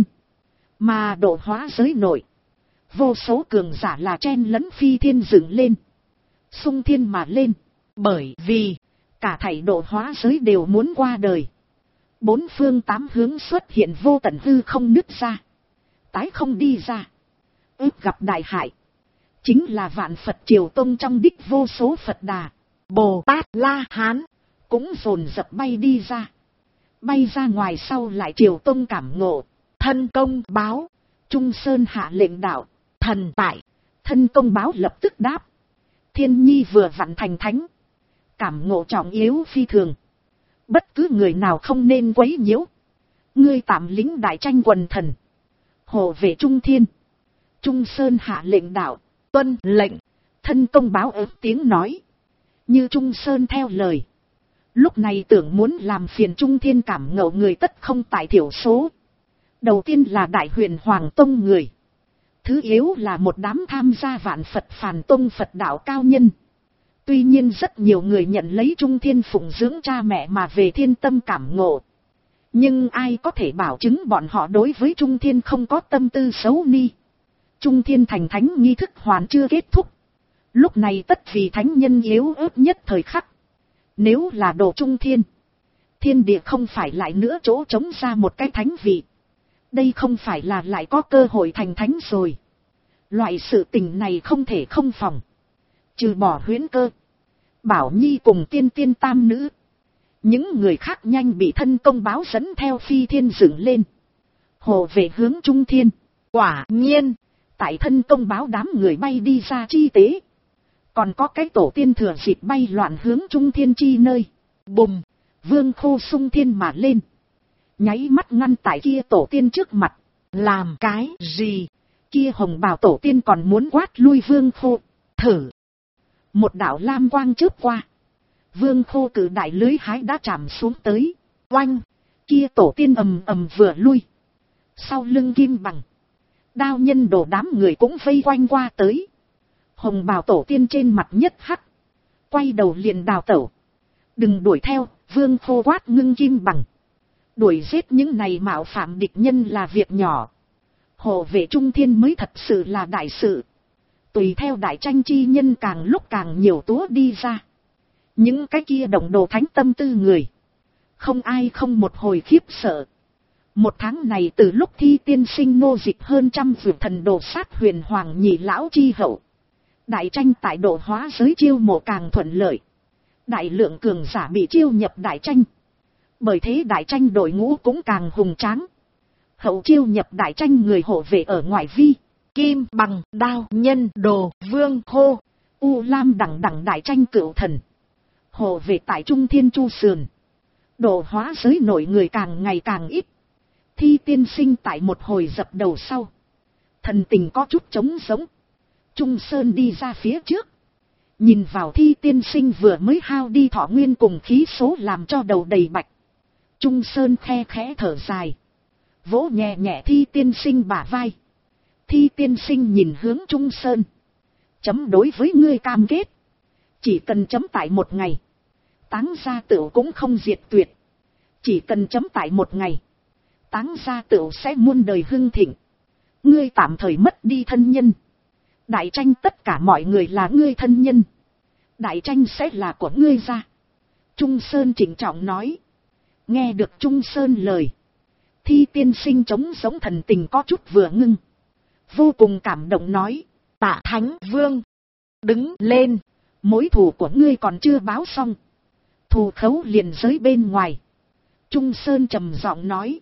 Mà độ hóa giới nội. Vô số cường giả là chen lẫn phi thiên dựng lên. Xung thiên mà lên. Bởi vì cả thảy độ hóa giới đều muốn qua đời. Bốn phương tám hướng xuất hiện vô tận hư không nứt ra. Tái không đi ra. Ước gặp đại hại. Chính là vạn Phật Triều Tông trong đích vô số Phật Đà. Bồ Tát La Hán. Cũng dồn dập bay đi ra. Bay ra ngoài sau lại Triều Tông cảm ngộ. Thân công báo. Trung Sơn hạ lệnh đạo. Thần tại. Thân công báo lập tức đáp. Thiên nhi vừa vặn thành thánh. Cảm ngộ trọng yếu phi thường. Bất cứ người nào không nên quấy nhiễu. Ngươi tạm lính đại tranh quần thần. Hộ vệ Trung Thiên. Trung Sơn hạ lệnh đạo. Tuân lệnh. Thân công báo ớt tiếng nói. Như Trung Sơn theo lời. Lúc này tưởng muốn làm phiền Trung Thiên cảm ngộ người tất không tại thiểu số. Đầu tiên là Đại Huyền Hoàng Tông người. Thứ yếu là một đám tham gia Vạn Phật Phàn Tông Phật đạo cao nhân. Tuy nhiên rất nhiều người nhận lấy Trung Thiên phụng dưỡng cha mẹ mà về thiên tâm cảm ngộ. Nhưng ai có thể bảo chứng bọn họ đối với Trung Thiên không có tâm tư xấu ni. Trung Thiên thành thánh nghi thức hoàn chưa kết thúc. Lúc này tất vì thánh nhân yếu ớt nhất thời khắc. Nếu là đồ Trung Thiên, thiên địa không phải lại nữa chỗ trống ra một cái thánh vị. Đây không phải là lại có cơ hội thành thánh rồi. Loại sự tình này không thể không phòng. Trừ bỏ Huyễn Cơ, Bảo Nhi cùng tiên tiên tam nữ. Những người khác nhanh bị thân công báo dẫn theo phi thiên dựng lên. Hồ về hướng Trung Thiên. Quả nhiên, tại thân công báo đám người bay đi ra chi tế. Còn có cái tổ tiên thừa dịp bay loạn hướng Trung Thiên chi nơi. Bùm, Vương Khô xung thiên mà lên. Nháy mắt ngăn tại kia tổ tiên trước mặt. Làm cái gì? Kia hồng bào tổ tiên còn muốn quát lui Vương Khô. Thử. Một đạo lam quang chớp qua. Vương Khô cử đại lưới hái đã chạm xuống tới. Oanh. Kia tổ tiên ầm ầm vừa lui. Sau lưng kim bằng. Đao nhân đồ đám người cũng vây quanh qua tới. Hồng bào tổ tiên trên mặt nhất hắc. Quay đầu liền đào tẩu. Đừng đuổi theo, Vương Khô quát ngưng kim bằng. Đuổi giết những này mạo phạm địch nhân là việc nhỏ. Hộ vệ Trung Thiên mới thật sự là đại sự. Tùy theo đại tranh chi nhân càng lúc càng nhiều túa đi ra. Những cái kia động đồ thánh tâm tư người. Không ai không một hồi khiếp sợ. Một tháng này từ lúc Thi tiên sinh nô dịch hơn trăm vượt thần đồ sát huyền hoàng nhị lão chi hậu. Đại tranh tại độ hóa giới chiêu mộ càng thuận lợi. Đại lượng cường giả bị chiêu nhập đại tranh. Bởi thế đại tranh đội ngũ cũng càng hùng tráng. Hậu chiêu nhập đại tranh người hộ vệ ở ngoại vi. Kim bằng, đao, nhân, đồ, Vương Khô, U Lam đẳng đẳng đại tranh cửu thần. Hộ vệ tại Trung Thiên Chu Sườn. Độ hóa giới nội người càng ngày càng ít. Thi tiên sinh tại một hồi dập đầu sau. Thần tình có chút trống giống. Trung Sơn đi ra phía trước. Nhìn vào Thi tiên sinh vừa mới hao đi thọ nguyên cùng khí số làm cho đầu đầy bạch. Trung Sơn khe khẽ thở dài. Vỗ nhẹ nhẹ Thi tiên sinh bả vai. Thi tiên sinh nhìn hướng Trung Sơn. Chấm đối với ngươi cam kết. Chỉ cần chấm tại một ngày. Táng gia tửu cũng không diệt tuyệt. Chỉ cần chấm tại một ngày. Táng gia tửu sẽ muôn đời hưng thịnh. Ngươi tạm thời mất đi thân nhân. Đại tranh tất cả mọi người là ngươi thân nhân. Đại tranh sẽ là của ngươi gia. Trung Sơn trịnh trọng nói. Nghe được Trung Sơn lời. Thi tiên sinh trống giống thần tình có chút vừa ngưng. Vô cùng cảm động nói. Tạ Thánh Vương. Đứng lên. Mối thù của ngươi còn chưa báo xong. Thù khấu liền giới bên ngoài. Trung Sơn trầm giọng nói.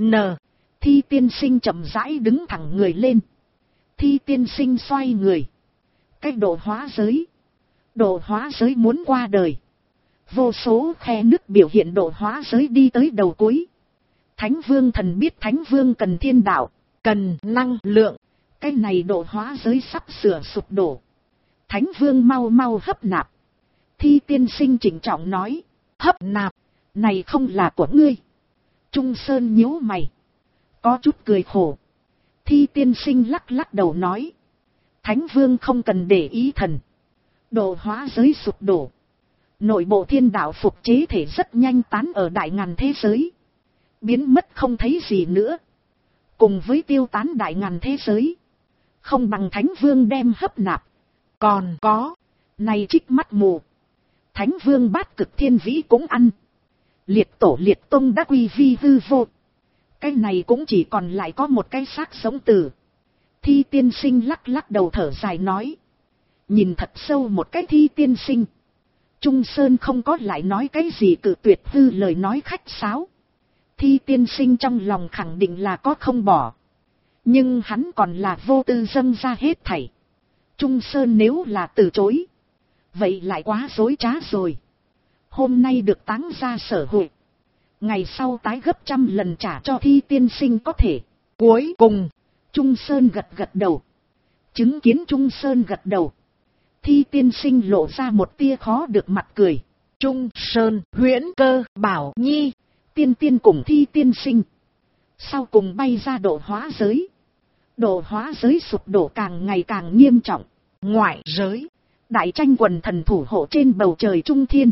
Thi tiên sinh chậm rãi đứng thẳng người lên. Thi tiên sinh xoay người. Cách độ hóa giới. Độ hóa giới muốn qua đời. Vô số khe nước biểu hiện độ hóa giới đi tới đầu cuối. Thánh Vương thần biết Thánh Vương cần thiên đạo. Cần năng lượng. Cái này độ hóa giới sắp sửa sụp đổ. Thánh Vương mau mau hấp nạp. Thi tiên sinh trịnh trọng nói. Hấp nạp. Này không là của ngươi. Trung Sơn nhíu mày. Có chút cười khổ. Thi tiên sinh lắc lắc đầu nói. Thánh Vương không cần để ý thần. Độ hóa giới sụp đổ. Nội bộ thiên đạo phục chế thể rất nhanh tán ở đại ngàn thế giới. Biến mất không thấy gì nữa. Cùng với tiêu tán đại ngàn thế giới. Không bằng Thánh Vương đem hấp nạp. Còn có. Này trích mắt mù. Thánh Vương bát cực thiên vĩ cũng ăn. Liệt tổ liệt tông đã quy vi hư vô. Cái này cũng chỉ còn lại có một cái xác sống tử. Thi tiên sinh lắc lắc đầu thở dài nói. Nhìn thật sâu một cái Thi tiên sinh. Trung Sơn không có lại nói cái gì cự tuyệt hư lời nói khách sáo. Thi tiên sinh trong lòng khẳng định là có không bỏ. Nhưng hắn còn là vô tư dâng ra hết thảy. Trung Sơn nếu là từ chối. Vậy lại quá dối trá rồi. Hôm nay được táng ra sở hội. Ngày sau tái gấp trăm lần trả cho Thi tiên sinh có thể. Cuối cùng, Trung Sơn gật gật đầu. Chứng kiến Trung Sơn gật đầu. Thi tiên sinh lộ ra một tia khó được mặt cười. Trung Sơn, Huyễn Cơ, Bảo Nhi, Tiên Tiên cùng Thi Tiên Sinh. Sau cùng bay ra độ hóa giới. Độ hóa giới sụp đổ càng ngày càng nghiêm trọng. ngoại giới, Đại tranh quần thần thủ hộ trên bầu trời trung thiên.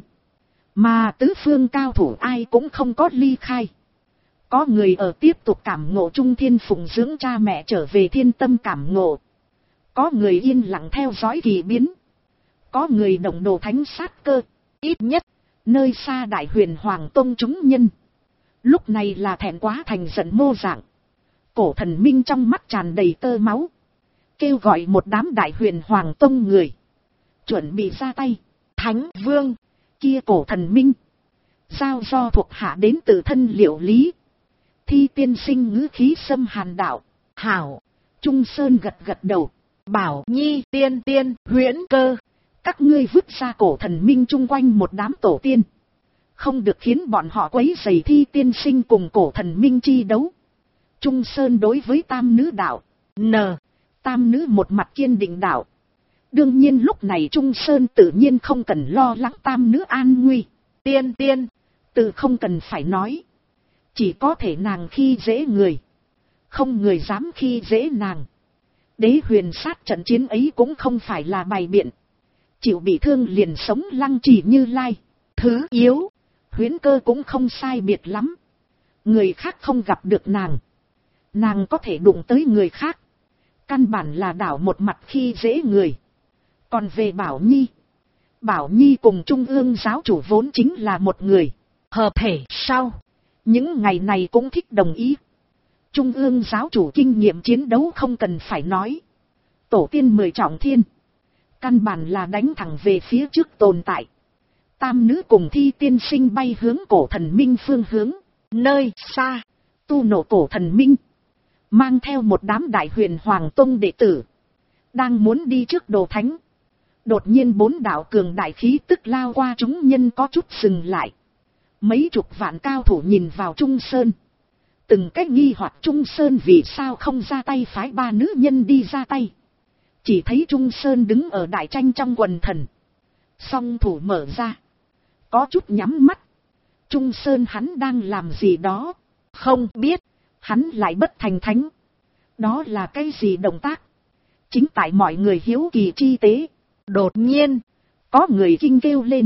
Mà tứ phương cao thủ ai cũng không có ly khai. Có người ở tiếp tục cảm ngộ trung thiên phụng dưỡng cha mẹ trở về thiên tâm cảm ngộ. Có người yên lặng theo dõi kỳ biến. Có người động đồ thánh sát cơ. Ít nhất, nơi xa Đại Huyền Hoàng Tông chúng nhân. Lúc này là thẹn quá thành giận mô dạng. Cổ thần minh trong mắt tràn đầy tơ máu. Kêu gọi một đám Đại Huyền Hoàng Tông người. Chuẩn bị ra tay. Thánh Vương, Kia cổ thần minh. Giao do thuộc hạ đến từ thân Liệu Lý. Thi Tiên Sinh ngữ khí xâm hàn đạo. Hảo, Trung Sơn gật gật đầu. Bảo Nhi, Tiên Tiên, Huyễn Cơ. Các ngươi vứt ra cổ thần minh chung quanh một đám tổ tiên. Không được khiến bọn họ quấy rầy Thi Tiên Sinh cùng cổ thần minh chi đấu. Trung Sơn đối với tam nữ đạo. Tam nữ một mặt kiên định đạo. Đương nhiên lúc này Trung Sơn tự nhiên không cần lo lắng tam nữ an nguy. Tiên Tiên, Tự không cần phải nói. Chỉ có thể nàng khi dễ người. Không người dám khi dễ nàng. Đế huyền sát trận chiến ấy cũng không phải là bày biện. Chịu bị thương liền sống Lăng Trì Như Lai. Thứ yếu, Huyễn Cơ cũng không sai biệt lắm. Người khác không gặp được nàng. Nàng có thể đụng tới người khác. Căn bản là đảo một mặt khi dễ người. Còn về Bảo Nhi. Bảo Nhi cùng Trung ương giáo chủ vốn chính là một người. hợp thể sau, Những ngày này cũng thích đồng ý. Trung ương giáo chủ kinh nghiệm chiến đấu không cần phải nói. Tổ tiên 10 trọng thiên. Căn bản là đánh thẳng về phía trước tồn tại. Tam nữ cùng Thi Tiên Sinh bay hướng cổ thần minh phương hướng. nơi xa, Tu nổ cổ thần minh. Mang theo một đám Đại Huyền Hoàng Tông đệ tử. Đang muốn đi trước đồ thánh. Đột nhiên 4 đạo cường đại khí tức lao qua chúng nhân có chút dừng lại. Mấy chục vạn cao thủ nhìn vào Trung Sơn. Từng cách nghi hoặc Trung Sơn vì sao không ra tay phái 3 nữ nhân đi ra tay. Chỉ thấy Trung Sơn đứng ở đại tranh trong quần thần. Song thủ mở ra. Có chút nhắm mắt. Trung Sơn hắn đang làm gì đó. không biết, Hắn lại bất thành thánh. Đó là cái gì động tác? Chính tại mọi người hiếu kỳ chi tế. đột nhiên, Có người kinh kêu lên.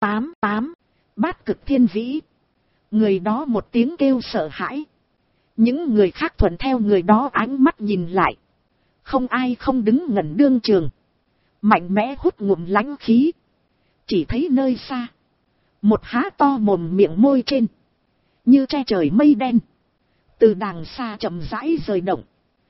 88, Bát Cực Thiên Vĩ. Người đó một tiếng kêu sợ hãi. Những người khác thuận theo người đó ánh mắt nhìn lại. Không ai không đứng ngẩn đương trường. Mạnh mẽ hút ngụm lãnh khí. Chỉ thấy nơi xa. Một há to mồm miệng môi trên. Như che trời mây đen. Từ đàng xa chậm rãi rời động.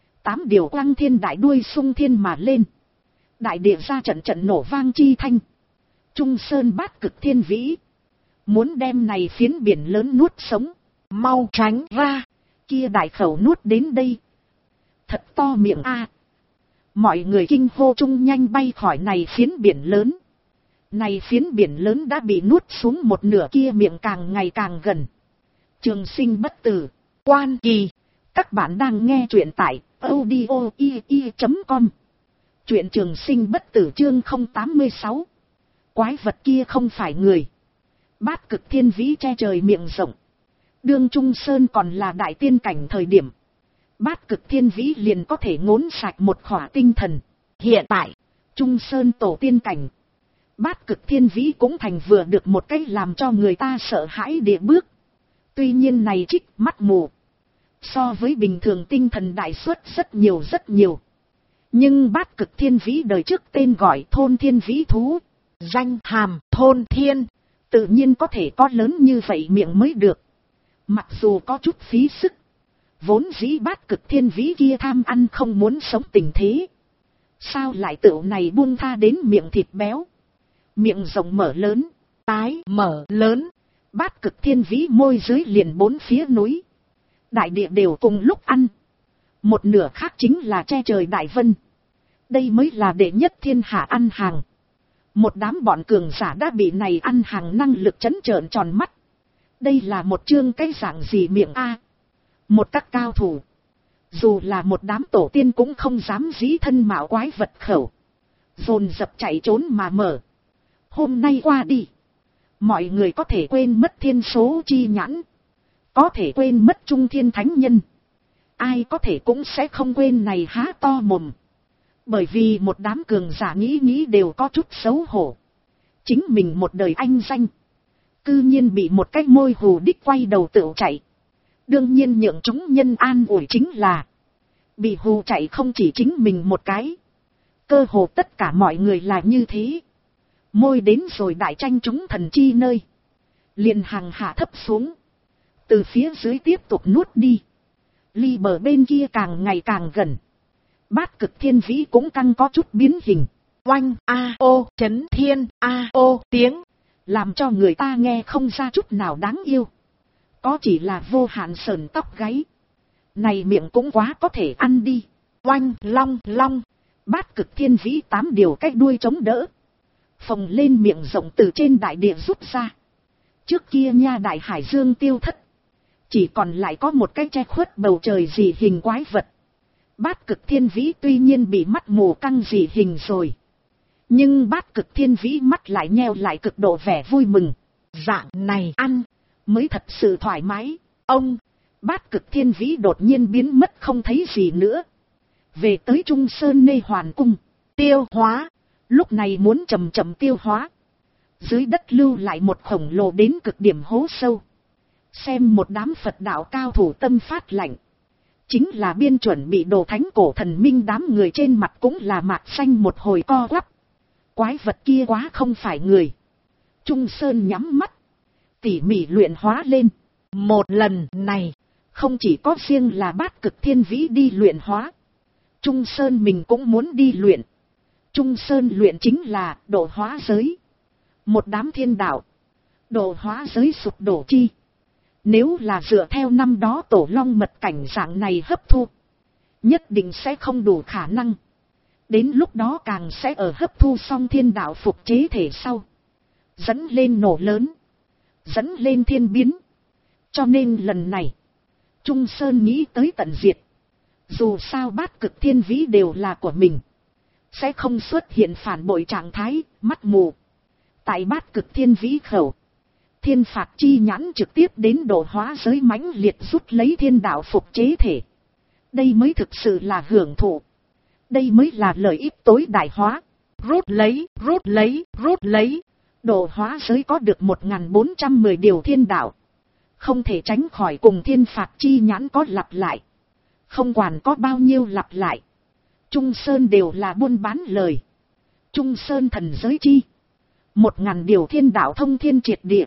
8 điều quang thiên đại đuôi sung thiên mà lên. Đại địa ra trận trận nổ vang chi thanh. Trung Sơn Bát Cực Thiên Vĩ. Muốn đem này phiến biển lớn nuốt sống. mau tránh ra, Kia đại khẩu nuốt đến đây. Thật to miệng a. Mọi người kinh hô chung nhanh bay khỏi này phiến biển lớn. Này phiến biển lớn đã bị nuốt xuống một nửa, kia miệng càng ngày càng gần. Trường Sinh bất tử. Quan Kỳ. Các bạn đang nghe truyện tại audio.com. Truyện Trường Sinh bất tử chương 086. Quái vật kia không phải người. Bát Cực Thiên Vĩ che trời miệng rộng. Đương Trung Sơn còn là đại tiên cảnh thời điểm. Bát Cực Thiên Vĩ liền có thể ngốn sạch một khỏa tinh thần. Hiện tại, Trung Sơn tổ tiên cảnh. Bát Cực Thiên Vĩ cũng thành vừa được một cách làm cho người ta sợ hãi địa bước. Tuy nhiên này trích mắt mù. So với bình thường tinh thần đại suất rất nhiều rất nhiều. Nhưng Bát Cực Thiên Vĩ đời trước tên gọi Thôn Thiên Vĩ Thú. danh hàm Thôn Thiên, Tự nhiên có thể có lớn như vậy miệng mới được. Mặc dù có chút phí sức. Vốn dĩ Bát Cực Thiên Vĩ kia tham ăn không muốn sống tình thế. Sao lại tựu này buông tha đến miệng thịt béo. Miệng rộng mở lớn. tái mở lớn, Bát Cực Thiên Vĩ môi dưới liền 4 phía núi. Đại địa đều cùng lúc ăn. Một nửa khác chính là che trời đại vân. Đây mới là đệ nhất thiên hạ ăn hàng. Một đám bọn cường giả đã bị này ăn hàng năng lực trấn trợn tròn mắt. Đây là một chương cái dạng gì miệng a? Một các cao thủ. Dù là một đám tổ tiên cũng không dám dĩ thân mạo quái vật khẩu. Dồn dập chạy trốn mà mở. Hôm nay qua đi. Mọi người có thể quên mất thiên số chi nhãn, có thể quên mất trung thiên thánh nhân, ai có thể cũng sẽ không quên này há to mồm. Bởi vì một đám cường giả nghĩ đều có chút xấu hổ. Chính mình một đời anh danh, cư nhiên bị một cái môi hù đích quay đầu tựu chạy. Đương nhiên nhượng chúng nhân an ủi chính là, bị hù chạy không chỉ chính mình một cái, cơ hồ tất cả mọi người là như thế. Môi đến rồi đại tranh chúng thần chi nơi, liền hàng hạ thấp xuống, từ phía dưới tiếp tục nuốt đi. Ly bờ bên kia càng ngày càng gần, Bát Cực Thiên Vĩ cũng căng có chút biến hình. Oanh a ô chấn thiên a ô tiếng, làm cho người ta nghe không ra chút nào đáng yêu, có chỉ là vô hạn sờn tóc gáy. Này miệng cũng quá có thể ăn đi. Oanh long long, Bát Cực Thiên Vĩ 8 điều cách đuôi chống đỡ, phồng lên miệng rộng từ trên đại địa rút ra. Trước kia nha đại hải dương tiêu thất, chỉ còn lại có một cái che khuất bầu trời dị hình quái vật. Bát Cực Thiên Vĩ tuy nhiên bị mắt mù căng dị hình rồi, nhưng Bát Cực Thiên Vĩ mắt lại nheo lại cực độ vẻ vui mừng. Dạng này ăn mới thật sự thoải mái. Ông, Bát Cực Thiên Vĩ đột nhiên biến mất không thấy gì nữa, về tới Trung Sơn Nê Hoàn Cung tiêu hóa. Lúc này muốn chậm chậm tiêu hóa, dưới đất lưu lại một khổng lồ đến cực điểm hố sâu. Xem một đám Phật đạo cao thủ tâm phát lạnh, chính là biên chuẩn bị đồ thánh cổ thần minh, đám người trên mặt cũng là mạc xanh một hồi co quắp. Quái vật kia quá không phải người. Trung Sơn nhắm mắt, tỉ mỉ luyện hóa lên. Một lần này, không chỉ có riêng là Bát Cực Thiên Vĩ đi luyện hóa, Trung Sơn mình cũng muốn đi luyện. Trung Sơn luyện chính là độ hóa giới. Một đám thiên đạo, độ hóa giới sụp đổ chi. Nếu là dựa theo năm đó tổ long mật cảnh dạng này hấp thu, nhất định sẽ không đủ khả năng. Đến lúc đó càng sẽ ở hấp thu xong thiên đạo phục chế thể sau, dẫn lên nổ lớn, dẫn lên thiên biến. Cho nên lần này, Trung Sơn nghĩ tới tận diệt. Dù sao Bát Cực Thiên Vĩ đều là của mình, sẽ không xuất hiện phản bội trạng thái, mắt mù. Tại Bát Cực Thiên Vĩ khẩu, thiên phạt chi nhãn trực tiếp đến độ hóa giới mãnh liệt rút lấy thiên đạo phục chế thể. Đây mới thực sự là hưởng thụ. Đây mới là lợi ích tối đại hóa. Rút lấy, rút lấy, rút lấy. Độ hóa giới có được 1410 điều thiên đạo, không thể tránh khỏi cùng thiên phạt chi nhãn có lặp lại. Không quản có bao nhiêu lặp lại, Trung Sơn đều là buôn bán lời. Trung Sơn thần giới chi, 1000 điều thiên đạo thông thiên triệt địa.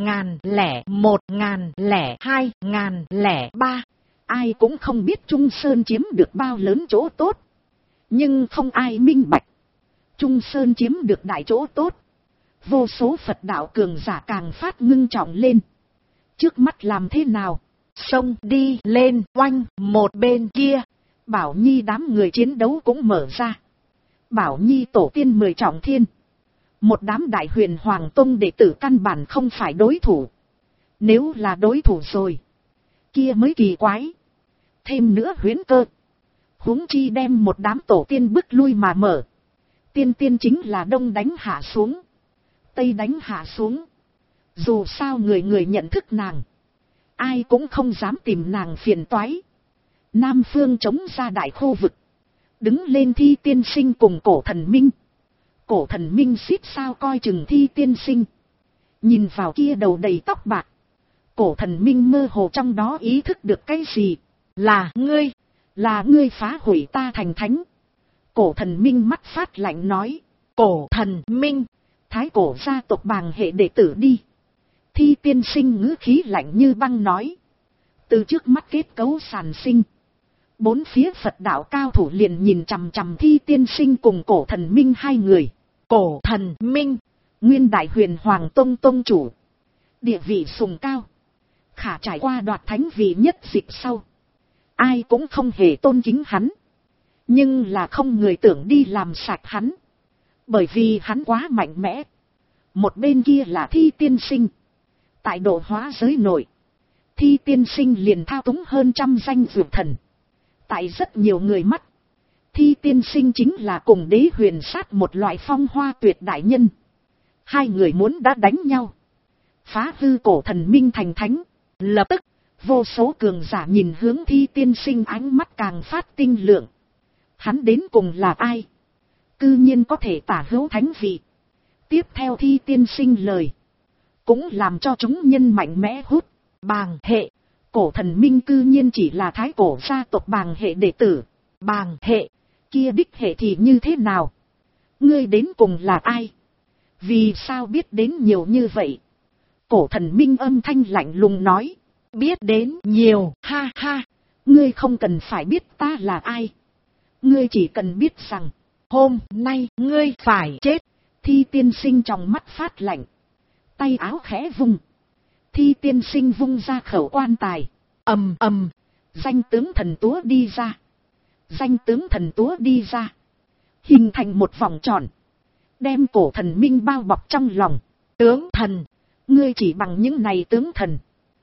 1001, 1002, 1003. Ai cũng không biết Trung Sơn chiếm được bao lớn chỗ tốt, nhưng không ai minh bạch Trung Sơn chiếm được đại chỗ tốt. Vô số Phật đạo cường giả càng phát ngưng trọng lên. Trước mắt làm thế nào? Xông đi lên. Oanh, một bên kia, Bảo Nhi đám người chiến đấu cũng mở ra. Bảo Nhi tổ tiên 10 trọng thiên, một đám Đại Huyền Hoàng Tông đệ tử căn bản không phải đối thủ. Nếu là đối thủ rồi, kia mới kỳ quái. Thêm nữa huyễn cơ, huống chi đem một đám tổ tiên bức lui mà mở. Tiên chính là đông đánh hạ xuống, tây đánh hạ xuống. Dù sao người người nhận thức nàng, ai cũng không dám tìm nàng phiền toái. Nam phương chống ra đại khu vực, đứng lên Thi Tiên Sinh cùng Cổ Thần Minh. Cổ Thần Minh xít sao coi chừng Thi Tiên Sinh, nhìn vào kia đầu đầy tóc bạc. Cổ Thần Minh mơ hồ trong đó ý thức được cái gì. Là ngươi phá hủy ta thành thánh. Cổ Thần Minh mắt phát lạnh nói. Cổ Thần Minh, thái cổ gia tộc bàng hệ đệ tử đi. Thi Tiên Sinh ngữ khí lạnh như băng nói. Từ trước mắt kết cấu sản sinh, bốn phía Phật đạo cao thủ liền nhìn chằm chằm Thi Tiên Sinh cùng Cổ Thần Minh hai người. Cổ Thần Minh, nguyên Đại Huyền Hoàng Tông tông chủ, địa vị sùng cao, khả trải qua đoạt thánh vị nhất dịch sau, ai cũng không hề tôn kính hắn. Nhưng là không người tưởng đi làm sạch hắn, bởi vì hắn quá mạnh mẽ. Một bên kia là Thi Tiên Sinh. Tại độ hóa giới nội, Thi Tiên Sinh liền thao túng hơn 100 danh dược thần. Tại rất nhiều người mắt, Thi Tiên Sinh chính là cùng Đế Huyền Sát một loại phong hoa tuyệt đại nhân. Hai người muốn đã đánh nhau, phá hư cổ thần minh thành thánh. Lập tức, vô số cường giả nhìn hướng Thi tiên sinh, ánh mắt càng phát tinh lượng. Hắn đến cùng là ai? Cư nhiên có thể tả hữu thánh vị. Tiếp theo Thi tiên sinh lời, cũng làm cho chúng nhân mạnh mẽ hút. Bàng hệ, cổ thần minh cư nhiên chỉ là thái cổ gia tộc Bàng hệ đệ tử. Bàng hệ, kia đích hệ thì như thế nào? Ngươi đến cùng là ai? Vì sao biết đến nhiều như vậy? Cổ thần minh âm thanh lạnh lùng nói. Biết đến nhiều, ha ha. Ngươi không cần phải biết ta là ai. Ngươi chỉ cần biết rằng, hôm nay ngươi phải chết. Thi tiên sinh trong mắt phát lạnh. Tay áo khẽ vung. Thi tiên sinh vung ra khẩu quan tài. Ầm ầm. Danh tướng thần túa đi ra. Danh tướng thần túa đi ra. Hình thành một vòng tròn. Đem cổ thần minh bao bọc trong lòng. Tướng thần. Ngươi chỉ bằng những này tướng thần.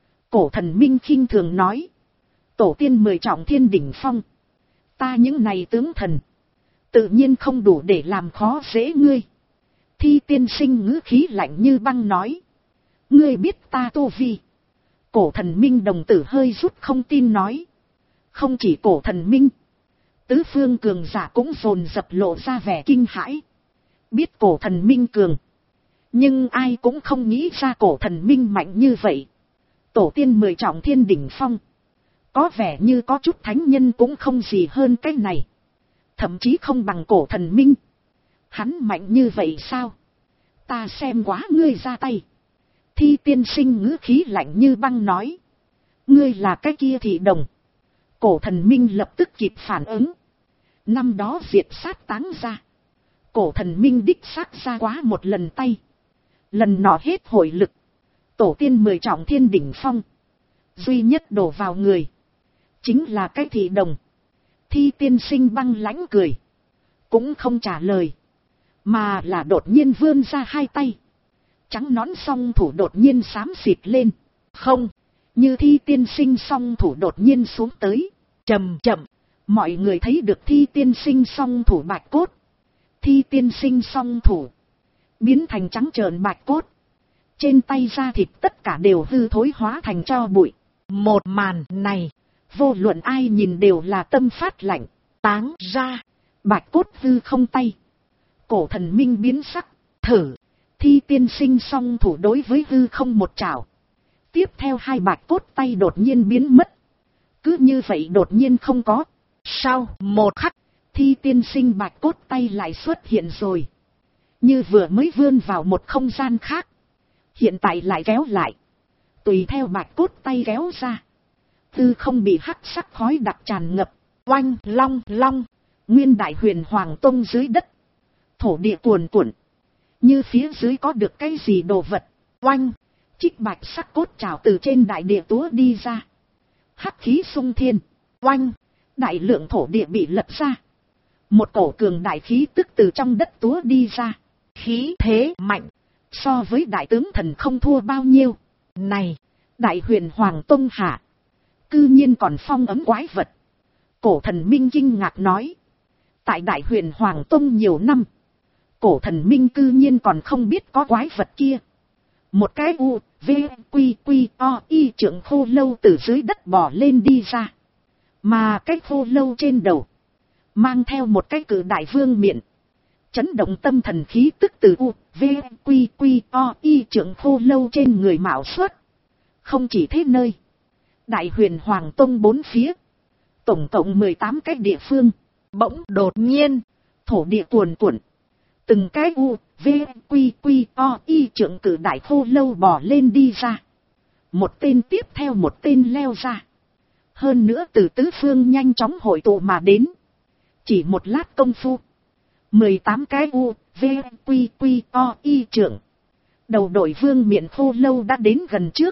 Cổ thần minh khinh thường nói. Tổ tiên 10 trọng thiên đỉnh phong. Ta những này tướng thần. Tự nhiên không đủ để làm khó dễ ngươi. Thi tiên sinh ngữ khí lạnh như băng nói. Ngươi biết ta tu vi. Cổ thần minh đồng tử hơi rút không tin nói. Không chỉ cổ thần minh. Tứ phương cường giả cũng dồn dập lộ ra vẻ kinh hãi. Biết cổ thần minh cường. Nhưng ai cũng không nghĩ ra cổ thần minh mạnh như vậy. Tổ tiên 10 trọng thiên đỉnh phong. Có vẻ như có chút thánh nhân cũng không gì hơn cái này. Thậm chí không bằng cổ thần minh. Hắn mạnh như vậy sao? Ta xem quá ngươi ra tay. Thi tiên sinh ngữ khí lạnh như băng nói. Ngươi là cái kia thị đồng. Cổ thần minh lập tức kịp phản ứng. Năm đó diệt sát táng ra. Cổ thần minh đích xác ra quá một lần tay. Lần nọ hết hồi lực. Tổ tiên 10 trọng thiên đỉnh phong. Duy nhất đổ vào người. Chính là cái thị đồng. Thi tiên sinh băng lãnh cười. Cũng không trả lời. Mà là đột nhiên vươn ra hai tay. Trắng nón song thủ đột nhiên xám xịt lên. Không. Như thi tiên sinh song thủ đột nhiên xuống tới. Chậm chậm. Mọi người thấy được thi tiên sinh song thủ bạch cốt. Thi tiên sinh song thủ. Biến thành trắng trợn bạch cốt. Trên tay da thịt tất cả đều hư thối hóa thành tro bụi. Một màn này. Vô luận ai nhìn đều là tâm phát lạnh. Táng ra. Bạch cốt hư không tay. Cổ thần minh biến sắc. Thử. Thi tiên sinh song thủ đối với hư không một chảo. Tiếp theo hai bạch cốt tay đột nhiên biến mất. Cứ như vậy đột nhiên không có. Sau một khắc. Thi tiên sinh bạch cốt tay lại xuất hiện rồi. Như vừa mới vươn vào một không gian khác. Hiện tại lại kéo lại. Tùy theo bạch cốt tay kéo ra. Hư không bị hắc sắc khói đặc tràn ngập. Oanh long long. Nguyên đại huyền hoàng tông dưới đất. Thổ địa cuồn cuộn. Như phía dưới có được cái gì đồ vật. Oanh. Trích bạch sắc cốt trào từ trên đại địa túa đi ra. Hắc khí sung thiên. Oanh. Đại lượng thổ địa bị lật ra. Một cổ cường đại khí tức từ trong đất túa đi ra. Khí thế mạnh. So với đại tướng thần không thua bao nhiêu. Này. Đại huyền hoàng tông hạ. Cư nhiên còn phong ấm quái vật. Cổ thần minh kinh ngạc nói. Tại đại huyền hoàng tông nhiều năm. Cổ thần minh cư nhiên còn không biết có quái vật kia. Một cái u, v, quy, quy, o, y trưởng khô lâu từ dưới đất bò lên đi ra. Mà cái khô lâu trên đầu. Mang theo một cái cử đại vương miện. Chấn động tâm thần khí tức từ u, v, quy, quy, o, y trưởng khô lâu trên người mạo xuất. Không chỉ thế nơi. Đại huyền hoàng tông bốn phía. Tổng cộng 18 cái địa phương. Bỗng đột nhiên. Thổ địa cuồn cuộn. Từng cái u, v, quy, quy, o, y trưởng cử đại khô lâu bò lên đi ra. Một tên tiếp theo một tên leo ra. Hơn nữa từ tứ phương nhanh chóng hội tụ mà đến. Chỉ một lát công phu. 18 cái u, v, quy, quy, o, y trưởng. Đầu đội vương miện khô lâu đã đến gần trước.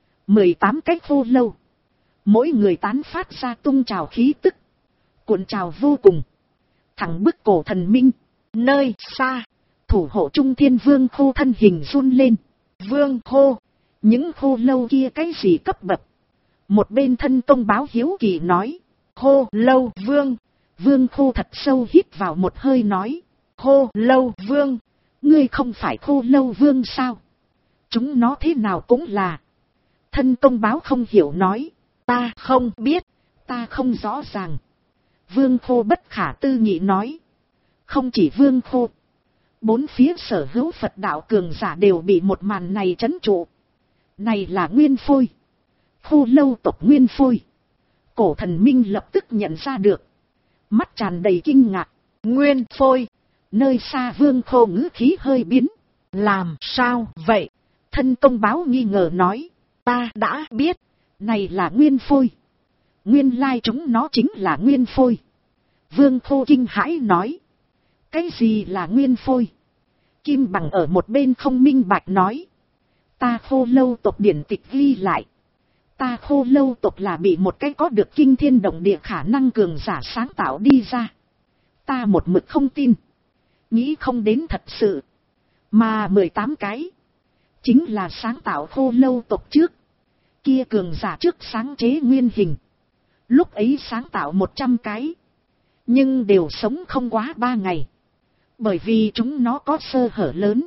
18 cái khô lâu. Mỗi người tán phát ra tung trào khí tức. Cuộn trào vô cùng. Thẳng bức cổ thần minh. Nơi xa. Thủ hộ trung thiên vương khô thân hình run lên. Vương khô. Những khô lâu kia cái gì cấp bậc. Một bên thân công báo hiếu kỳ nói. Khô lâu vương. Vương khô thật sâu hít vào một hơi nói. Khô lâu vương. Ngươi không phải khô lâu vương sao? Chúng nó thế nào cũng là. Thân công báo không hiểu nói. Ta không biết. Ta không rõ ràng. Vương Khô bất khả tư nghị nói. Không chỉ Vương Khô. Bốn phía sở hữu Phật đạo cường giả đều bị một màn này trấn trụ. Này là Nguyên Phôi. Khô lâu tộc Nguyên Phôi. Cổ thần minh lập tức nhận ra được. Mắt tràn đầy kinh ngạc. Nguyên Phôi. Nơi xa Vương Khô ngữ khí hơi biến. Làm sao vậy? Thân công báo nghi ngờ nói. Ta đã biết. Này là Nguyên Phôi. Nguyên lai chúng nó chính là Nguyên Phôi. Vương Khô kinh hãi nói. Cái gì là Nguyên Phôi? Kim Bằng ở một bên không minh bạch nói. Ta Khô lâu tộc điển tịch ghi lại. Ta Khô lâu tộc là bị một cái có được kinh thiên động địa khả năng cường giả sáng tạo đi ra. Ta một mực không tin. Nghĩ không đến thật sự. Mà 18 cái. Chính là sáng tạo Khô lâu tộc trước. Kia cường giả trước sáng chế nguyên hình. Lúc ấy sáng tạo 100 cái. Nhưng đều sống không quá 3 ngày. Bởi vì chúng nó có sơ hở lớn.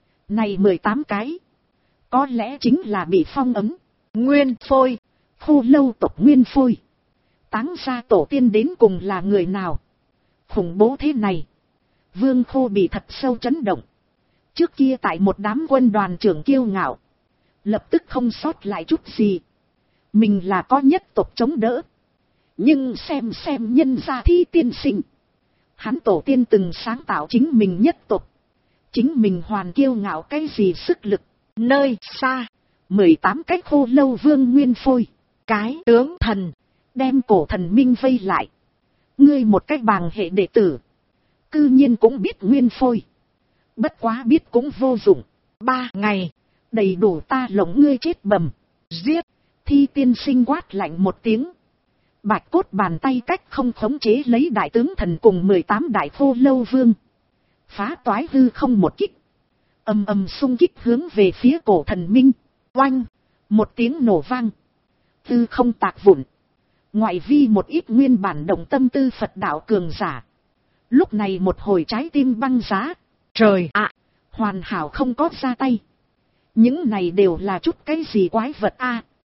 Này 18 cái. Có lẽ chính là bị phong ấn. Nguyên Phôi. Khô lâu tộc Nguyên Phôi. Táng ra tổ tiên đến cùng là người nào? Khủng bố thế này. Vương Khô bị thật sâu chấn động. Trước kia tại một đám quân đoàn trưởng kiêu ngạo. Lập tức không sót lại chút gì. Mình là có nhất tộc chống đỡ. Nhưng xem nhân gia Thi tiên sinh. Hắn tổ tiên từng sáng tạo chính mình nhất tộc. Chính mình hoàn kiêu ngạo cái gì sức lực. Nơi xa. 18 cái Khô lâu vương Nguyên Phôi. Cái tướng thần. Đem cổ thần minh vây lại. Ngươi một cách bàng hệ đệ tử. Cư nhiên cũng biết Nguyên Phôi. Bất quá biết cũng vô dụng. 3 ngày. Đầy đủ ta lộng ngươi chết bầm. Giết. Thi tiên sinh quát lạnh một tiếng. Bạch cốt bàn tay cách không khống chế lấy đại tướng thần cùng 18 đại Khô lâu vương. Phá toái hư không một kích. Ầm ầm xung kích hướng về phía cổ thần minh. Oanh. Một tiếng nổ vang. Hư không tạc vụn. Ngoại vi một ít nguyên bản động tâm tư Phật đạo cường giả. Lúc này một hồi trái tim băng giá. Trời ạ. Hoàn hảo không có ra tay. Những này đều là chút cái gì quái vật a.